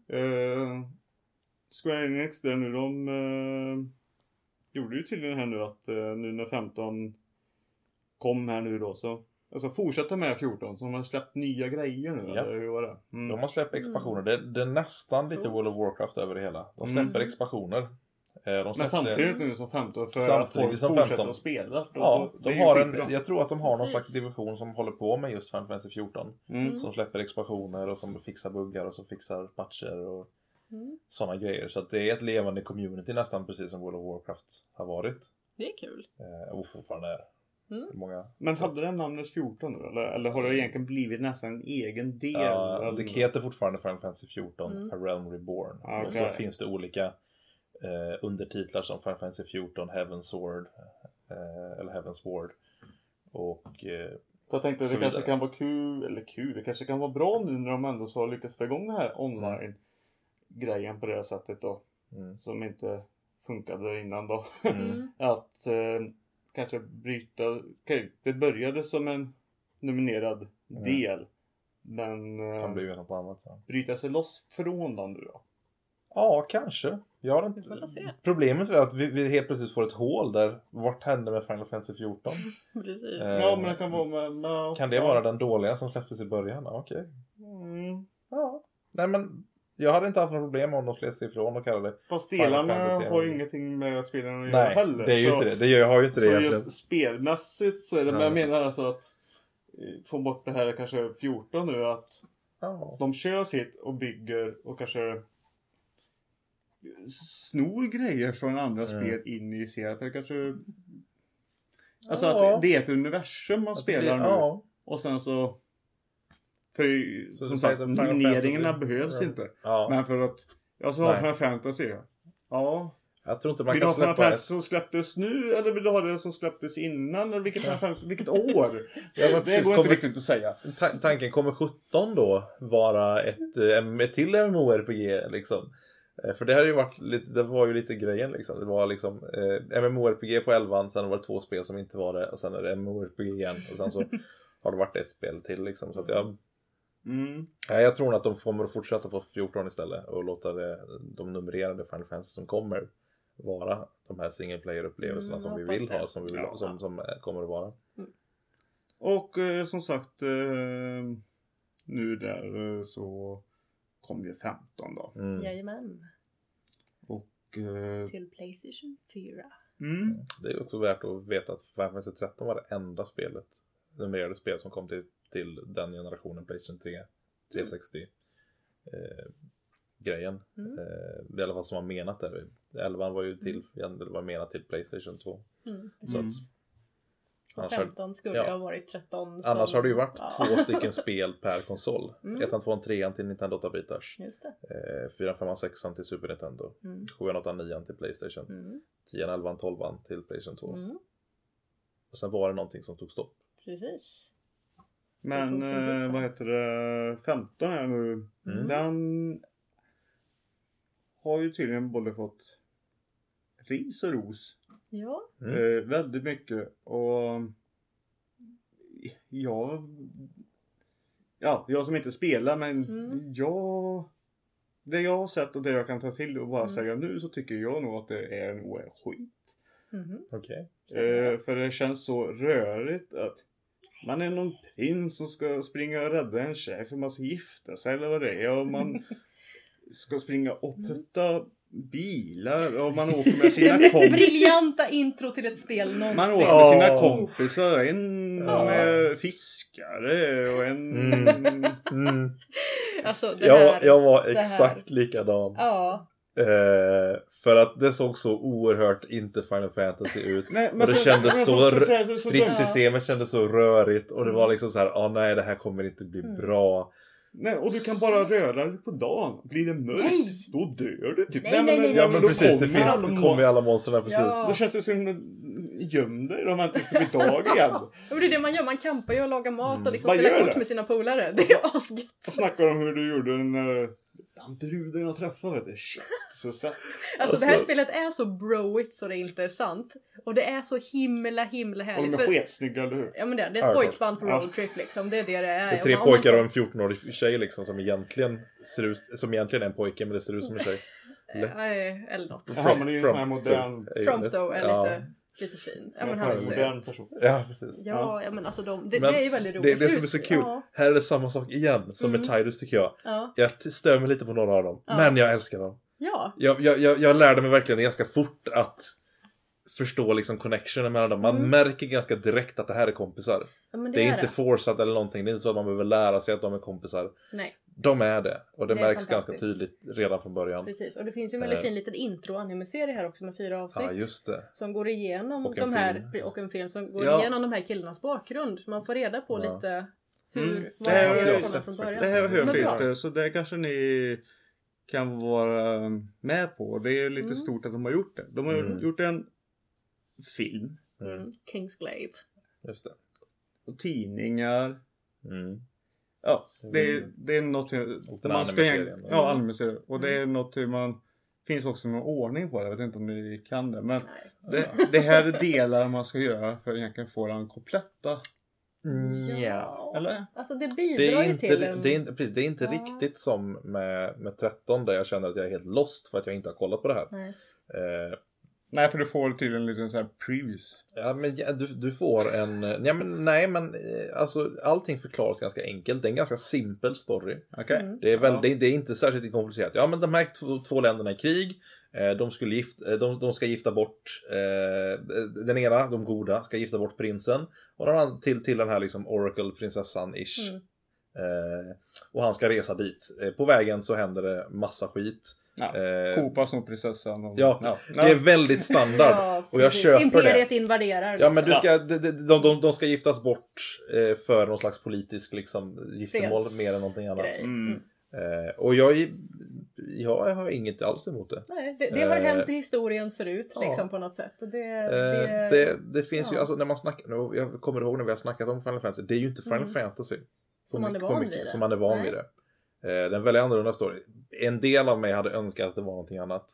Square Enix där nu de... gjorde ju tydligen här nu att nu när 15 kom här nu då så alltså fortsätta med 14 så de har släppt nya grejer nu. Ja. Eller vad det är. De har släppt expansioner. Det är nästan lite World of Warcraft över det hela. De släpper expansioner. Men samtidigt nu som 15 för att folk fortsätter att spela. De har jag tror att de har någon slags division som håller på med just Final Fantasy 14. Som släpper expansioner och som fixar buggar och som fixar patcher och sådana grejer. Så att det är ett levande community nästan precis som World of Warcraft har varit. Det är kul. Och fortfarande är. Många... Men hade den namnet 14 nu? Eller har det egentligen blivit nästan en egen del? Ja, det heter fortfarande Final Fantasy 14 A Realm Reborn. Okay. Och så finns det olika undertitlar som Final Fantasy 14 Heaven's Sword eller Heaven's Ward. Och jag tänkte att det kanske kan vara kul. Det kanske kan vara bra nu när de ändå så lyckats få igång den här online grejen på det sättet då. Som inte funkade innan då. Mm. Att kanske bryta, det började som en nominerad del. Men Kan bli något annat. Ja. bryta sig loss från den nu då? Ja, kanske. Jag har Vi får se. Problemet är att vi helt plötsligt får ett hål där. Vart hände med Final Fantasy 14? Precis. Ja, men det kan vara med Kan det vara den dåliga som släpptes i början? Ja, okej. Ja. Nej, men jag hade inte haft några problem om de slet sig ifrån och kallade det. Fast Final delarna Fantasy. har ju ingenting med spelarna att göra Nej, heller. det är ju inte det. Det har ju inte det så egentligen. just spelmässigt så är det, men Ja. jag menar alltså att få bort det här kanske 14 nu, att Ja. de kör sitt och bygger och kanske snor grejer från andra spel in i serien. För det kanske... Alltså Ja. att det är ett universum man spelar nu. Ja. Och sen så... För Så som du sagt, säger att Final nomineringarna Fantasy- behövs Ja. inte. Ja. Men för att... Jag så har Nej. Final Fantasy. Ja. Jag tror inte man Vill du kan ha Final släppa Fantasy ett. som släpptes nu? Eller vill du ha det som släpptes innan? Eller vilket, Final Fantasy, vilket år? Ja, men det precis, går kommer- inte riktigt att säga. Tanken kommer 17 då vara ett till MMORPG liksom. För det har ju varit lite, det var ju lite grejen liksom. Det var liksom MMORPG på 11, sen var det 2 spel som inte var det, och sen är det MMORPG igen, och sen så har det varit ett spel till liksom. Så att jag tror att de kommer att fortsätta på 14 istället och låta de numrerade Final Fantasy som kommer vara de här single player upplevelserna som vi hoppas vill det. ha, som vi vill, som kommer att vara. Och som sagt, nu där så kom ju 15 då. Jajamän. Och... Till PlayStation 4. Det är också värt att veta att Final Fantasy 13 var det enda spelet, numrerade spel som kom till den generationen PlayStation 3, 360 grejen. I alla fall som var menat där. 11 var ju till, det var menat till PlayStation 2. Så att, Och 15 skulle ha varit 13. Annars har det ju varit 2 stycken spel per konsol. 1, 2, 3 till Nintendo 8-bitars. Just det. 4, 5, 6 till Super Nintendo. 7, 8, 9 till PlayStation. 10, 11, 12 till PlayStation 2. Och sen var det någonting som tog stopp. Precis. Men vad heter det, 15 här nu, den har ju tydligen både fått ris och ros. Ja. Väldigt mycket. Och jag som inte spelar, men det jag har sett och det jag kan ta till och bara säga nu, så tycker jag nog att det är nog skit. Okej. För det känns så rörigt att man är någon prins som ska springa och rädda en tjej för man ska gifta sig eller vad det är, och man ska springa och putta bilar och man åker med sina kompisar. Briljanta intro till ett spel någonsin. Man åker med sina kompisar, en fiskare och en... Alltså, det här, jag var det exakt likadan. Ja. För att det såg så oerhört inte Final Fantasy ut. Nej, men och det kändes så... så stridssystemet kändes så rörigt. Och det var liksom så här, nej, det här kommer inte bli bra. Nej, och du kan bara röra dig på dagen. Blir det mörkt, då dör du typ. Nej. Ja, men då precis, det kommer kommer alla monsterna precis. Ja. Då känns det som göm dig om man inte ska bli dag igen. Och det är det man gör, man campar ju och lagar mat och liksom Vad spelar gör kort det? med sina polare. Det är asgött. Jag snackar om hur du gjorde när den bruden jag träffade, vet du. Shit, så sett. Alltså det här spelet är så broigt så det inte är sant. Och det är så himla Och de härligt. är sketsnygga, eller hur? Ja, men det är ett pojkband på roadtrip liksom. Det är det är. Det är 3 pojkar och en 14-årig tjej liksom, som egentligen är en pojke, men det ser ut som en tjej. Eller något. Ja, men det är ju en sån här modern... Prompto är lite fin. Ja, men han är modern söt. person. Ja, precis. Ja, men alltså det är ju väldigt roligt. Det som är så kul, här är det samma sak igen som med Tidus, tycker jag. Ja. Jag stör mig lite på några av dem, men jag älskar dem. Ja. Jag lärde mig verkligen ganska fort att förstå liksom connectionen mellan dem. Man märker ganska direkt att det här är kompisar. Ja, men det är inte forceat eller någonting. Det är inte så att man behöver lära sig att de är kompisar. Nej. De är det. Och det märks ganska fantastiskt. tydligt redan från början. Precis, och det finns ju en väldigt fin liten intro-anime-serie här också med 4 avsnitt. Ja, just det. Som går igenom Och en de här, film. och en film som går igenom de här killarnas bakgrund. Så man får reda på lite vad Det här är har det jag från början. Det här har jag Men bra. hört, så det kanske ni kan vara med på. Det är lite stort att de har gjort det. De har gjort en film. Kingsglaive. Just det. Och tidningar. Ja, det är något man ska anime-serien. anime-serien. Och det är något man finns också någon ordning på det. Jag vet inte om ni kan det. Men det här är delar man ska göra för att egentligen få den kompletta. Ja. Eller? Alltså det bidrar ju till en... Det är inte riktigt som med 13 där jag känner att jag är helt lost för att jag inte har kollat på det här. Nej, för du får tydligen lite så här previews. Ja, men du får en... alltså allting förklaras ganska enkelt. Det är en ganska simpel story. Okay. Det är inte särskilt komplicerat. Ja, men de här två länderna i krig. De ska gifta bort den ena, de goda, ska gifta bort prinsen. Och den andra till den här liksom Oracle-prinsessan-ish. Och han ska resa dit. På vägen så händer det massa skit. Kopas nog prinsessan. Och, det är väldigt standard. Och jag köper Imperiet det. Invaderar. Ja, men de ska giftas bort för någon slags politisk liksom, giftermål mer än någonting annat. Och jag har inget alls emot det. Nej, det har hänt i historien förut liksom, på något sätt. Det finns ju, alltså när man snackar, jag kommer ihåg när vi har snackat om Final Fantasy, det är ju inte Final Fantasy. Som man är van vid det. Som man är van vid det. Det är en väldigt annorlunda story. En del av mig hade önskat att det var någonting annat.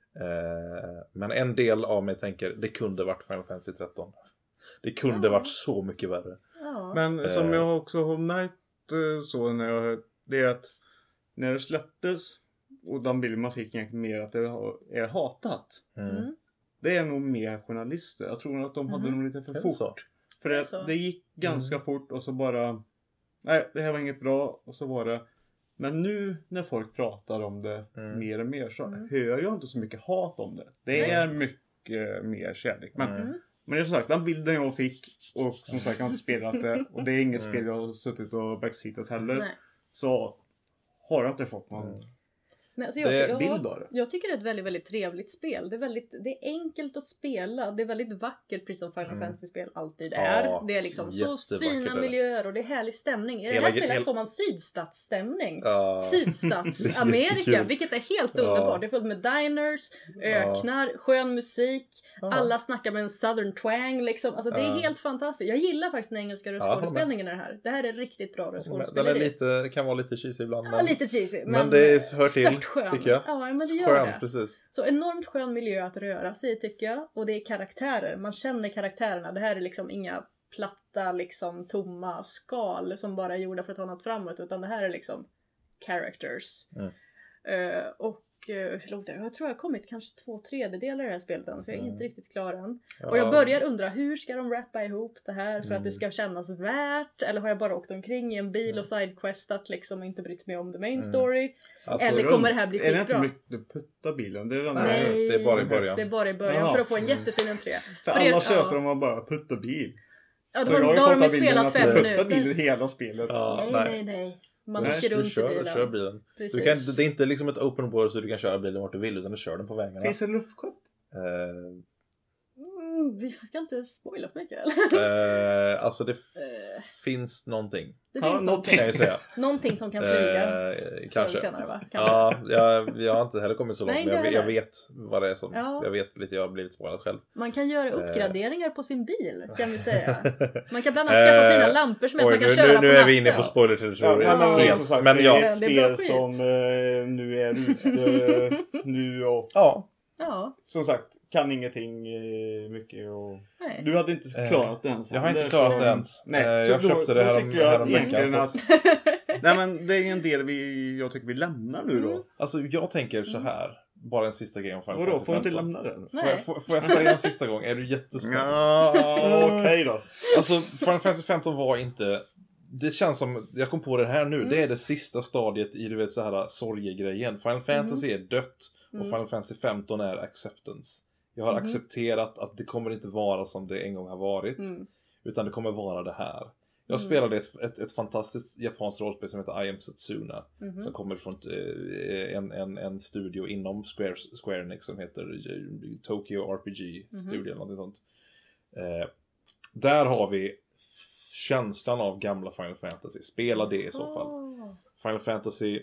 Men en del av mig tänker, det kunde varit Final Fantasy 13. Det kunde varit så mycket värre. Men som jag också har märkt så det är att när det släpptes och den bilden man fick egentligen mer att det är hatat. Det är nog mer journalister. Jag tror att de hade nog lite för fort. Så. För det gick ganska fort och så bara nej, det här var inget bra och så var det. Men nu när folk pratar om det mer och mer så hör jag inte så mycket hat om det. Det är mycket mer kärlek. Men det är som sagt, den bilden jag fick och som sagt jag har inte spelat det och det är inget spel jag har suttit och backseatat heller. Så har jag inte fått någon bild av det. Jag tycker det är ett väldigt, väldigt trevligt spel. Det är enkelt att spela. Det är väldigt vackert, precis som Final Fantasy-spel alltid är. Det är liksom så fina miljöer och det är härlig stämning. I det här spelet får man sydstatsstämning. Sydstats-Amerika, vilket är helt underbart. Det är fullt med diners, öknar, skön musik. Alla snackar med en southern twang liksom. Alltså det är helt fantastiskt. Jag gillar faktiskt den engelska röstskådespelningen i det här. Det här är riktigt bra röstskådespeleri. Den kan vara lite cheesy ibland. Ja, lite cheesy. Men det hör till. Skön. Tycker jag. Ja, men det gör det. Precis. Så enormt skön miljö att röra sig i tycker jag. Och det är karaktärer. Man känner karaktärerna. Det här är liksom inga platta, liksom tomma skal som bara är gjorda för att ta något framåt. Utan det här är liksom characters. Och jag tror jag har kommit kanske 2/3 i det här spelet än, så jag är inte riktigt klar än. Och jag börjar undra, hur ska de rappa ihop det här för att det ska kännas värt? Eller har jag bara åkt omkring i en bil och sidequestat liksom och inte brytt mig om the main story? Alltså, eller kommer det här bli skitbra? Är det inte mycket putta bilen? Nej, det är bara i början. Det är bara i början för att få en jättefin entré. För alla köper de man bara putta bil. Ja, då har de spelat 5 minuter. Putta bil hela spelet. Nej. Man åker runt i bilen. Kör bilen. Det är inte liksom ett open world så du kan köra bilen vart du vill, utan du kör den på vägarna. Finns det luftskepp? Vi ska inte spoila för mycket eller? Alltså det finns någonting. Det finns någonting kan jag säga. Någonting som kan flyga. Kanske. Senare, va? Ja, jag har inte heller kommit så långt. Nej, men jag vet vad det är som. Ja. Jag vet lite, jag har blivit spoilad själv. Man kan göra uppgraderingar på sin bil, kan vi säga. Man kan bland annat skaffa fina lampor som man kan köra på natten. Nu är vi inne på spoiler-territorium. Men det är ett spel som nu är ute nu och som sagt kan ingenting mycket och du hade inte klarat det ens. Jag har inte klarat det ens. Nej, jag köpte det här om veckan. Nej, men det är en del jag tycker vi lämnar nu då. Alltså jag tänker så här. Bara en sista grej om Final Fantasy 15. Får jag inte lämna den? Får jag säga en sista gång? Är du jättesnäll? Okej då. Alltså Final Fantasy 15 var inte... Det känns som, jag kom på det här nu, det är det sista stadiet i, du vet, så här sorgegrejen. Final Fantasy är dött och Final Fantasy 15 är acceptance. Jag har accepterat att det kommer inte vara som det en gång har varit, utan det kommer vara det här. Jag spelade ett fantastiskt japanskt rollspel som heter I Am Setsuna, som kommer från en studio inom Square Enix som heter Tokyo RPG Studio eller något sånt. Där har vi känslan av gamla Final Fantasy. Spela det i så fall. Final Fantasy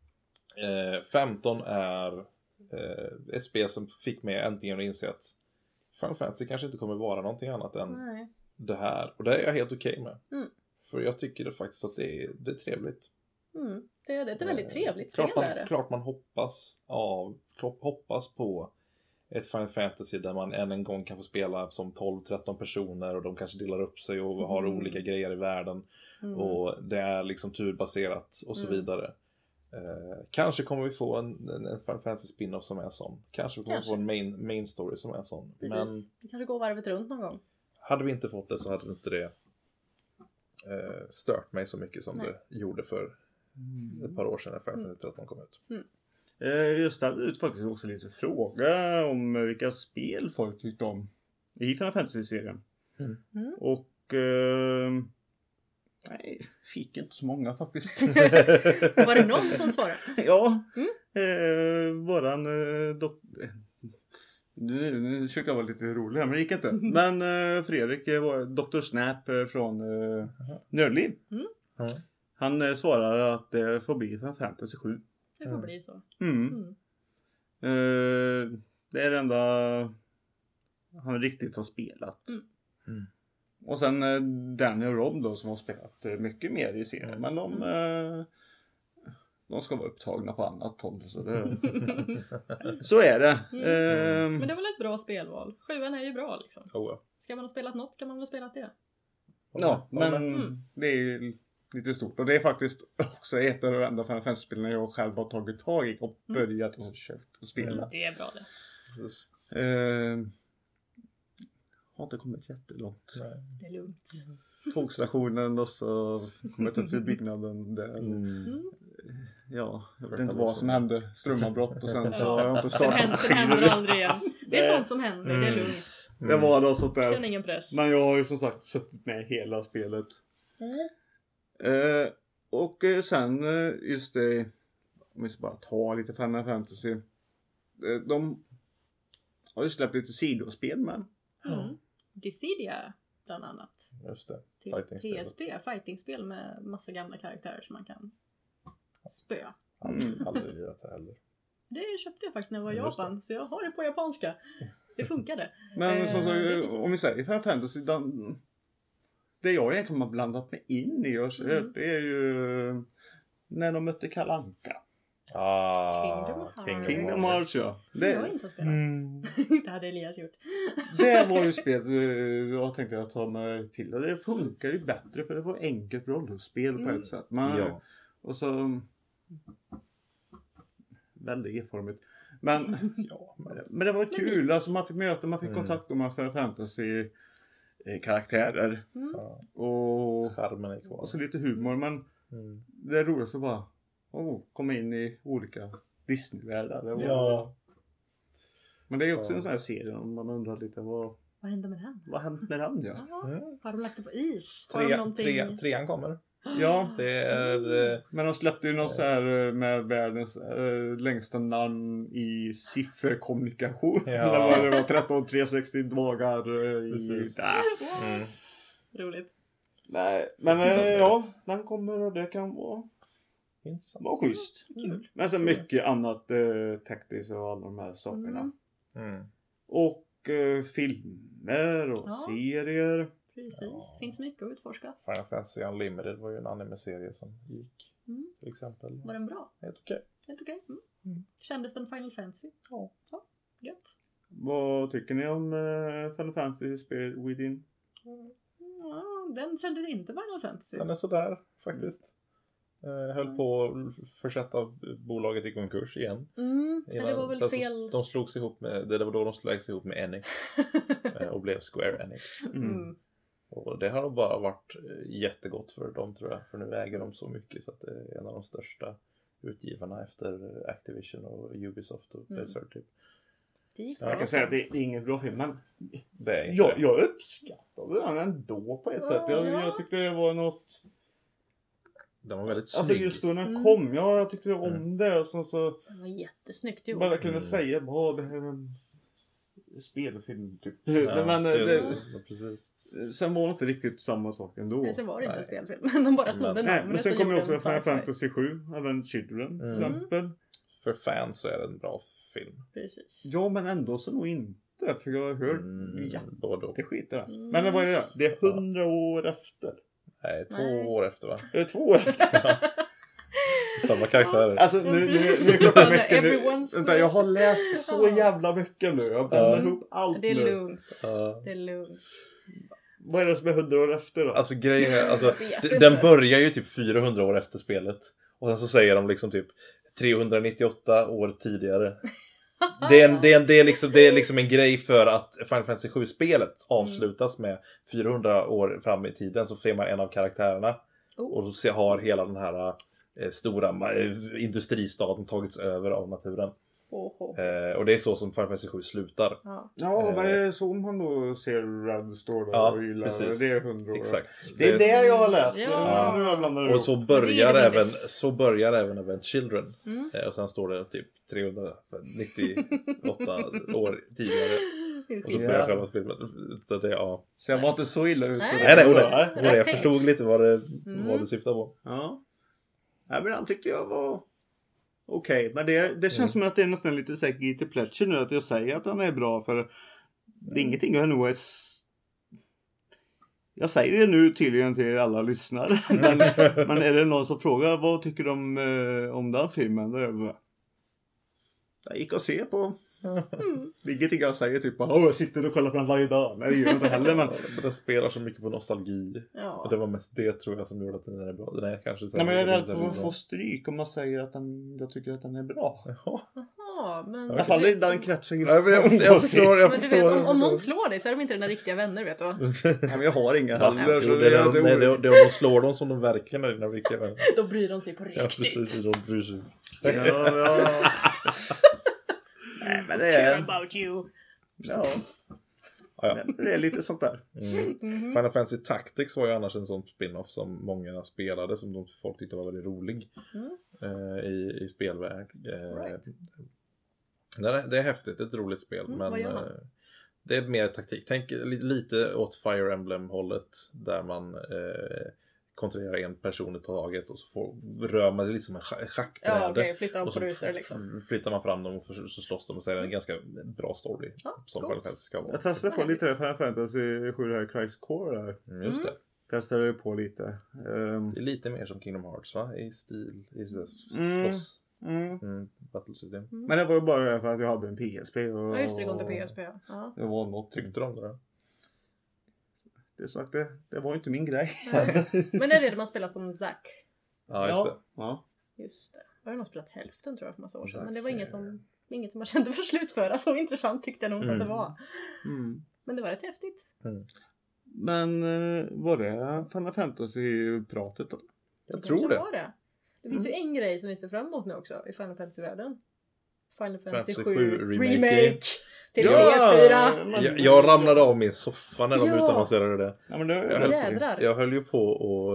15 är ett spel som fick mig äntligen att inse att Final Fantasy kanske inte kommer vara någonting annat än det här. Och det är jag helt okej med. För jag tycker det faktiskt att det är trevligt. Det är ett väldigt trevligt spel. Klart man hoppas på ett Final Fantasy där man än en gång kan få spela som 12-13 personer och de kanske delar upp sig och har olika grejer i världen. Och det är liksom turbaserat och så vidare. Kanske kommer vi få en Final Fantasy spin-off som är sån. Kanske vi kommer få en main story som är sån. Precis. Men det kanske går varvet runt någon gång. Hade vi inte fått det så hade inte det stört mig så mycket som det gjorde för ett par år sedan när Final Fantasy 13 kom ut. Jag ställde ut faktiskt också lite fråga om vilka spel folk tyckte om i Final Fantasy-serien. Och nej, fick inte så många faktiskt. Var det någon som svarade? Ja, våran nu försöker jag vara lite rolig här, men det gick inte. Men Fredrik var Dr. Snap från Nördliv. Han svarade att det får bli Final Fantasy 7. Det får bli så. Det är det enda han riktigt har spelat. Och sen Daniel Robb då som har spelat mycket mer i serien. Men de ska vara upptagna på annat håll. Så, så är det. Men det är väl ett bra spelval. 7:an är ju bra liksom. Ska man ha spelat något kan man väl ha spelat det. Ja, men det är lite stort. Och det är faktiskt också ett av de enda Final Fantasy-spelen jag själv har tagit tag i och börjat och köpt och spela. Det är bra det. Har inte kommit jättelångt. Det är lugnt. Tågstationen och så kommit ut vid byggnaden där. Ja, jag vet inte vad som hände. Strömavbrott och sen så har jag inte startat. Sen händer aldrig igen. Det är sånt som händer, det är lugnt. Det var då sånt där. Känner ingen press. Men jag har ju som sagt suttit med hela spelet. Och sen just det, om vi ska bara ta lite Final Fantasy. De har ju släppt lite sidospel med. Dissidia bland annat. Just det. Fightingspel med massa gamla karaktärer som man kan spöa. Aldrig lirat det heller. Det köpte jag faktiskt när jag var i Japan, så jag har det på japanska. Det funkade. Men om vi säger Final Fantasy, det jag egentligen har blandat mig in i det är ju när de mötte Kalle Anka. Kingdom Hearts, ja. Det jag inte har spelat. Det hade Elias gjort. Det var ju spel jag tänkte jag ta mig till. Och det funkar ju bättre för det var enkelt rollspel på ett sätt. Och så väldigt erfarenhet. Men det var kul. Alltså man fick möta, man fick kontakt med Final Fantasy karaktärer. Och skärmen är kvar. Och så lite humor. Men det är roligt att bara komma in i olika Disney-världar. Men det är också en sån här serie om man undrar lite vad hände med den? Vad hände med den, Har de lagt det på is? Trean kommer. Ja, det är... Men de släppte ju något så här med världens längsta namn i sifferkommunikation. Eller vad det var, 1360 dagar Roligt. Nej, men den kommer och det kan vara intressant. Var schysst. Kul. Men sen mycket annat tekniskt och alla de här sakerna. Och filmer och serier. Precis, finns mycket att utforska. Final Fantasy Unlimited var ju en anime-serie som gick till exempel. Var den bra? Helt okej. Kändes den Final Fantasy? Ja, gött. Vad tycker ni om Final Fantasy Spirit Within? Den kändes inte Final Fantasy. Den är sådär faktiskt. Höll på att försätta bolaget i konkurs igen. Det var väl fel. De slogs ihop med, det var då de slogs ihop med Enix och blev Square Enix. Och det har bara varit jättegott för dem, tror jag. För nu äger de så mycket så att det är en av de största utgivarna efter Activision och Ubisoft och Blizzard typ. Jag kan säga att det är ingen bra film, men jag uppskattade den ändå på ett sätt. Jag tyckte det var något... Den var väldigt snygg. Alltså just då när den kom, jag tyckte om det. Och så det var jättesnyggt gjort. Bara kunde säga, det här är en spelfilm typ. Men precis. Sen var det inte riktigt samma sak ändå. Men sen var det inte en spelfilm. De bara snodde namnet. Men sen kom ju också Final Fantasy 7, även Children till exempel. För fans så är det en bra film. Precis. Ja, men ändå så nog inte. För jag har hört det skiter där. Men vad är det? Det är 100 år efter. Nej, 2 år efter, va? Är det 2 år efter? samma karaktärer. Alltså nu är klockan mycket nu. Everyone's- Vänta, jag har läst så jävla mycket nu. Jag blandar ihop allt Det är nu. lugnt. Det är lugnt. Vad är det som är 100 år efter då? Alltså grejen är, alltså, Jag vet inte. den börjar ju typ 400 år efter spelet. Och sen så säger de liksom typ 398 år tidigare. Det är liksom en grej för att Final Fantasy 7-spelet avslutas med 400 år fram i tiden. Så ser man en av karaktärerna. Och så har hela den här stora industristaden tagits över av naturen. Och det är så som Final Fantasy 7 slutar. Ja, men det är så man då ser Red står då Ja, och gillar. precis. Det är 100 år. Exakt. Det är det jag har läst. Ja. Nu har jag blandat Och ihop. så börjar även Event Children. Och sen står det typ 398 år tidigare. Och så börjar själva spelet. Så det, ja. Så jag var inte så illa ute. Nej, jag förstod lite vad det syftar på. Ja. Nej, men han tyckte jag var okej. Men det känns som att det är nästan lite så här guilty pleasure nu att jag säger att han är bra, för det är ingenting jag nog är jag säger det nu tydligen till alla lyssnare. Men är det någon som frågar vad tycker de om den filmen? Då är det bara, jag gick och se på. Det är ingenting jag säger typ jag sitter och kollar på den varje dag. Nej, det gör jag inte heller. Men den spelar så mycket på nostalgi. Ja. Och det var mest det tror jag som gjorde att den är bra. Den är kanske så här, nej, men jag är rädd för att få stryk om man säger att jag tycker att den är bra. Ja, men... I alla fall i den kretsen. Jag förstår. Men du vet, om någon slår dig så är de inte dina riktiga vänner, vet du. Nej, men jag har inga heller. Jo, det är de slår dem som de verkligen är dina riktiga vänner. Då bryr de sig på riktigt. Ja, precis. De bryr sig. Ja. Nej, men det Care är... about you. Ja. Ja. Det är lite sånt där. Final Fantasy Tactics var ju annars en sån spin-off som många spelade, som folk tyckte var väldigt rolig i spelvärld. Right. Det är häftigt, det är ett roligt spel. Men vad gör man? det är mer taktik. Tänk lite åt Fire Emblem-hållet där man kontrollerar en person i taget och så rör man lite som en schackbräde. Ja, okej, flyttar dem och på så rutor liksom. flyttar man fram dem och så slåss de och så är det en ganska bra story som Final Fantasy ska vara. Jag testade på lite Final Fantasy 7 här Crisis Core där. Just det. Testade ju på lite. Det är lite mer som Kingdom Hearts, va? I stil, i slåss. Battlesystem. Men det var ju bara för att jag hade en PSP. Och, Ja, just det, det kom till PSP. Ja. Det var något. Tyckte du om det då? Det sagt det var inte min grej. Men är det man spelar som Zack? Ja, just det. Ja. Just det. Jag har nog spelat hälften tror jag för massa år sedan. Men det var inget som man kände för slutföra. Så intressant tyckte jag nog att det var. Men det var rätt häftigt. Men var det Final Fantasy-pratet då? Jag tror det. Var det. Det finns ju en grej som vi ser fram emot nu också i Final Fantasy-världen. Final Fantasy 7 remake till PS4. Jag ramlade av min soffa när de utannonserade det. Ja, men Jag höll ju på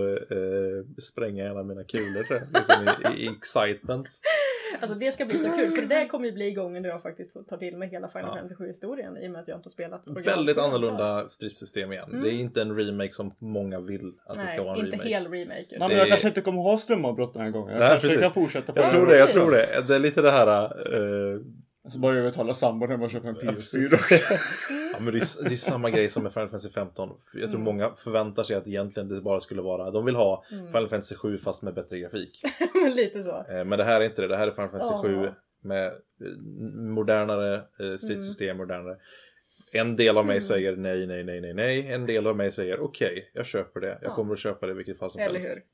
att spränga en av mina kulor tror jag, liksom i excitement. Alltså det ska bli så kul, för det där kommer ju bli gången då jag faktiskt får ta till mig hela Final Fantasy 7-historien i och med att jag inte har spelat. Väldigt annorlunda stridssystem igen. Det är inte en remake som många vill att det ska vara en remake. Nej, inte hel remake. Men jag kanske inte kommer ha strömavbrott den här gången. Jag kanske kan fortsätta på jag tror det. Det är lite det här... Så bara övertala sambon när man köper en PS4 också. Ja, men det är samma grej som med Final Fantasy 15. Jag tror många förväntar sig att egentligen det bara skulle vara... De vill ha Final Fantasy 7 fast med bättre grafik. Lite så. Men det här är inte det. Det här är Final Fantasy 7 med modernare stridssystem, modernare. En del av mig säger nej. En del av mig säger okej, jag köper det. Jag kommer att köpa det i vilket fall som helst. Eller hur?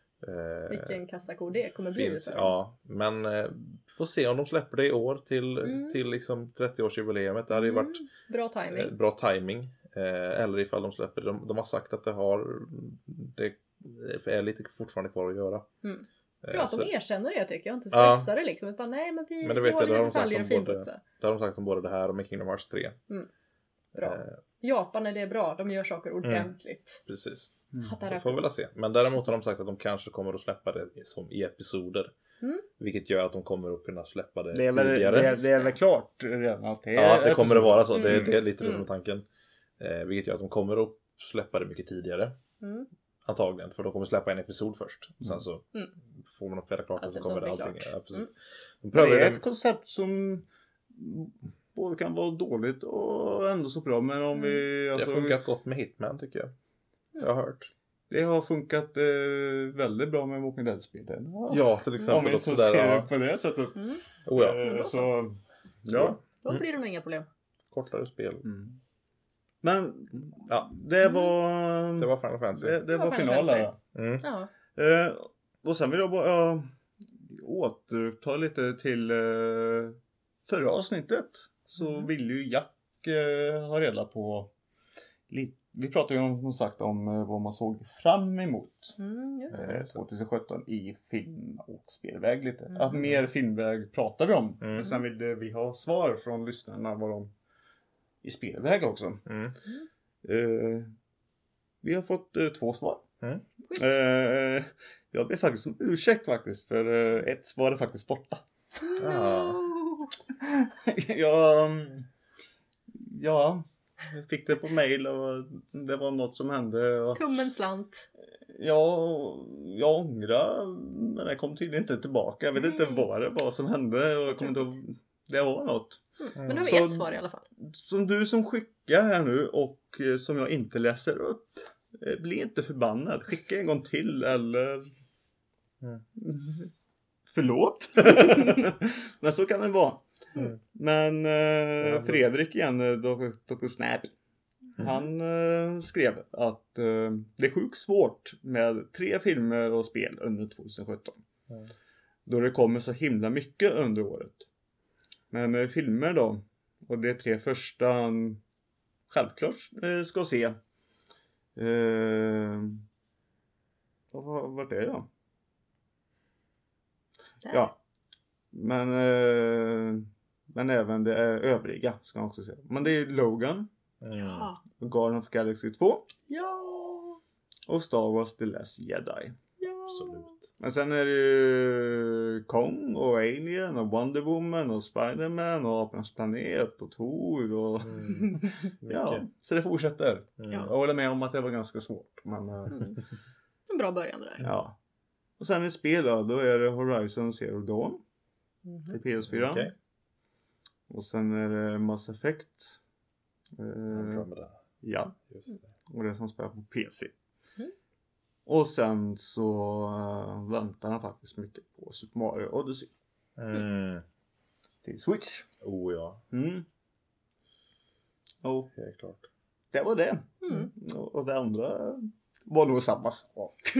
Vilken kassako det kommer bli. Ja, men får se om de släpper det i år till liksom 30-årsjubileumet. Det hade ju varit bra timing. Eller ifall de släpper det. De har sagt att det är lite fortfarande kvar att göra. Bra att de erkänner det, jag tycker. Jag inte stressar det liksom. Bara, nej, men vi har lite detaljer och finputsa. Det har de sagt om både det här och med Kingdom Hearts 3. Bra. Japan är det bra. De gör saker ordentligt. Precis. Så får vi väl se. Men däremot har de sagt att de kanske kommer att släppa det som i episoder. Vilket gör att de kommer att kunna släppa det tidigare. Det är väl klart redan att det är det kommer att vara så. Det är lite det som är tanken. Vilket gör att de kommer att släppa det mycket tidigare. Antagligen. För de kommer släppa en episod först. Sen så får man spela klart och så kommer det allting. Det är ett koncept som både kan vara dåligt och ändå så bra. Men om vi... Det har funkat gott med Hitman tycker jag. Jag har hört. Det har funkat väldigt bra med Walking Dead-spelen. Ja, till exempel. Om vi så ser det på det sättet. Så, ja. Då blir det nog inga problem. Kortare spel. Men det var Final Fantasy. Det var finalen. Ja. Och sen vill jag bara återta lite till förra avsnittet. Så vill ju Jack ha reda på lite. Vi pratade ju som sagt om vad man såg fram emot 2017 i film- och spelväg lite. Att mer filmväg pratar vi om. Men sen vill vi ha svar från lyssnarna vad de i spelväg också. Vi har fått 2 svar. Jag ber faktiskt om ursäkt faktiskt för ett svar är faktiskt borta. Jag fick det på mail och det var något som hände. Och Tummen slant. jag ångrar, men det kom tydligen inte tillbaka. Jag vet inte vad det var som hände. Och jag kommer inte ihåg, det var något. Men nu har vi ett svar i alla fall. Som du som skickar här nu och som jag inte läser upp. Bli inte förbannad. Skicka en gång till eller... Förlåt. Men så kan det vara. Men Fredrik igen, Dr. Snap. Han skrev att det är sjukt svårt med 3 filmer och spel under 2017. Då det kommer så himla mycket under året. Men filmer då, och de 3 första självklart ska se. Vart är det? Där. Ja. Men även det övriga ska man också se. Men det är Logan. Ja. Guardians of Galaxy 2. Ja. Och Star Wars The Last Jedi. Ja. Absolut. Men sen är det ju Kong och Alien och Wonder Woman och Spider-Man och Apornas planet och Thor och ja, så det fortsätter. Jag håller med om att det var ganska svårt, men en bra början där. ja. Och sen i spel då är det Horizon Zero Dawn till PS4. Okay. Och sen är det Mass Effect. Ja. Just det. Och det som spelar på PC. Och sen så väntar han faktiskt mycket på Super Mario Odyssey. Till Switch. Oh ja. Och det är klart. Det var det. Och det andra var nog samma sak.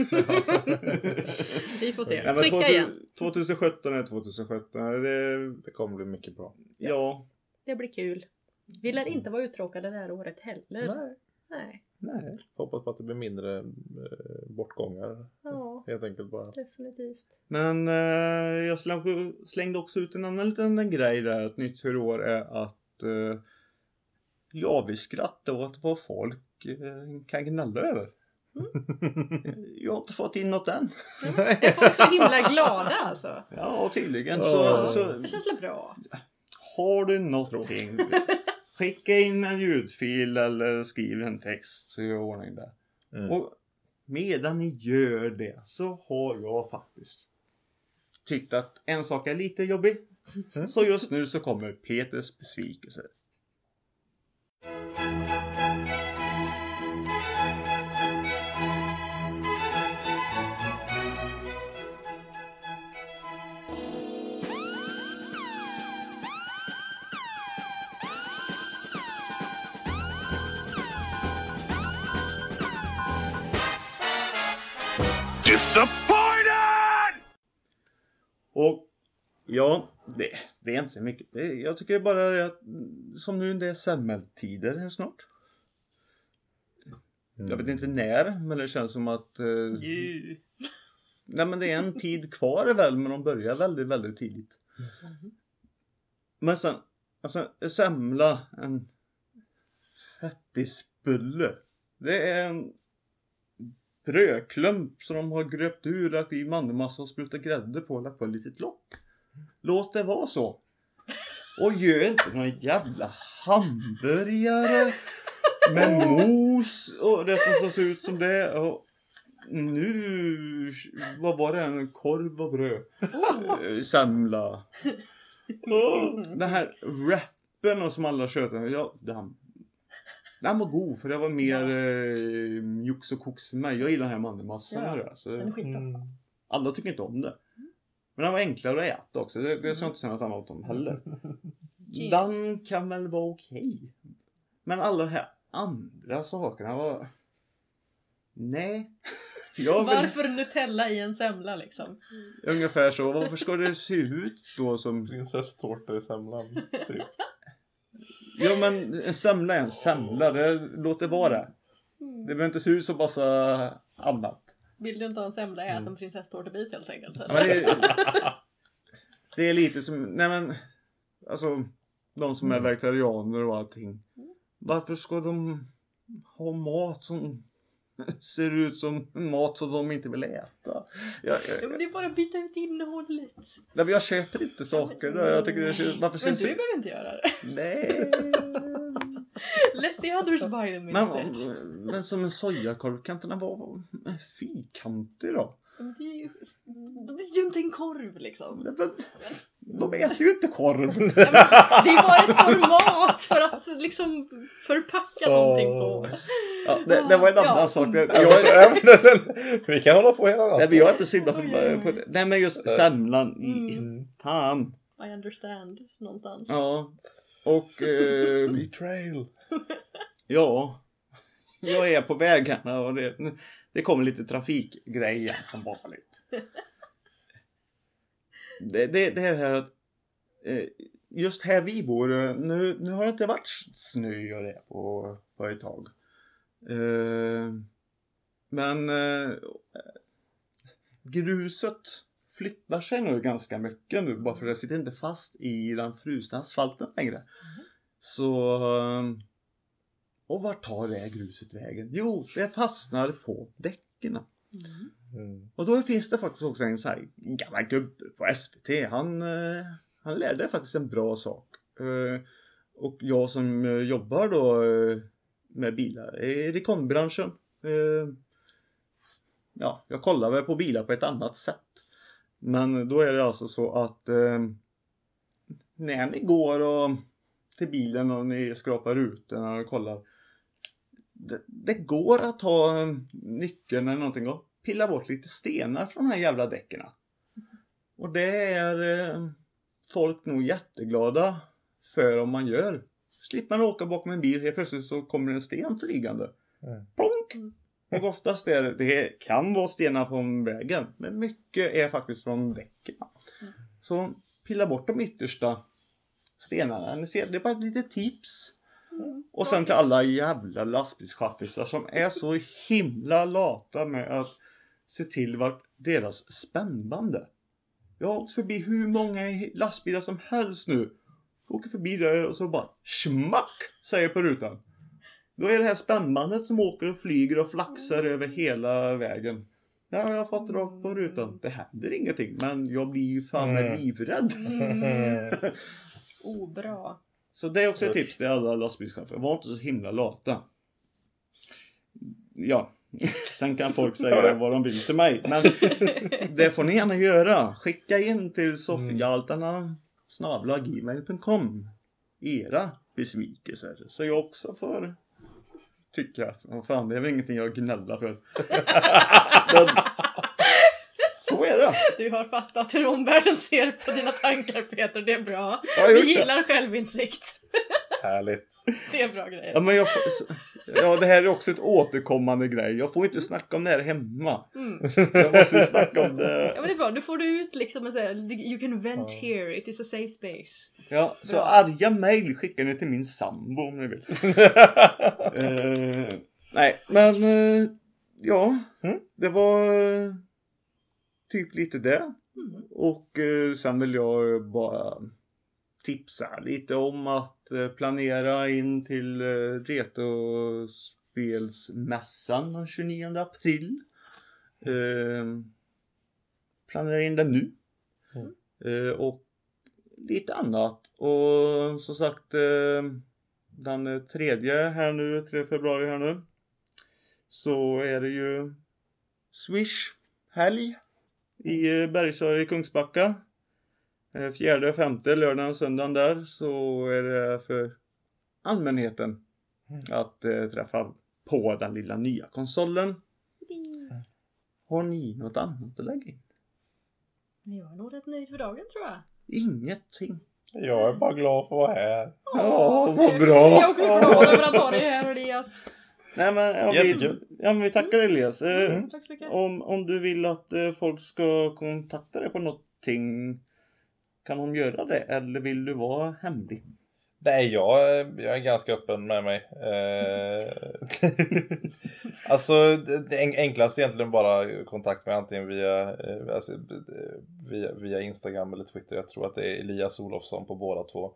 Vi får se. Ja, men Skicka igen. 2017 är 2017. Det kommer bli mycket bra. Ja. Det blir kul. Vi lär inte vara uttråkade det här året heller. Nej. Hoppas på att det blir mindre bortgångar. Ja. Helt enkelt bara. Definitivt. Men jag slängde också ut en annan liten grej där. Ett nytt för år är att vi skrattar åt vad folk kan gnälla över. Jag har inte fått in något än. Är folk så himla glada alltså? Ja, tydligen. Så Så det känns väl bra. har du någonting, skicka in en ljudfil eller skriv en text så gör jag ordning där. Och medan ni gör det så har jag faktiskt tyckt att en sak är lite jobbig. Så just nu så kommer Peters besvikelse. Disappointed! Och ja, det är inte så mycket. Jag tycker bara att som nu det är semmeltider här snart. Jag vet inte när, men det känns som att nej, men det är en tid kvar väl, men de börjar väldigt, väldigt tidigt. Men sen alltså, semla en fettisbulle. Det är en brödklump som de har gröpt ur, att i mandelmassa och sprutat grädde på och lagt på ett litet lock. Låt det vara så. Och gör inte någon jävla hamburgare med mos och det som ser ut som det. Och nu, vad var det? En korv och bröd. Semla. Den här rappen och som alla köter. Ja, Den var god för det var mer jox och koks för mig. Jag gillar den här mandelmassan. Ja, så den är skitbra. alla tycker inte om det. Men den var enklare att äta också. Det ska jag inte säga något annat om heller. Den kan väl vara okej. Men alla de här andra sakerna var... Nej. Varför Nutella i en semla liksom? Ungefär så. Varför ska det se ut då som... Prinsesstårta i semlan, typ. Ja, men en semla är en semla. Det låter vara. Det behöver inte se ut som massa annat. Vill du inte ha en semla, ät en prinsesstårtebit helt enkelt. Ja, men det är lite som... Nej men... Alltså... De som är vegetarianer och allting. Varför ska de ha mat som ser ut som mat som de inte vill äta? Ja, men det är bara att byta ut innehållet. Nej, men jag köper inte saker. Jag tycker varför men du behöver inte göra det. Nej. Let the others buy them instead. Men som en sojakorv kan inte den vara fyrkantig då? Men det är ju inte en korv liksom. De äter ju inte korv. Ja, det är bara ett format för att liksom förpacka någonting på. Ja, det var en annan sak. Vi kan hålla på hela natten. Nej, men jag är inte synda på det. Nej, men just semlan. Fan. I understand någonstans. Ja. Och betrayal. Ja. Jag är på vägarna och det kommer lite trafikgrejer som vanligt. Det här att just här vi bor nu har det inte varit snö och det på ett tag. Men gruset flyttar sig nu ganska mycket nu bara för det sitter inte fast i den frusna asfalten längre. Så och vart tar det gruset vägen? Jo, det fastnar på däcken. Och då finns det faktiskt också en sån här gammal gubbe på SVT. Han lärde faktiskt en bra sak. Och jag som jobbar då med bilar i rekonbranschen. Ja, jag kollar väl på bilar på ett annat sätt. Men då är det alltså så att när ni går till bilen och ni skrapar rutorna och kollar. Det går att ta nyckeln eller någonting och pilla bort lite stenar från de här jävla däcken. Och det är folk nog jätteglada för om man gör. Slipper man åka bakom en bil, helt plötsligt så kommer en sten flygande. Plonk! Och oftast det kan vara stenar från vägen. Men mycket är faktiskt från däcken. Så pilla bort de yttersta stenarna. Ni ser, det är bara ett litet tips. Och sen till alla jävla lastbilschaffisar som är så himla lata med att se till vart deras spännband är. Jag har åkt förbi hur många lastbilar som helst nu. Jag åker förbi där och så bara smack säger på rutan. Då är det här spännbandet som åker och flyger och flaxar över hela vägen. Ja, jag har fått rakt på rutan. Det händer ingenting, men jag blir ju fan livrädd. Bra. Så det är också ett tips till alla lastbilschaufförer. Var inte så himla lata. Ja, sen kan folk säga vad de vill till mig. Men det får ni gärna göra. Skicka in till sofialtarna@gmail.com era besvikelser. Så jag också får tycka att fan, det är väl ingenting jag gnäller för. Så är det. Du har fattat hur omvärlden ser på dina tankar, Peter. Det är bra. Vi gillar självinsikt. Härligt. Det är bra grejer. Ja, men det här är också ett återkommande grej. Jag får inte snacka om det här hemma. Jag måste snacka om det. Ja, men det är bra. Du får det ut liksom och säga, you can vent here. It is a safe space. Ja, så bra. Arga mejl skickar ni till min sambo om ni vill. Nej, men ja, det var typ lite det. Och sen vill jag bara tipsa lite om att planera in till Retrospelsmässan den 29 april. Planera in den nu. Och lite annat. Och som sagt den 3 februari här nu. Så är det ju Swish helg i Bergsöre i Kungsbacka. 4:e och 5:e lördagen och söndagen där så är det för allmänheten. att träffa på den lilla nya konsolen. Har ni något annat att lägga in? Jag är nog rätt nöjd för dagen, tror jag. Ingenting. Jag är bara glad för att vara här. Ja, vad bra. Jag är också glad över att ha dig här, Elias. Nej, men, Jättekul. vi tackar Elias. Tack så mycket. Om du vill att folk ska kontakta dig på någonting, kan de göra det? Eller vill du vara hemlig? Nej, jag är ganska öppen med mig. Alltså, det enklast egentligen bara kontakt med antingen via Instagram eller Twitter. Jag tror att det är Elias Olofsson på båda två.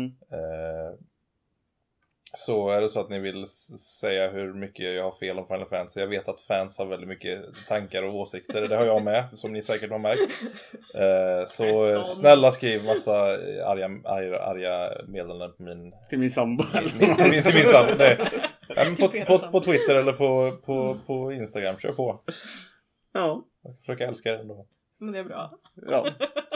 Så är det så att ni vill säga hur mycket jag har fel om Final Fantasy. Jag vet att fans har väldigt mycket tankar och åsikter. Det har jag med, som ni säkert har märkt. Så snälla skriv massa arga meddelanden på min... Till min sambo. Till min sambo, nej. På Twitter eller på Instagram. Kör på. Ja. Jag försöker älska det ändå. Men det är bra. Ja.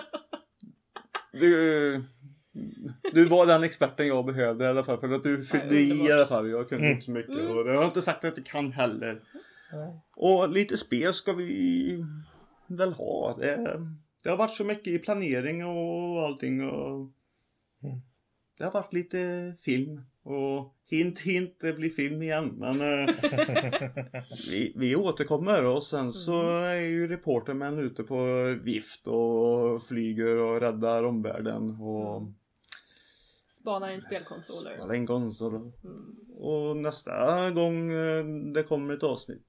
Du var den experten jag behövde i alla fall. För att du fyllde i alla fall. Jag kunde inte så mycket. Och jag har inte sagt att jag kan heller. Och lite spel ska vi väl ha. Det har varit så mycket i planering och allting. Och det har varit lite film. Och hint, det blir film igen. Men vi återkommer. Och sen så är ju reportermän ute på vift. Och flyger och räddar omvärlden. Och spanar in spelkonsoler. Spanar in konsoler. Och nästa gång det kommer ett avsnitt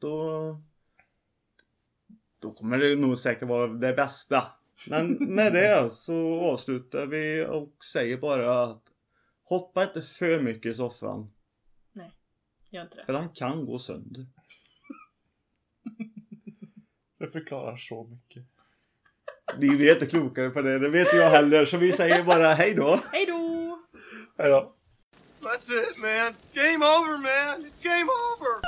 då kommer det nog säkert vara det bästa. Men med det så avslutar vi och säger bara att hoppa inte för mycket i soffan. Nej, gör inte det. För den kan gå sönder. Det förklarar så mycket. Ni vet inte klokare på det vet jag heller. Så vi säger bara hej då. Hej då! Hej då. That's it, man. Game over, man. It's game over.